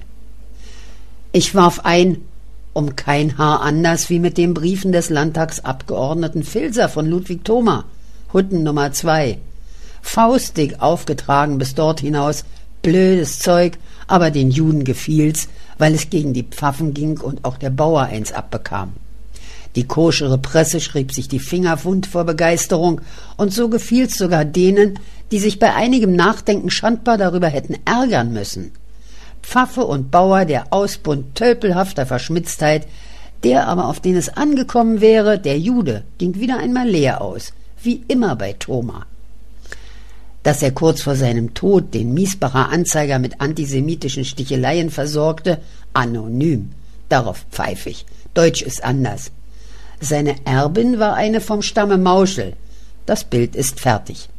S1: Ich warf ein, um kein Haar anders wie mit den Briefen des Landtagsabgeordneten Filser von Ludwig Thoma, Hutten Nummer 2. Faustdick aufgetragen bis dort hinaus, blödes Zeug, aber den Juden gefiel's, weil es gegen die Pfaffen ging und auch der Bauer eins abbekam. Die koschere Presse schrieb sich die Finger wund vor Begeisterung, und so gefiel's sogar denen, die sich bei einigem Nachdenken schandbar darüber hätten ärgern müssen. Pfaffe und Bauer, der Ausbund tölpelhafter Verschmitztheit, der aber, auf den es angekommen wäre, der Jude, ging wieder einmal leer aus, wie immer bei Thoma. Dass er kurz vor seinem Tod den Miesbacher Anzeiger mit antisemitischen Sticheleien versorgte, anonym, darauf pfeif ich, Deutsch ist anders. Seine Erbin war eine vom Stamme Mauschel, das Bild ist fertig.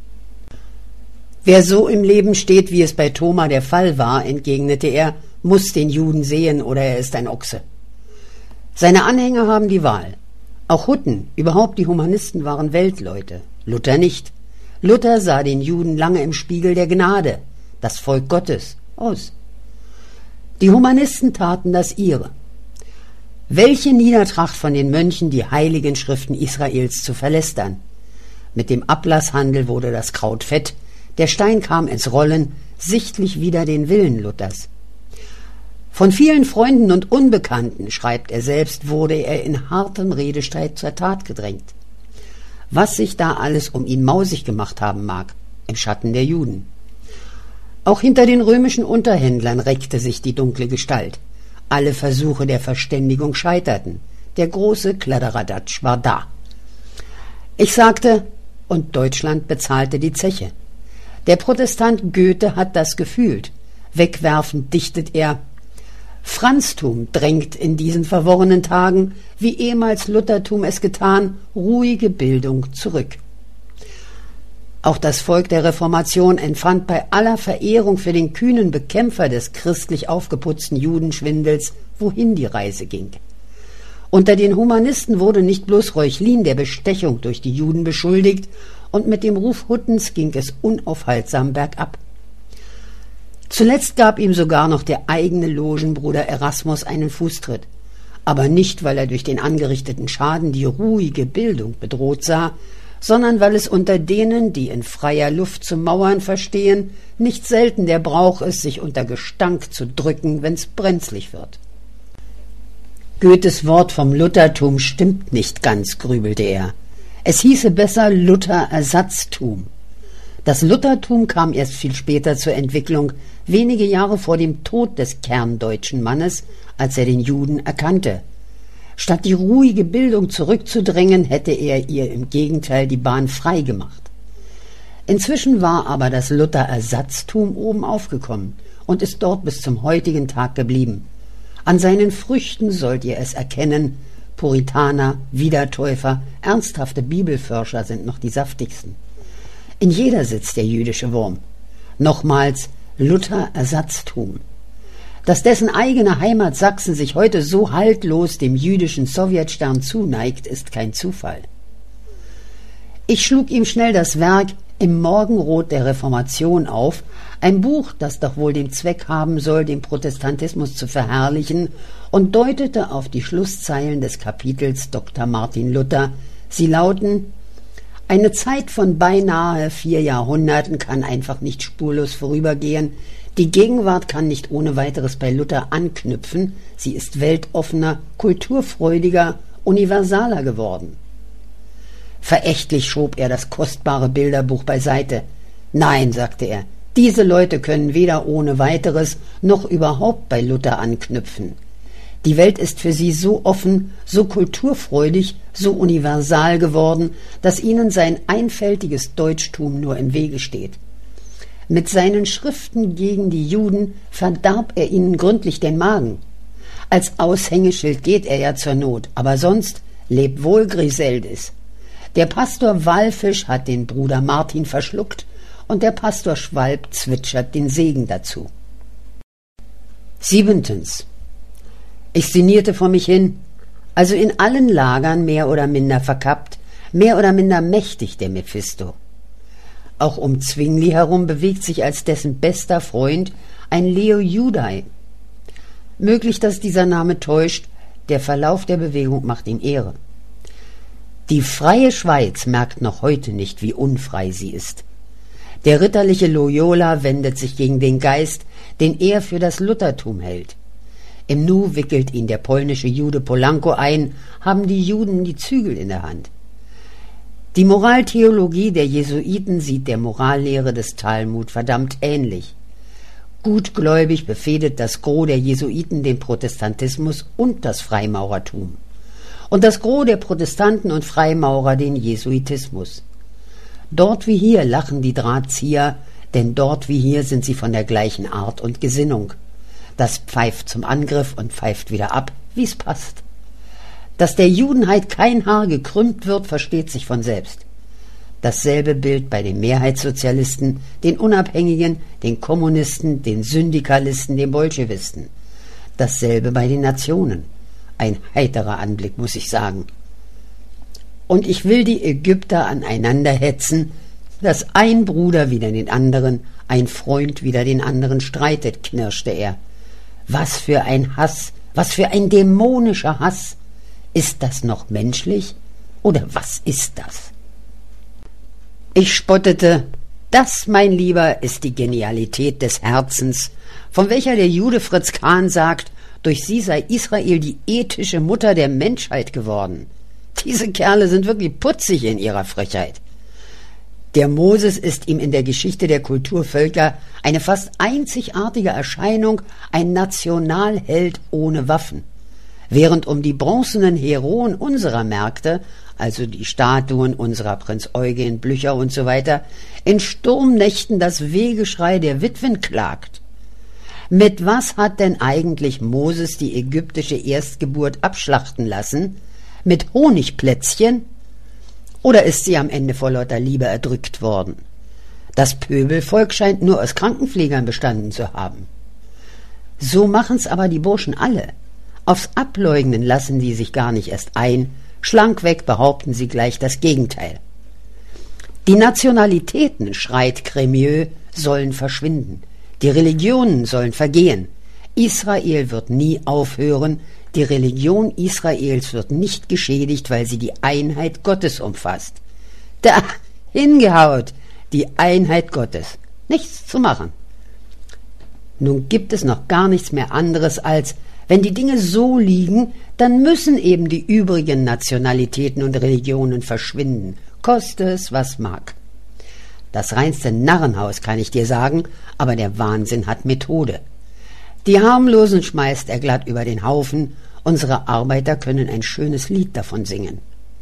S1: Wer so im Leben steht, wie es bei Thoma der Fall war, entgegnete er, muss den Juden sehen oder er ist ein Ochse. Seine Anhänger haben die Wahl. Auch Hutten, überhaupt die Humanisten waren Weltleute, Luther nicht. Luther sah den Juden lange im Spiegel der Gnade, das Volk Gottes, aus. Die Humanisten taten das ihre. Welche Niedertracht von den Mönchen, die heiligen Schriften Israels zu verlästern. Mit dem Ablasshandel wurde das Kraut fett, der Stein kam ins Rollen, sichtlich wider den Willen Luthers. Von vielen Freunden und Unbekannten, schreibt er selbst, wurde er in hartem Redestreit zur Tat gedrängt. Was sich da alles um ihn mausig gemacht haben mag, im Schatten der Juden. Auch hinter den römischen Unterhändlern reckte sich die dunkle Gestalt. Alle Versuche der Verständigung scheiterten. Der große Kladderadatsch war da. Ich sagte, und Deutschland bezahlte die Zeche. Der Protestant Goethe hat das gefühlt. Wegwerfend dichtet er: Franztum drängt in diesen verworrenen Tagen, wie ehemals Luthertum es getan, ruhige Bildung zurück. Auch das Volk der Reformation empfand bei aller Verehrung für den kühnen Bekämpfer des christlich aufgeputzten Judenschwindels, wohin die Reise ging. Unter den Humanisten wurde nicht bloß Reuchlin der Bestechung durch die Juden beschuldigt, und mit dem Ruf Huttens ging es unaufhaltsam bergab. Zuletzt gab ihm sogar noch der eigene Logenbruder Erasmus einen Fußtritt, aber nicht, weil er durch den angerichteten Schaden die ruhige Bildung bedroht sah, sondern weil es unter denen, die in freier Luft zu mauern verstehen, nicht selten der Brauch ist, sich unter Gestank zu drücken, wenn's brenzlig wird. Goethes Wort vom Luthertum stimmt nicht ganz, grübelte er. Es hieße besser Lutherersatztum. Das Luthertum kam erst viel später zur Entwicklung, wenige Jahre vor dem Tod des kerndeutschen Mannes, als er den Juden erkannte. Statt die ruhige Bildung zurückzudrängen, hätte er ihr im Gegenteil die Bahn frei gemacht. Inzwischen war aber das Lutherersatztum oben aufgekommen und ist dort bis zum heutigen Tag geblieben. An seinen Früchten sollt ihr es erkennen: Puritaner, Wiedertäufer, ernsthafte Bibelforscher sind noch die saftigsten. In jeder sitzt der jüdische Wurm. Nochmals Lutherersatztum. Dass dessen eigene Heimat Sachsen sich heute so haltlos dem jüdischen Sowjetstern zuneigt, ist kein Zufall. Ich schlug ihm schnell das Werk im Morgenrot der Reformation auf, ein Buch, das doch wohl den Zweck haben soll, den Protestantismus zu verherrlichen, und deutete auf die Schlusszeilen des Kapitels Dr. Martin Luther. Sie lauten: Eine Zeit von beinahe 4 Jahrhunderten kann einfach nicht spurlos vorübergehen. Die Gegenwart kann nicht ohne weiteres bei Luther anknüpfen. Sie ist weltoffener, kulturfreudiger, universaler geworden. Verächtlich schob er das kostbare Bilderbuch beiseite. Nein, sagte er, diese Leute können weder ohne weiteres noch überhaupt bei Luther anknüpfen. Die Welt ist für sie so offen, so kulturfreudig, so universal geworden, dass ihnen sein einfältiges Deutschtum nur im Wege steht. Mit seinen Schriften gegen die Juden verdarb er ihnen gründlich den Magen. Als Aushängeschild geht er ja zur Not, aber sonst lebt wohl Griseldis. Der Pastor Wallfisch hat den Bruder Martin verschluckt und der Pastor Schwalb zwitschert den Segen dazu. 7. Ich sinnierte vor mich hin, also in allen Lagern mehr oder minder verkappt, mehr oder minder mächtig der Mephisto. Auch um Zwingli herum bewegt sich als dessen bester Freund ein Leo Judai. Möglich, dass dieser Name täuscht, der Verlauf der Bewegung macht ihm Ehre. Die freie Schweiz merkt noch heute nicht, wie unfrei sie ist. Der ritterliche Loyola wendet sich gegen den Geist, den er für das Luthertum hält. Im Nu wickelt ihn der polnische Jude Polanko ein, haben die Juden die Zügel in der Hand. Die Moraltheologie der Jesuiten sieht der Morallehre des Talmud verdammt ähnlich. Gutgläubig befehdet das Gros der Jesuiten den Protestantismus und das Freimaurertum. Und das Gros der Protestanten und Freimaurer den Jesuitismus. Dort wie hier lachen die Drahtzieher, denn dort wie hier sind sie von der gleichen Art und Gesinnung. Das pfeift zum Angriff und pfeift wieder ab, wie's passt. Dass der Judenheit kein Haar gekrümmt wird, versteht sich von selbst. Dasselbe Bild bei den Mehrheitssozialisten, den Unabhängigen, den Kommunisten, den Syndikalisten, den Bolschewisten. Dasselbe bei den Nationen. Ein heiterer Anblick, muss ich sagen. Und ich will die Ägypter aneinander hetzen, dass ein Bruder wider den anderen, ein Freund wider den anderen streitet, knirschte er. Was für ein Hass, was für ein dämonischer Hass. Ist das noch menschlich? Oder was ist das? Ich spottete, das, mein Lieber, ist die Genialität des Herzens, von welcher der Jude Fritz Kahn sagt, durch sie sei Israel die ethische Mutter der Menschheit geworden. Diese Kerle sind wirklich putzig in ihrer Frechheit. Der Moses ist ihm in der Geschichte der Kulturvölker eine fast einzigartige Erscheinung, ein Nationalheld ohne Waffen. Während um die bronzenen Heroen unserer Märkte, also die Statuen unserer Prinz Eugen, Blücher und so weiter, in Sturmnächten das Wehgeschrei der Witwen klagt. Mit was hat denn eigentlich Moses die ägyptische Erstgeburt abschlachten lassen? Mit Honigplätzchen? Oder ist sie am Ende vor lauter Liebe erdrückt worden? Das Pöbelvolk scheint nur aus Krankenpflegern bestanden zu haben. So machen's aber die Burschen alle. Aufs Ableugnen lassen die sich gar nicht erst ein, schlankweg behaupten sie gleich das Gegenteil. Die Nationalitäten, schreit Crémieux, sollen verschwinden. Die Religionen sollen vergehen. Israel wird nie aufhören. Die Religion Israels wird nicht geschädigt, weil sie die Einheit Gottes umfasst. Da, hingehaut, die Einheit Gottes. Nichts zu machen. Nun gibt es noch gar nichts mehr anderes als, wenn die Dinge so liegen, dann müssen eben die übrigen Nationalitäten und Religionen verschwinden, koste es, was mag. Das reinste Narrenhaus, kann ich dir sagen, aber der Wahnsinn hat Methode. Die Harmlosen schmeißt er glatt über den Haufen, unsere Arbeiter können ein schönes Lied davon singen.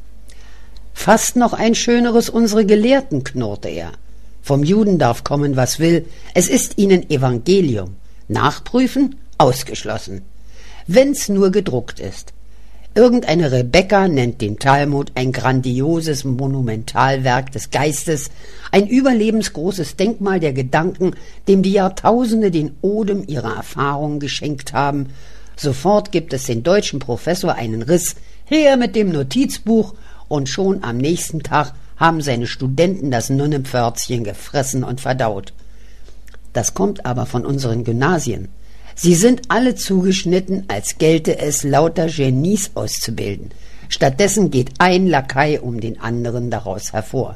S1: Fast noch ein schöneres unsere Gelehrten, knurrte er. Vom Juden darf kommen, was will, es ist ihnen Evangelium. Nachprüfen? Ausgeschlossen. Wenn's nur gedruckt ist. Irgendeine Rebecca nennt den Talmud ein grandioses Monumentalwerk des Geistes, ein überlebensgroßes Denkmal der Gedanken, dem die Jahrtausende den Odem ihrer Erfahrungen geschenkt haben. Sofort gibt es den deutschen Professor einen Riss, her mit dem Notizbuch, und schon am nächsten Tag haben seine Studenten das Nonnenpförzchen gefressen und verdaut. Das kommt aber von unseren Gymnasien. Sie sind alle zugeschnitten, als gelte es, lauter Genies auszubilden. Stattdessen geht ein Lakai um den anderen daraus hervor.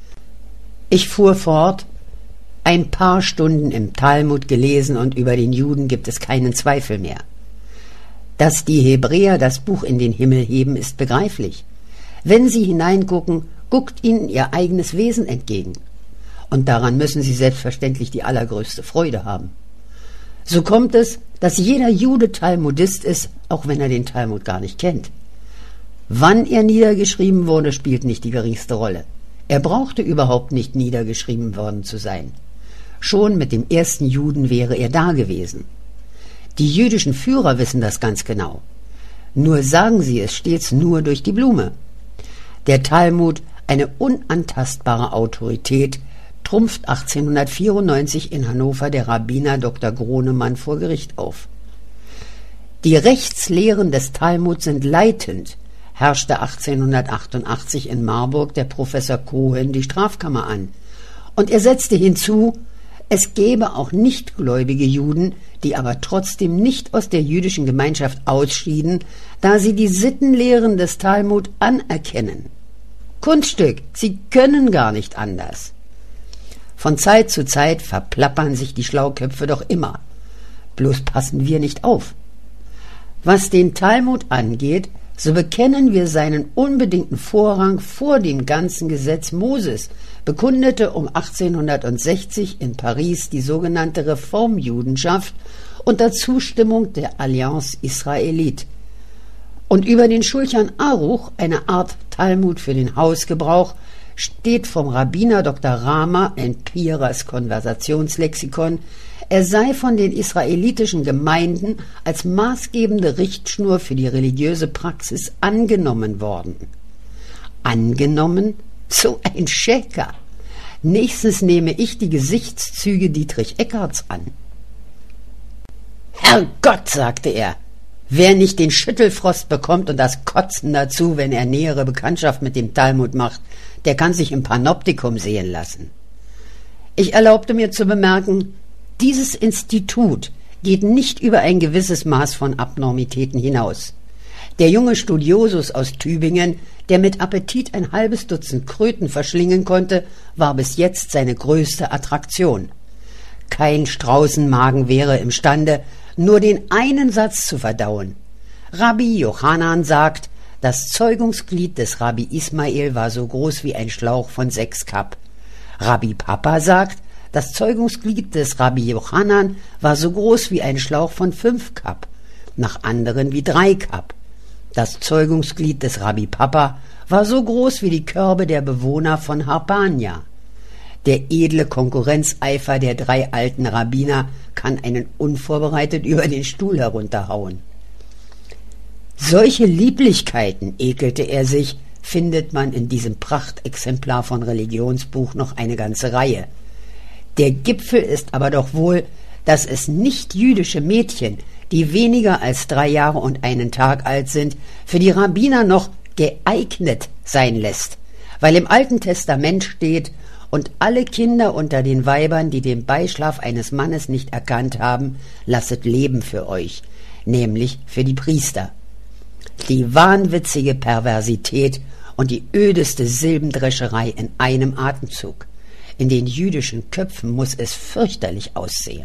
S1: Ich fuhr fort: Ein paar Stunden im Talmud gelesen und über den Juden gibt es keinen Zweifel mehr. Dass die Hebräer das Buch in den Himmel heben, ist begreiflich. Wenn sie hineingucken, guckt ihnen ihr eigenes Wesen entgegen. Und daran müssen sie selbstverständlich die allergrößte Freude haben. So kommt es, dass jeder Jude Talmudist ist, auch wenn er den Talmud gar nicht kennt. Wann er niedergeschrieben wurde, spielt nicht die geringste Rolle. Er brauchte überhaupt nicht niedergeschrieben worden zu sein. Schon mit dem ersten Juden wäre er da gewesen. Die jüdischen Führer wissen das ganz genau. Nur sagen sie es stets nur durch die Blume. Der Talmud, eine unantastbare Autorität, trumpft 1894 in Hannover der Rabbiner Dr. Gronemann vor Gericht auf. Die Rechtslehren des Talmud sind leitend, herrschte 1888 in Marburg der Professor Cohen die Strafkammer an, und er setzte hinzu, es gäbe auch nichtgläubige Juden, die aber trotzdem nicht aus der jüdischen Gemeinschaft ausschieden, da sie die Sittenlehren des Talmud anerkennen. Kunststück, sie können gar nicht anders. Von Zeit zu Zeit verplappern sich die Schlauköpfe doch immer. Bloß passen wir nicht auf. Was den Talmud angeht, so bekennen wir seinen unbedingten Vorrang vor dem ganzen Gesetz Moses, bekundete um 1860 in Paris die sogenannte Reformjudenschaft unter Zustimmung der Allianz Israelite. Und über den Schulchan Aruch, eine Art Talmud für den Hausgebrauch, steht vom Rabbiner Dr. Rama in Piras Konversationslexikon, er sei von den israelitischen Gemeinden als maßgebende Richtschnur für die religiöse Praxis angenommen worden. Angenommen? So ein Schäker! Nächstens nehme ich die Gesichtszüge Dietrich Eckarts an. »Herrgott«, sagte er, »wer nicht den Schüttelfrost bekommt und das Kotzen dazu, wenn er nähere Bekanntschaft mit dem Talmud macht, der kann sich im Panoptikum sehen lassen.« Ich erlaubte mir zu bemerken, dieses Institut geht nicht über ein gewisses Maß von Abnormitäten hinaus. Der junge Studiosus aus Tübingen, der mit Appetit ein halbes Dutzend Kröten verschlingen konnte, war bis jetzt seine größte Attraktion. Kein Straußenmagen wäre imstande, nur den einen Satz zu verdauen. Rabbi Jochanan sagt, das Zeugungsglied des Rabbi Ismael war so groß wie ein Schlauch von 6 Kap. Rabbi Papa sagt, das Zeugungsglied des Rabbi Jochanan war so groß wie ein Schlauch von 5 Kap, nach anderen wie 3 Kap. Das Zeugungsglied des Rabbi Papa war so groß wie die Körbe der Bewohner von Harpania. Der edle Konkurrenzeifer der 3 alten Rabbiner kann einen unvorbereitet über den Stuhl herunterhauen. Solche Lieblichkeiten, ekelte er sich, findet man in diesem Prachtexemplar von Religionsbuch noch eine ganze Reihe. Der Gipfel ist aber doch wohl, dass es nicht jüdische Mädchen, die weniger als 3 Jahre und einen Tag alt sind, für die Rabbiner noch geeignet sein lässt, weil im Alten Testament steht, und alle Kinder unter den Weibern, die den Beischlaf eines Mannes nicht erkannt haben, lasset leben für euch, nämlich für die Priester. Die wahnwitzige Perversität und die ödeste Silbendrescherei in einem Atemzug. In den jüdischen Köpfen muss es fürchterlich aussehen.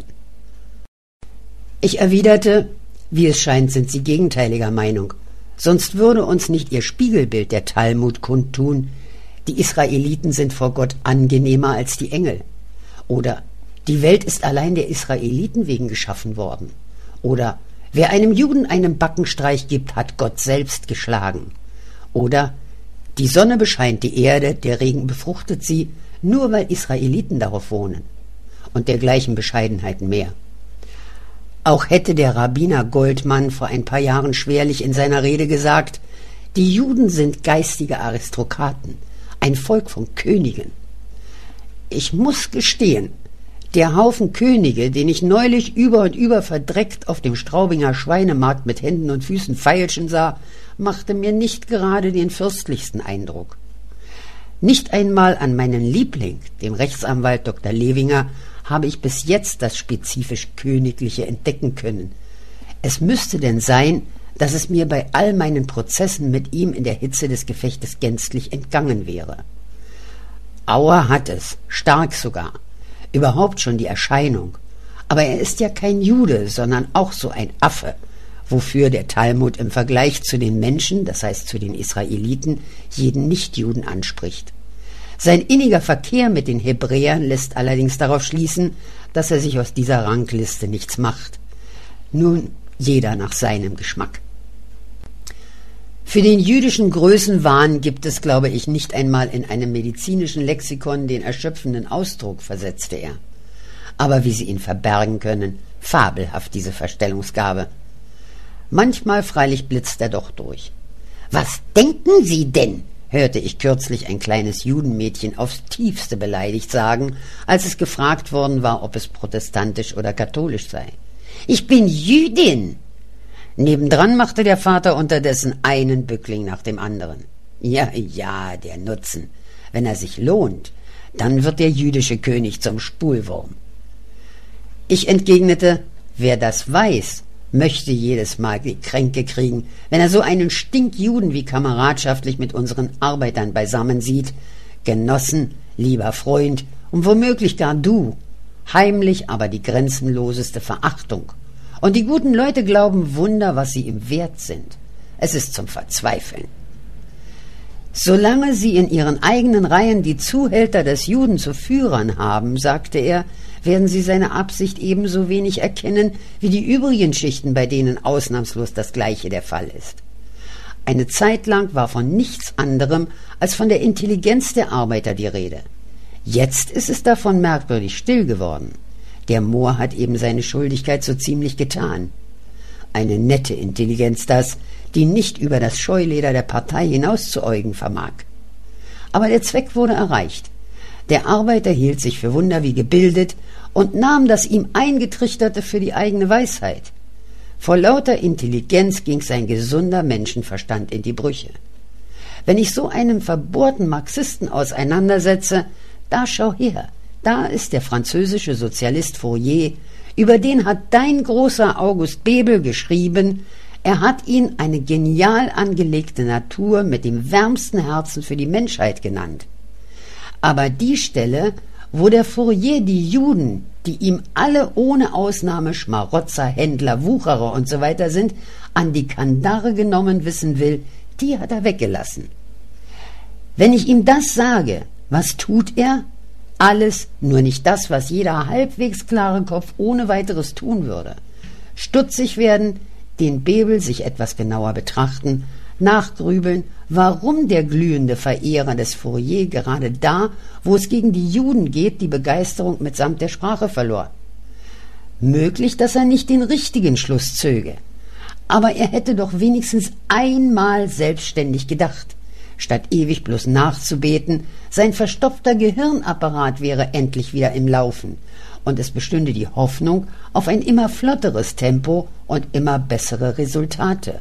S1: Ich erwiderte, wie es scheint, sind Sie gegenteiliger Meinung, sonst würde uns nicht Ihr Spiegelbild der Talmud kundtun, die Israeliten sind vor Gott angenehmer als die Engel. Oder die Welt ist allein der Israeliten wegen geschaffen worden. Oder wer einem Juden einen Backenstreich gibt, hat Gott selbst geschlagen. Oder die Sonne bescheint die Erde, der Regen befruchtet sie, nur weil Israeliten darauf wohnen. Und dergleichen Bescheidenheiten mehr. Auch hätte der Rabbiner Goldmann vor ein paar Jahren schwerlich in seiner Rede gesagt, die Juden sind geistige Aristokraten, ein Volk von Königen. Ich muss gestehen, der Haufen Könige, den ich neulich über und über verdreckt auf dem Straubinger Schweinemarkt mit Händen und Füßen feilschen sah, machte mir nicht gerade den fürstlichsten Eindruck. Nicht einmal an meinen Liebling, dem Rechtsanwalt Dr. Lewinger, habe ich bis jetzt das spezifisch Königliche entdecken können. Es müsste denn sein, dass es mir bei all meinen Prozessen mit ihm in der Hitze des Gefechtes gänzlich entgangen wäre. Auer hat es, stark sogar, überhaupt schon die Erscheinung. Aber er ist ja kein Jude, sondern auch so ein Affe, wofür der Talmud im Vergleich zu den Menschen, das heißt zu den Israeliten, jeden Nichtjuden anspricht. Sein inniger Verkehr mit den Hebräern lässt allerdings darauf schließen, dass er sich aus dieser Rangliste nichts macht. Nun jeder nach seinem Geschmack. Für den jüdischen Größenwahn gibt es, glaube ich, nicht einmal in einem medizinischen Lexikon den erschöpfenden Ausdruck, versetzte er. Aber wie Sie ihn verbergen können, fabelhaft diese Verstellungsgabe. Manchmal freilich blitzt er doch durch. »Was denken Sie denn?« hörte ich kürzlich ein kleines Judenmädchen aufs Tiefste beleidigt sagen, als es gefragt worden war, ob es protestantisch oder katholisch sei. »Ich bin Jüdin!« Nebendran machte der Vater unterdessen einen Bückling nach dem anderen. »Ja, ja, der Nutzen. Wenn er sich lohnt, dann wird der jüdische König zum Spulwurm.« Ich entgegnete, wer das weiß, möchte jedes Mal die Kränke kriegen, wenn er so einen Stinkjuden wie kameradschaftlich mit unseren Arbeitern beisammen sieht. Genossen, lieber Freund und womöglich gar du. Heimlich aber die grenzenloseste Verachtung. Und die guten Leute glauben Wunder, was sie ihm wert sind. Es ist zum Verzweifeln. Solange sie in ihren eigenen Reihen die Zuhälter des Juden zu Führern haben, sagte er, werden sie seine Absicht ebenso wenig erkennen wie die übrigen Schichten, bei denen ausnahmslos das Gleiche der Fall ist. Eine Zeit lang war von nichts anderem als von der Intelligenz der Arbeiter die Rede. Jetzt ist es davon merkwürdig still geworden. Der Mohr hat eben seine Schuldigkeit so ziemlich getan. Eine nette Intelligenz das, die nicht über das Scheuleder der Partei hinauszuäugen vermag. Aber der Zweck wurde erreicht. Der Arbeiter hielt sich für Wunder wie gebildet und nahm das ihm Eingetrichterte für die eigene Weisheit. Vor lauter Intelligenz ging sein gesunder Menschenverstand in die Brüche. Wenn ich so einen verbohrten Marxisten auseinandersetze, da schau her, da ist der französische Sozialist Fourier, über den hat dein großer August Bebel geschrieben, er hat ihn eine genial angelegte Natur mit dem wärmsten Herzen für die Menschheit genannt. Aber die Stelle, wo der Fourier die Juden, die ihm alle ohne Ausnahme Schmarotzer, Händler, Wucherer usw. sind, an die Kandare genommen wissen will, die hat er weggelassen. Wenn ich ihm das sage, was tut er? Alles, nur nicht das, was jeder halbwegs klare Kopf ohne weiteres tun würde. Stutzig werden, den Bebel sich etwas genauer betrachten, nachgrübeln, warum der glühende Verehrer des Fourier gerade da, wo es gegen die Juden geht, die Begeisterung mitsamt der Sprache verlor. Möglich, dass er nicht den richtigen Schluss zöge, aber er hätte doch wenigstens einmal selbstständig gedacht. Statt ewig bloß nachzubeten, sein verstopfter Gehirnapparat wäre endlich wieder im Laufen, und es bestünde die Hoffnung auf ein immer flotteres Tempo und immer bessere Resultate.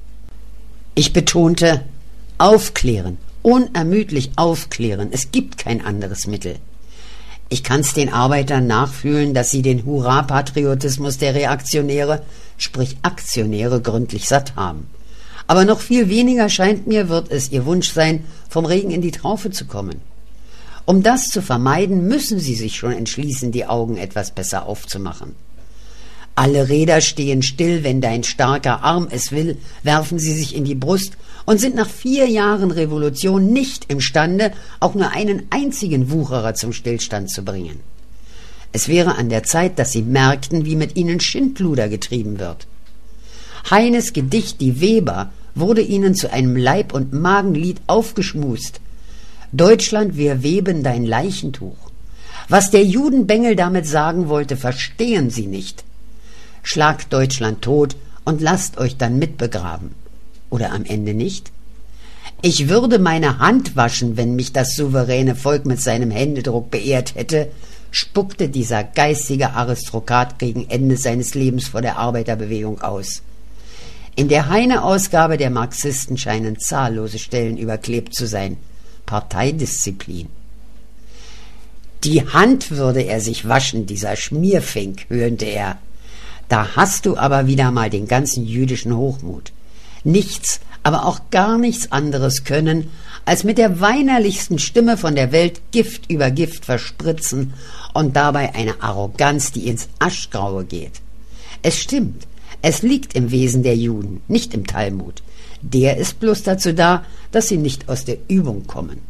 S1: Ich betonte, aufklären, unermüdlich aufklären, es gibt kein anderes Mittel. Ich kann's den Arbeitern nachfühlen, dass sie den Hurra-Patriotismus der Reaktionäre, sprich Aktionäre, gründlich satt haben. Aber noch viel weniger scheint mir, wird es ihr Wunsch sein, vom Regen in die Traufe zu kommen. Um das zu vermeiden, müssen sie sich schon entschließen, die Augen etwas besser aufzumachen. Alle Räder stehen still, wenn dein starker Arm es will, werfen sie sich in die Brust und sind nach 4 Jahren Revolution nicht imstande, auch nur einen einzigen Wucherer zum Stillstand zu bringen. Es wäre an der Zeit, dass sie merkten, wie mit ihnen Schindluder getrieben wird. Heines Gedicht Die Weber wurde ihnen zu einem Leib- und Magenlied aufgeschmust. Deutschland, wir weben dein Leichentuch. Was der Judenbengel damit sagen wollte, verstehen sie nicht. Schlagt Deutschland tot und lasst euch dann mitbegraben. Oder am Ende nicht? Ich würde meine Hand waschen, wenn mich das souveräne Volk mit seinem Händedruck beehrt hätte, spuckte dieser geistige Aristokrat gegen Ende seines Lebens vor der Arbeiterbewegung aus. In der Heine-Ausgabe der Marxisten scheinen zahllose Stellen überklebt zu sein. Parteidisziplin. Die Hand würde er sich waschen, dieser Schmierfink, höhnte er. Da hast du aber wieder mal den ganzen jüdischen Hochmut. Nichts, aber auch gar nichts anderes können, als mit der weinerlichsten Stimme von der Welt Gift über Gift verspritzen und dabei eine Arroganz, die ins Aschgraue geht. Es stimmt, es liegt im Wesen der Juden, nicht im Talmud. Der ist bloß dazu da, dass sie nicht aus der Übung kommen.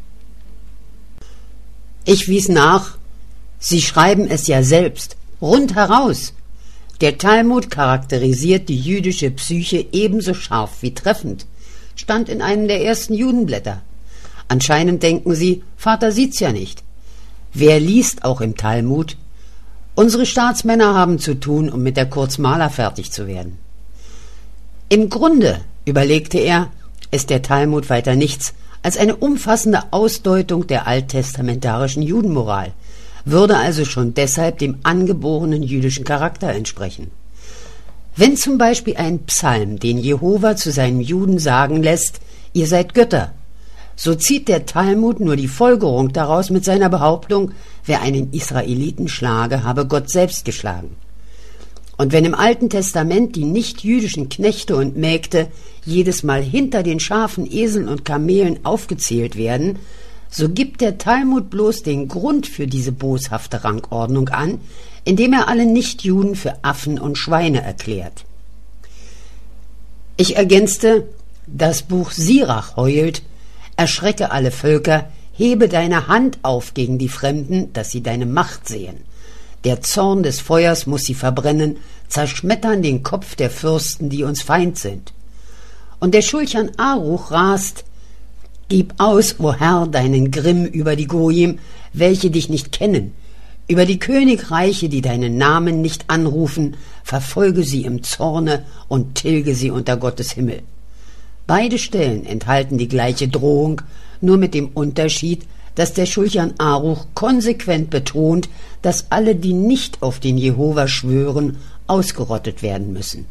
S1: Ich wies nach, Sie schreiben es ja selbst, rundheraus. Der Talmud charakterisiert die jüdische Psyche ebenso scharf wie treffend, stand in einem der ersten Judenblätter. Anscheinend denken Sie, Vater sieht's ja nicht. Wer liest auch im Talmud? Unsere Staatsmänner haben zu tun, um mit der Kurzmaler fertig zu werden. Im Grunde, überlegte er, ist der Talmud weiter nichts als eine umfassende Ausdeutung der alttestamentarischen Judenmoral, würde also schon deshalb dem angeborenen jüdischen Charakter entsprechen. Wenn zum Beispiel ein Psalm den Jehova zu seinen Juden sagen lässt, ihr seid Götter, so zieht der Talmud nur die Folgerung daraus mit seiner Behauptung, wer einen Israeliten schlage, habe Gott selbst geschlagen. Und wenn im Alten Testament die nicht-jüdischen Knechte und Mägde jedes Mal hinter den Schafen, Eseln und Kamelen aufgezählt werden, so gibt der Talmud bloß den Grund für diese boshafte Rangordnung an, indem er alle Nichtjuden für Affen und Schweine erklärt. Ich ergänzte, das Buch Sirach heult, erschrecke alle Völker, hebe deine Hand auf gegen die Fremden, dass sie deine Macht sehen. Der Zorn des Feuers muss sie verbrennen, zerschmettern den Kopf der Fürsten, die uns Feind sind. Und der Schulchan Aruch rast, gib aus, o Herr, deinen Grimm über die Gojim, welche dich nicht kennen, über die Königreiche, die deinen Namen nicht anrufen, verfolge sie im Zorne und tilge sie unter Gottes Himmel. Beide Stellen enthalten die gleiche Drohung, nur mit dem Unterschied, dass der Schulchan Aruch konsequent betont, dass alle, die nicht auf den Jehova schwören, ausgerottet werden müssen.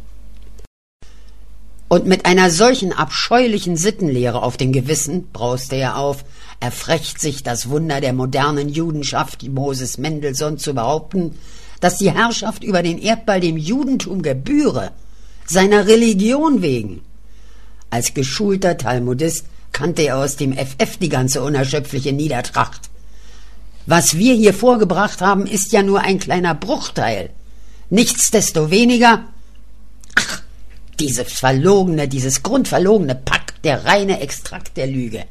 S1: Und mit einer solchen abscheulichen Sittenlehre auf dem Gewissen, brauste er auf, erfrecht sich das Wunder der modernen Judenschaft, Moses Mendelssohn, zu behaupten, dass die Herrschaft über den Erdball dem Judentum gebühre, seiner Religion wegen. Als geschulter Talmudist kannte er aus dem FF die ganze unerschöpfliche Niedertracht. Was wir hier vorgebracht haben, ist ja nur ein kleiner Bruchteil. Nichtsdestoweniger, dieses grundverlogene Pack, der reine Extrakt der Lüge.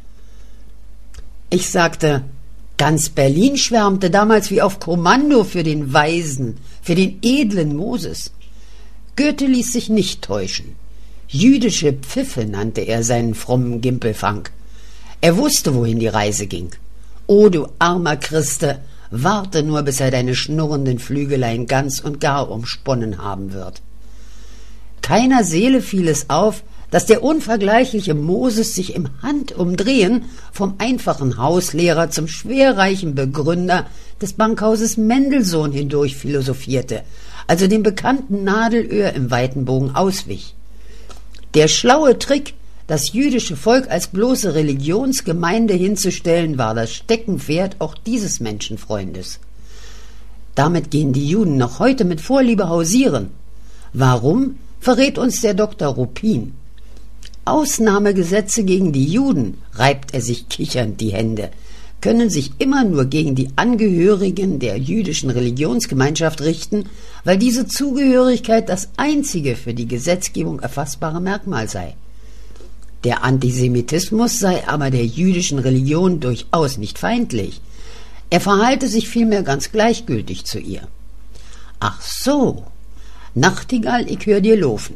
S1: Ich sagte, ganz Berlin schwärmte damals wie auf Kommando für den Weisen, für den edlen Moses. Goethe ließ sich nicht täuschen. Jüdische Pfiffe nannte er seinen frommen Gimpelfang. Er wusste, wohin die Reise ging. O du armer Christe, warte nur, bis er deine schnurrenden Flügelein ganz und gar umsponnen haben wird. Keiner Seele fiel es auf, dass der unvergleichliche Moses sich im Handumdrehen vom einfachen Hauslehrer zum schwerreichen Begründer des Bankhauses Mendelssohn hindurch philosophierte, also dem bekannten Nadelöhr im weiten Bogen auswich. Der schlaue Trick, das jüdische Volk als bloße Religionsgemeinde hinzustellen, war das Steckenpferd auch dieses Menschenfreundes. Damit gehen die Juden noch heute mit Vorliebe hausieren. Warum, verrät uns der Dr. Ruppin. Ausnahmegesetze gegen die Juden, reibt er sich kichernd die Hände, können sich immer nur gegen die Angehörigen der jüdischen Religionsgemeinschaft richten, weil diese Zugehörigkeit das einzige für die Gesetzgebung erfassbare Merkmal sei. Der Antisemitismus sei aber der jüdischen Religion durchaus nicht feindlich. Er verhalte sich vielmehr ganz gleichgültig zu ihr. Ach so, Nachtigall, ich hör dir laufen.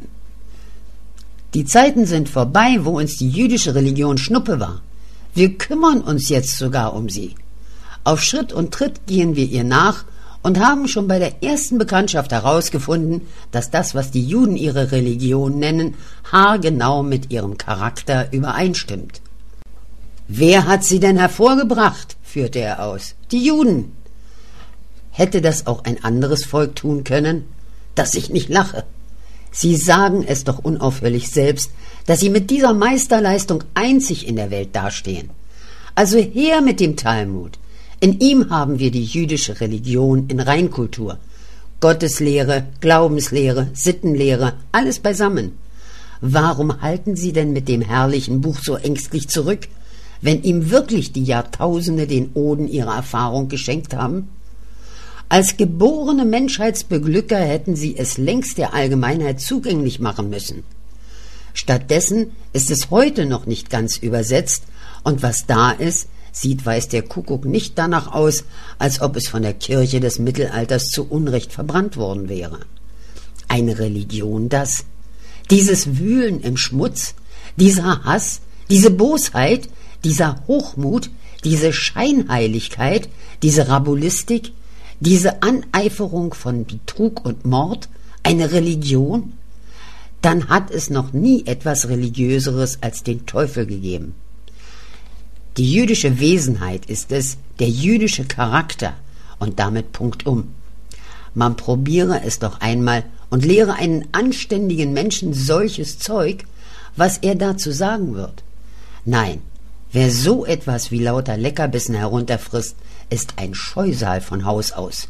S1: Die Zeiten sind vorbei, wo uns die jüdische Religion Schnuppe war. Wir kümmern uns jetzt sogar um sie. Auf Schritt und Tritt gehen wir ihr nach und haben schon bei der ersten Bekanntschaft herausgefunden, dass das, was die Juden ihre Religion nennen, haargenau mit ihrem Charakter übereinstimmt. Wer hat sie denn hervorgebracht, führte er aus. Die Juden. Hätte das auch ein anderes Volk tun können? Dass ich nicht lache. Sie sagen es doch unaufhörlich selbst, dass sie mit dieser Meisterleistung einzig in der Welt dastehen. Also her mit dem Talmud. In ihm haben wir die jüdische Religion in Reinkultur. Gotteslehre, Glaubenslehre, Sittenlehre, alles beisammen. Warum halten Sie denn mit dem herrlichen Buch so ängstlich zurück, wenn ihm wirklich die Jahrtausende den Oden ihrer Erfahrung geschenkt haben? Als geborene Menschheitsbeglücker hätten Sie es längst der Allgemeinheit zugänglich machen müssen. Stattdessen ist es heute noch nicht ganz übersetzt, und was da ist, sieht weiß der Kuckuck nicht danach aus, als ob es von der Kirche des Mittelalters zu Unrecht verbrannt worden wäre. Eine Religion das? Dieses Wühlen im Schmutz, dieser Hass, diese Bosheit, dieser Hochmut, diese Scheinheiligkeit, diese Rabulistik, diese Aneiferung von Betrug und Mord, eine Religion? Dann hat es noch nie etwas Religiöseres als den Teufel gegeben. Die jüdische Wesenheit ist es, der jüdische Charakter, und damit punktum. Man probiere es doch einmal und lehre einen anständigen Menschen solches Zeug, was er dazu sagen wird. Nein, wer so etwas wie lauter Leckerbissen herunterfrisst, ist ein Scheusal von Haus aus.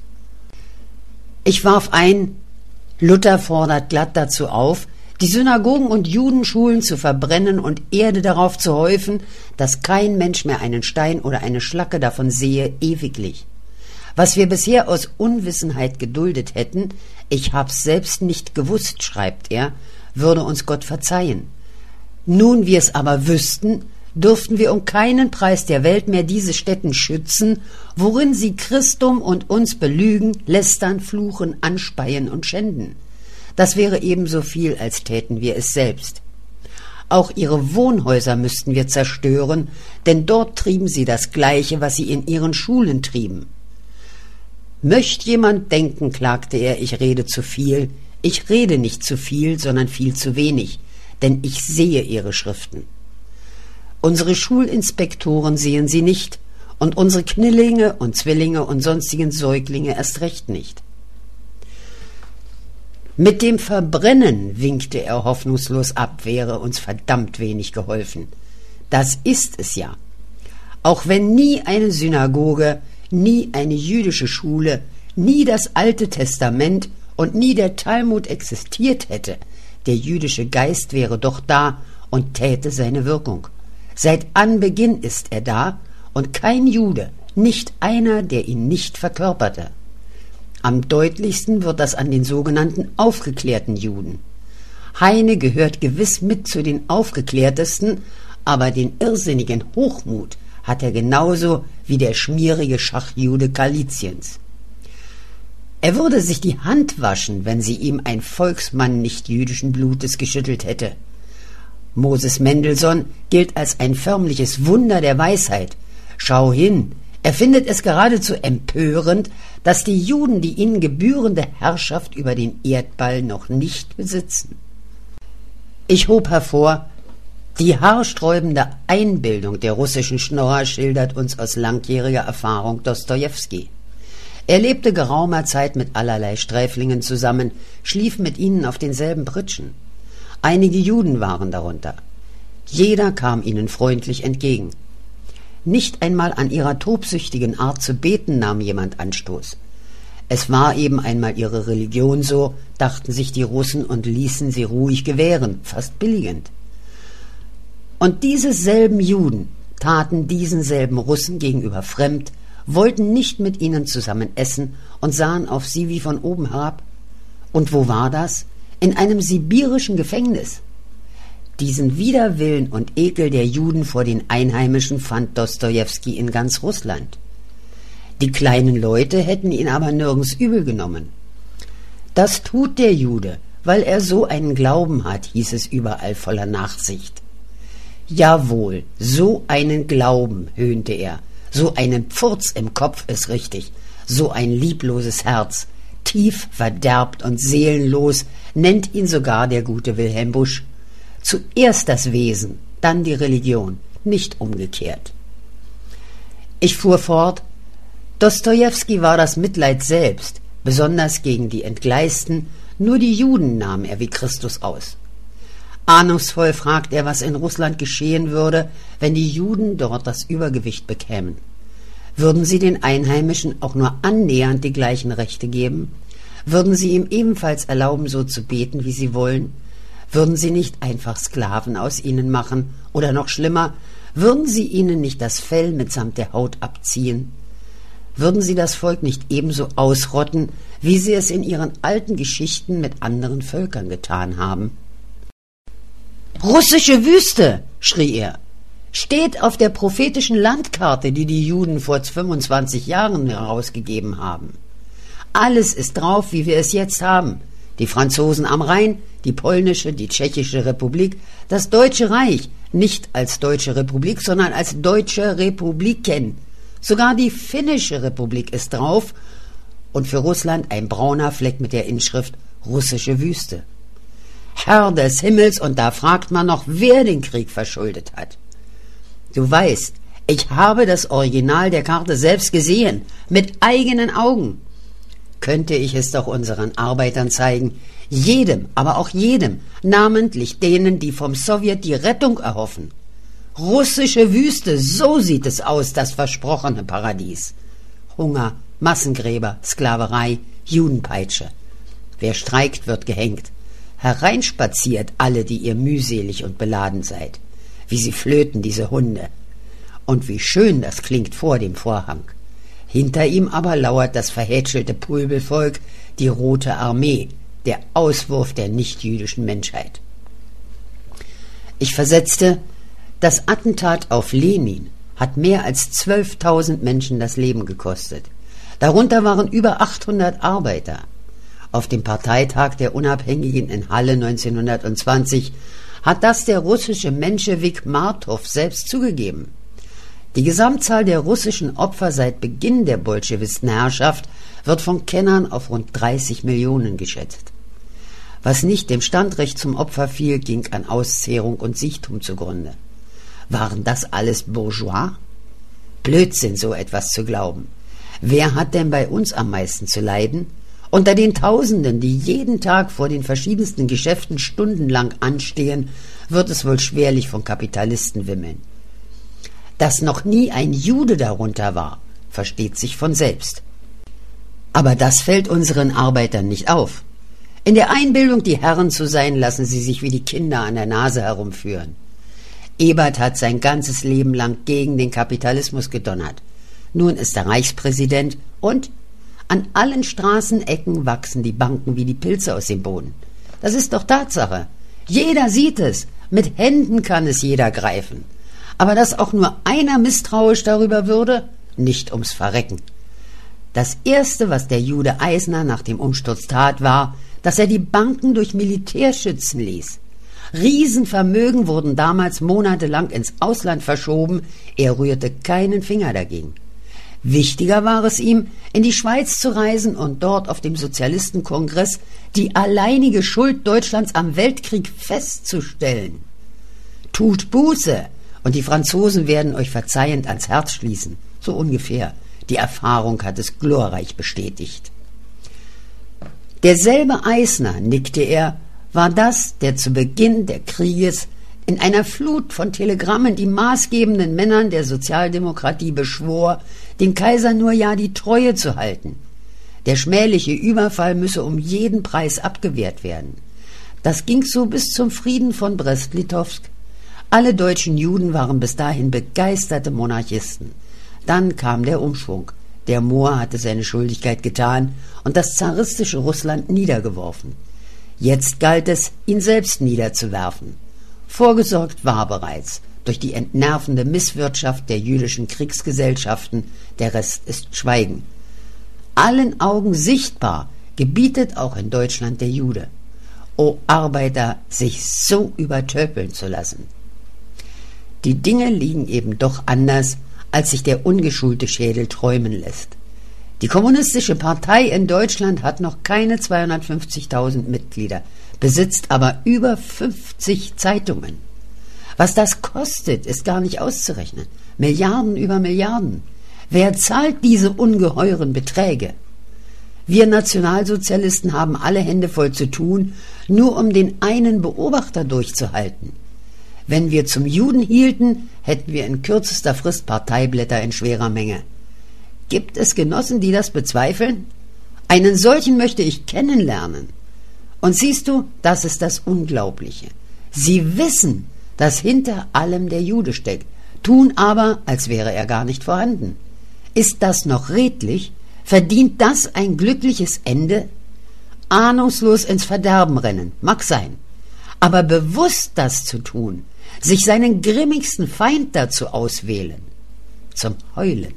S1: Ich warf ein, Luther fordert glatt dazu auf, die Synagogen und Judenschulen zu verbrennen und Erde darauf zu häufen, dass kein Mensch mehr einen Stein oder eine Schlacke davon sehe, ewiglich. Was wir bisher aus Unwissenheit geduldet hätten, ich hab's selbst nicht gewusst, schreibt er, würde uns Gott verzeihen. Nun wir's aber wüssten, dürften wir um keinen Preis der Welt mehr diese Stätten schützen, worin sie Christum und uns belügen, lästern, fluchen, anspeien und schänden. Das wäre ebenso viel, als täten wir es selbst. Auch ihre Wohnhäuser müssten wir zerstören, denn dort trieben sie das Gleiche, was sie in ihren Schulen trieben. Möcht jemand denken, klagte er, ich rede zu viel. Ich rede nicht zu viel, sondern viel zu wenig, denn ich sehe ihre Schriften. Unsere Schulinspektoren sehen sie nicht, und unsere Knillinge und Zwillinge und sonstigen Säuglinge erst recht nicht. Mit dem Verbrennen, winkte er hoffnungslos ab, wäre uns verdammt wenig geholfen. Das ist es ja. Auch wenn nie eine Synagoge, nie eine jüdische Schule, nie das Alte Testament und nie der Talmud existiert hätte, der jüdische Geist wäre doch da und täte seine Wirkung. Seit Anbeginn ist er da, und kein Jude, nicht einer, der ihn nicht verkörperte. Am deutlichsten wird das an den sogenannten aufgeklärten Juden. Heine gehört gewiss mit zu den aufgeklärtesten, aber den irrsinnigen Hochmut hat er genauso wie der schmierige Schachjude Galiciens. Er würde sich die Hand waschen, wenn sie ihm ein Volksmann nicht jüdischen Blutes geschüttelt hätte. Moses Mendelssohn gilt als ein förmliches Wunder der Weisheit. Schau hin, er findet es geradezu empörend, dass die Juden die ihnen gebührende Herrschaft über den Erdball noch nicht besitzen. Ich hob hervor, die haarsträubende Einbildung der russischen Schnorrer schildert uns aus langjähriger Erfahrung Dostojewski. Er lebte geraumer Zeit mit allerlei Sträflingen zusammen, schlief mit ihnen auf denselben Pritschen. Einige Juden waren darunter. Jeder kam ihnen freundlich entgegen. Nicht einmal an ihrer tobsüchtigen Art zu beten nahm jemand Anstoß. Es war eben einmal ihre Religion so, dachten sich die Russen und ließen sie ruhig gewähren, fast billigend. Und diese selben Juden taten diesen selben Russen gegenüber fremd, wollten nicht mit ihnen zusammen essen und sahen auf sie wie von oben herab. Und wo war das? In einem sibirischen Gefängnis. Diesen Widerwillen und Ekel der Juden vor den Einheimischen fand Dostojewski in ganz Russland. Die kleinen Leute hätten ihn aber nirgends übel genommen. Das tut der Jude, weil er so einen Glauben hat, hieß es überall voller Nachsicht. Jawohl, so einen Glauben, höhnte er, so einen Pfurz im Kopf ist richtig, so ein liebloses Herz, tief verderbt und seelenlos, nennt ihn sogar der gute Wilhelm Busch. Zuerst das Wesen, dann die Religion, nicht umgekehrt. Ich fuhr fort, Dostojewski war das Mitleid selbst, besonders gegen die Entgleisten, nur die Juden nahm er wie Christus aus. Ahnungsvoll fragt er, was in Russland geschehen würde, wenn die Juden dort das Übergewicht bekämen. Würden sie den Einheimischen auch nur annähernd die gleichen Rechte geben? Würden sie ihm ebenfalls erlauben, so zu beten, wie sie wollen? Würden sie nicht einfach Sklaven aus ihnen machen? Oder noch schlimmer, würden sie ihnen nicht das Fell mitsamt der Haut abziehen? Würden sie das Volk nicht ebenso ausrotten, wie sie es in ihren alten Geschichten mit anderen Völkern getan haben? »Russische Wüste«, schrie er, »steht auf der prophetischen Landkarte, die die Juden vor 25 Jahren herausgegeben haben. Alles ist drauf, wie wir es jetzt haben. Die Franzosen am Rhein, die polnische, die tschechische Republik, das Deutsche Reich, nicht als Deutsche Republik, sondern als Deutsche Republiken. Sogar die Finnische Republik ist drauf und für Russland ein brauner Fleck mit der Inschrift »Russische Wüste«. Herr des Himmels, und da fragt man noch, wer den Krieg verschuldet hat. Du weißt, ich habe das Original der Karte selbst gesehen, mit eigenen Augen. Könnte ich es doch unseren Arbeitern zeigen, jedem, aber auch jedem, namentlich denen, die vom Sowjet die Rettung erhoffen. Russische Wüste, so sieht es aus, das versprochene Paradies. Hunger, Massengräber, Sklaverei, Judenpeitsche. Wer streikt, wird gehängt. Hereinspaziert alle, die ihr mühselig und beladen seid. Wie sie flöten, diese Hunde. Und wie schön das klingt vor dem Vorhang. Hinter ihm aber lauert das verhätschelte Pulbelvolk, die Rote Armee, der Auswurf der nichtjüdischen Menschheit. Ich versetzte, das Attentat auf Lenin hat mehr als 12.000 Menschen das Leben gekostet. Darunter waren über 800 Arbeiter. Auf dem Parteitag der Unabhängigen in Halle 1920 hat das der russische Menschewik Martow selbst zugegeben. Die Gesamtzahl der russischen Opfer seit Beginn der Bolschewistenherrschaft wird von Kennern auf rund 30 Millionen geschätzt. Was nicht dem Standrecht zum Opfer fiel, ging an Auszehrung und Siechtum zugrunde. Waren das alles Bourgeois? Blödsinn, so etwas zu glauben. Wer hat denn bei uns am meisten zu leiden? Unter den Tausenden, die jeden Tag vor den verschiedensten Geschäften stundenlang anstehen, wird es wohl schwerlich von Kapitalisten wimmeln. Dass noch nie ein Jude darunter war, versteht sich von selbst. Aber das fällt unseren Arbeitern nicht auf. In der Einbildung, die Herren zu sein, lassen sie sich wie die Kinder an der Nase herumführen. Ebert hat sein ganzes Leben lang gegen den Kapitalismus gedonnert. Nun ist er Reichspräsident und an allen Straßenecken wachsen die Banken wie die Pilze aus dem Boden. Das ist doch Tatsache. Jeder sieht es. Mit Händen kann es jeder greifen. Aber dass auch nur einer misstrauisch darüber würde, nicht ums Verrecken. Das Erste, was der Jude Eisner nach dem Umsturz tat, war, dass er die Banken durch Militär schützen ließ. Riesenvermögen wurden damals monatelang ins Ausland verschoben, er rührte keinen Finger dagegen. Wichtiger war es ihm, in die Schweiz zu reisen und dort auf dem Sozialistenkongress die alleinige Schuld Deutschlands am Weltkrieg festzustellen. Tut Buße, und die Franzosen werden euch verzeihend ans Herz schließen, so ungefähr. Die Erfahrung hat es glorreich bestätigt. Derselbe Eisner, nickte er, war das, der zu Beginn der Krieges in einer Flut von Telegrammen die maßgebenden Männern der Sozialdemokratie beschwor, dem Kaiser nur ja die Treue zu halten. Der schmähliche Überfall müsse um jeden Preis abgewehrt werden. Das ging so bis zum Frieden von Brest-Litowsk. Alle deutschen Juden waren bis dahin begeisterte Monarchisten. Dann kam der Umschwung. Der Mohr hatte seine Schuldigkeit getan und das zaristische Russland niedergeworfen. Jetzt galt es, ihn selbst niederzuwerfen. Vorgesorgt war bereits durch die entnervende Misswirtschaft der jüdischen Kriegsgesellschaften, der Rest ist Schweigen. Allen Augen sichtbar gebietet auch in Deutschland der Jude. O Arbeiter, sich so übertöpeln zu lassen. Die Dinge liegen eben doch anders, als sich der ungeschulte Schädel träumen lässt. Die Kommunistische Partei in Deutschland hat noch keine 250.000 Mitglieder, besitzt aber über 50 Zeitungen. Was das kostet, ist gar nicht auszurechnen. Milliarden über Milliarden. Wer zahlt diese ungeheuren Beträge? Wir Nationalsozialisten haben alle Hände voll zu tun, nur um den einen Beobachter durchzuhalten. Wenn wir zum Juden hielten, hätten wir in kürzester Frist Parteiblätter in schwerer Menge. Gibt es Genossen, die das bezweifeln? Einen solchen möchte ich kennenlernen. Und siehst du, das ist das Unglaubliche. Sie wissen, dass hinter allem der Jude steckt, tun aber, als wäre er gar nicht vorhanden. Ist das noch redlich? Verdient das ein glückliches Ende? Ahnungslos ins Verderben rennen, mag sein. Aber bewusst das zu tun, sich seinen grimmigsten Feind dazu auswählen, zum Heulen.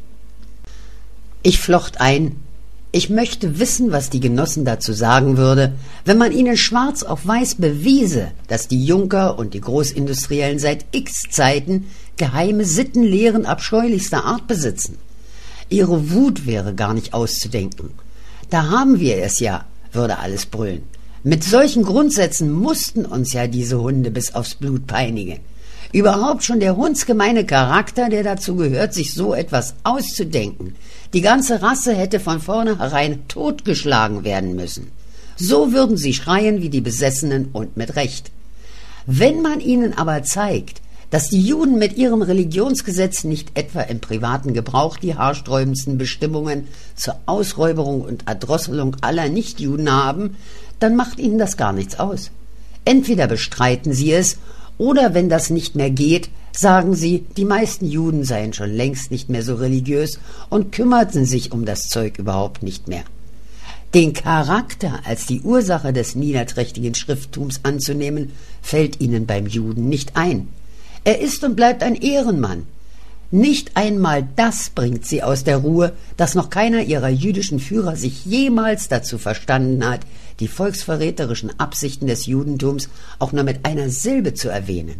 S1: Ich flocht ein, ich möchte wissen, was die Genossen dazu sagen würde, wenn man ihnen schwarz auf weiß bewiese, dass die Junker und die Großindustriellen seit X-Zeiten geheime Sittenlehren abscheulichster Art besitzen. Ihre Wut wäre gar nicht auszudenken. Da haben wir es ja, würde alles brüllen. Mit solchen Grundsätzen mussten uns ja diese Hunde bis aufs Blut peinigen. Überhaupt schon der hundsgemeine Charakter, der dazu gehört, sich so etwas auszudenken. Die ganze Rasse hätte von vornherein totgeschlagen werden müssen. So würden sie schreien wie die Besessenen und mit Recht. Wenn man ihnen aber zeigt, dass die Juden mit ihrem Religionsgesetz nicht etwa im privaten Gebrauch die haarsträubendsten Bestimmungen zur Ausräuberung und Erdrosselung aller Nichtjuden haben, dann macht ihnen das gar nichts aus. Entweder bestreiten sie es, oder wenn das nicht mehr geht, sagen sie, die meisten Juden seien schon längst nicht mehr so religiös und kümmerten sich um das Zeug überhaupt nicht mehr. Den Charakter als die Ursache des niederträchtigen Schrifttums anzunehmen, fällt ihnen beim Juden nicht ein. Er ist und bleibt ein Ehrenmann. Nicht einmal das bringt sie aus der Ruhe, dass noch keiner ihrer jüdischen Führer sich jemals dazu verstanden hat, die volksverräterischen Absichten des Judentums auch nur mit einer Silbe zu erwähnen.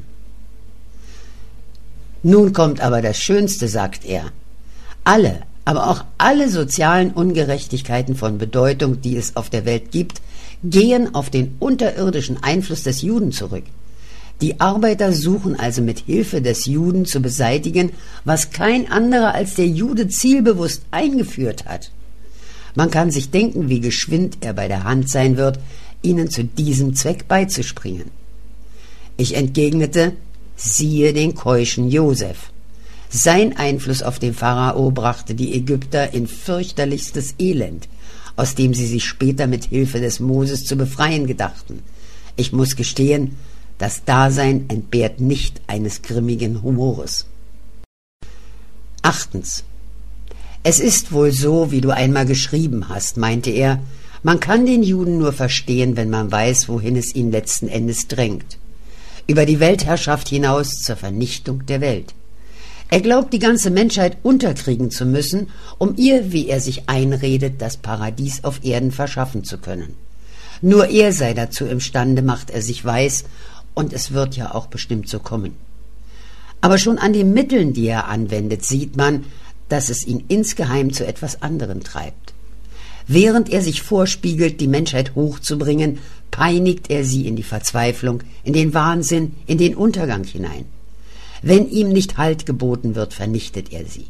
S1: Nun kommt aber das Schönste, sagt er. Alle, aber auch alle sozialen Ungerechtigkeiten von Bedeutung, die es auf der Welt gibt, gehen auf den unterirdischen Einfluss des Juden zurück. Die Arbeiter suchen also mit Hilfe des Juden zu beseitigen, was kein anderer als der Jude zielbewusst eingeführt hat. Man kann sich denken, wie geschwind er bei der Hand sein wird, ihnen zu diesem Zweck beizuspringen. Ich entgegnete, siehe den keuschen Josef. Sein Einfluss auf den Pharao brachte die Ägypter in fürchterlichstes Elend, aus dem sie sich später mit Hilfe des Moses zu befreien gedachten. Ich muss gestehen, das Dasein entbehrt nicht eines grimmigen Humores. 8. Es ist wohl so, wie du einmal geschrieben hast, meinte er, man kann den Juden nur verstehen, wenn man weiß, wohin es ihn letzten Endes drängt. Über die Weltherrschaft hinaus zur Vernichtung der Welt. Er glaubt, die ganze Menschheit unterkriegen zu müssen, um ihr, wie er sich einredet, das Paradies auf Erden verschaffen zu können. Nur er sei dazu imstande, macht er sich weiß, und es wird ja auch bestimmt so kommen. Aber schon an den Mitteln, die er anwendet, sieht man, dass es ihn insgeheim zu etwas anderem treibt. Während er sich vorspiegelt, die Menschheit hochzubringen, peinigt er sie in die Verzweiflung, in den Wahnsinn, in den Untergang hinein. Wenn ihm nicht Halt geboten wird, vernichtet er sie.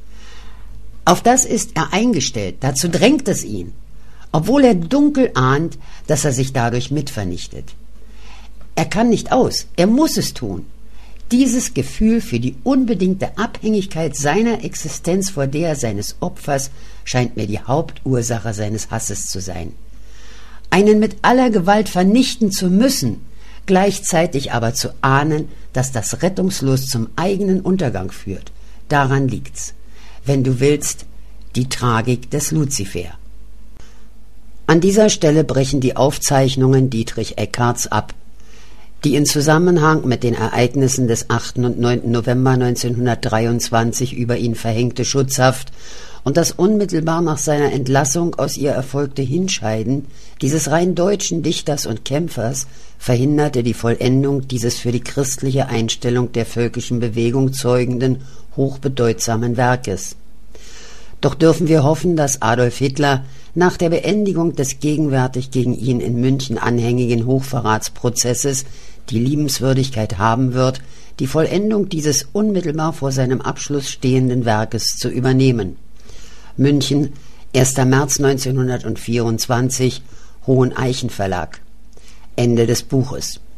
S1: Auf das ist er eingestellt, dazu drängt es ihn, obwohl er dunkel ahnt, dass er sich dadurch mitvernichtet. Er kann nicht aus, er muss es tun. Dieses Gefühl für die unbedingte Abhängigkeit seiner Existenz vor der seines Opfers scheint mir die Hauptursache seines Hasses zu sein. Einen mit aller Gewalt vernichten zu müssen, gleichzeitig aber zu ahnen, dass das rettungslos zum eigenen Untergang führt. Daran liegt's. Wenn du willst, die Tragik des Luzifer. An dieser Stelle brechen die Aufzeichnungen Dietrich Eckarts ab, die in Zusammenhang mit den Ereignissen des 8. und 9. November 1923 über ihn verhängte Schutzhaft und das unmittelbar nach seiner Entlassung aus ihr erfolgte Hinscheiden dieses rein deutschen Dichters und Kämpfers verhinderte die Vollendung dieses für die christliche Einstellung der völkischen Bewegung zeugenden, hochbedeutsamen Werkes. Doch dürfen wir hoffen, dass Adolf Hitler nach der Beendigung des gegenwärtig gegen ihn in München anhängigen Hochverratsprozesses die Liebenswürdigkeit haben wird, die Vollendung dieses unmittelbar vor seinem Abschluss stehenden Werkes zu übernehmen. München 1. März 1924, Hoheneichen Verlag. Ende des Buches.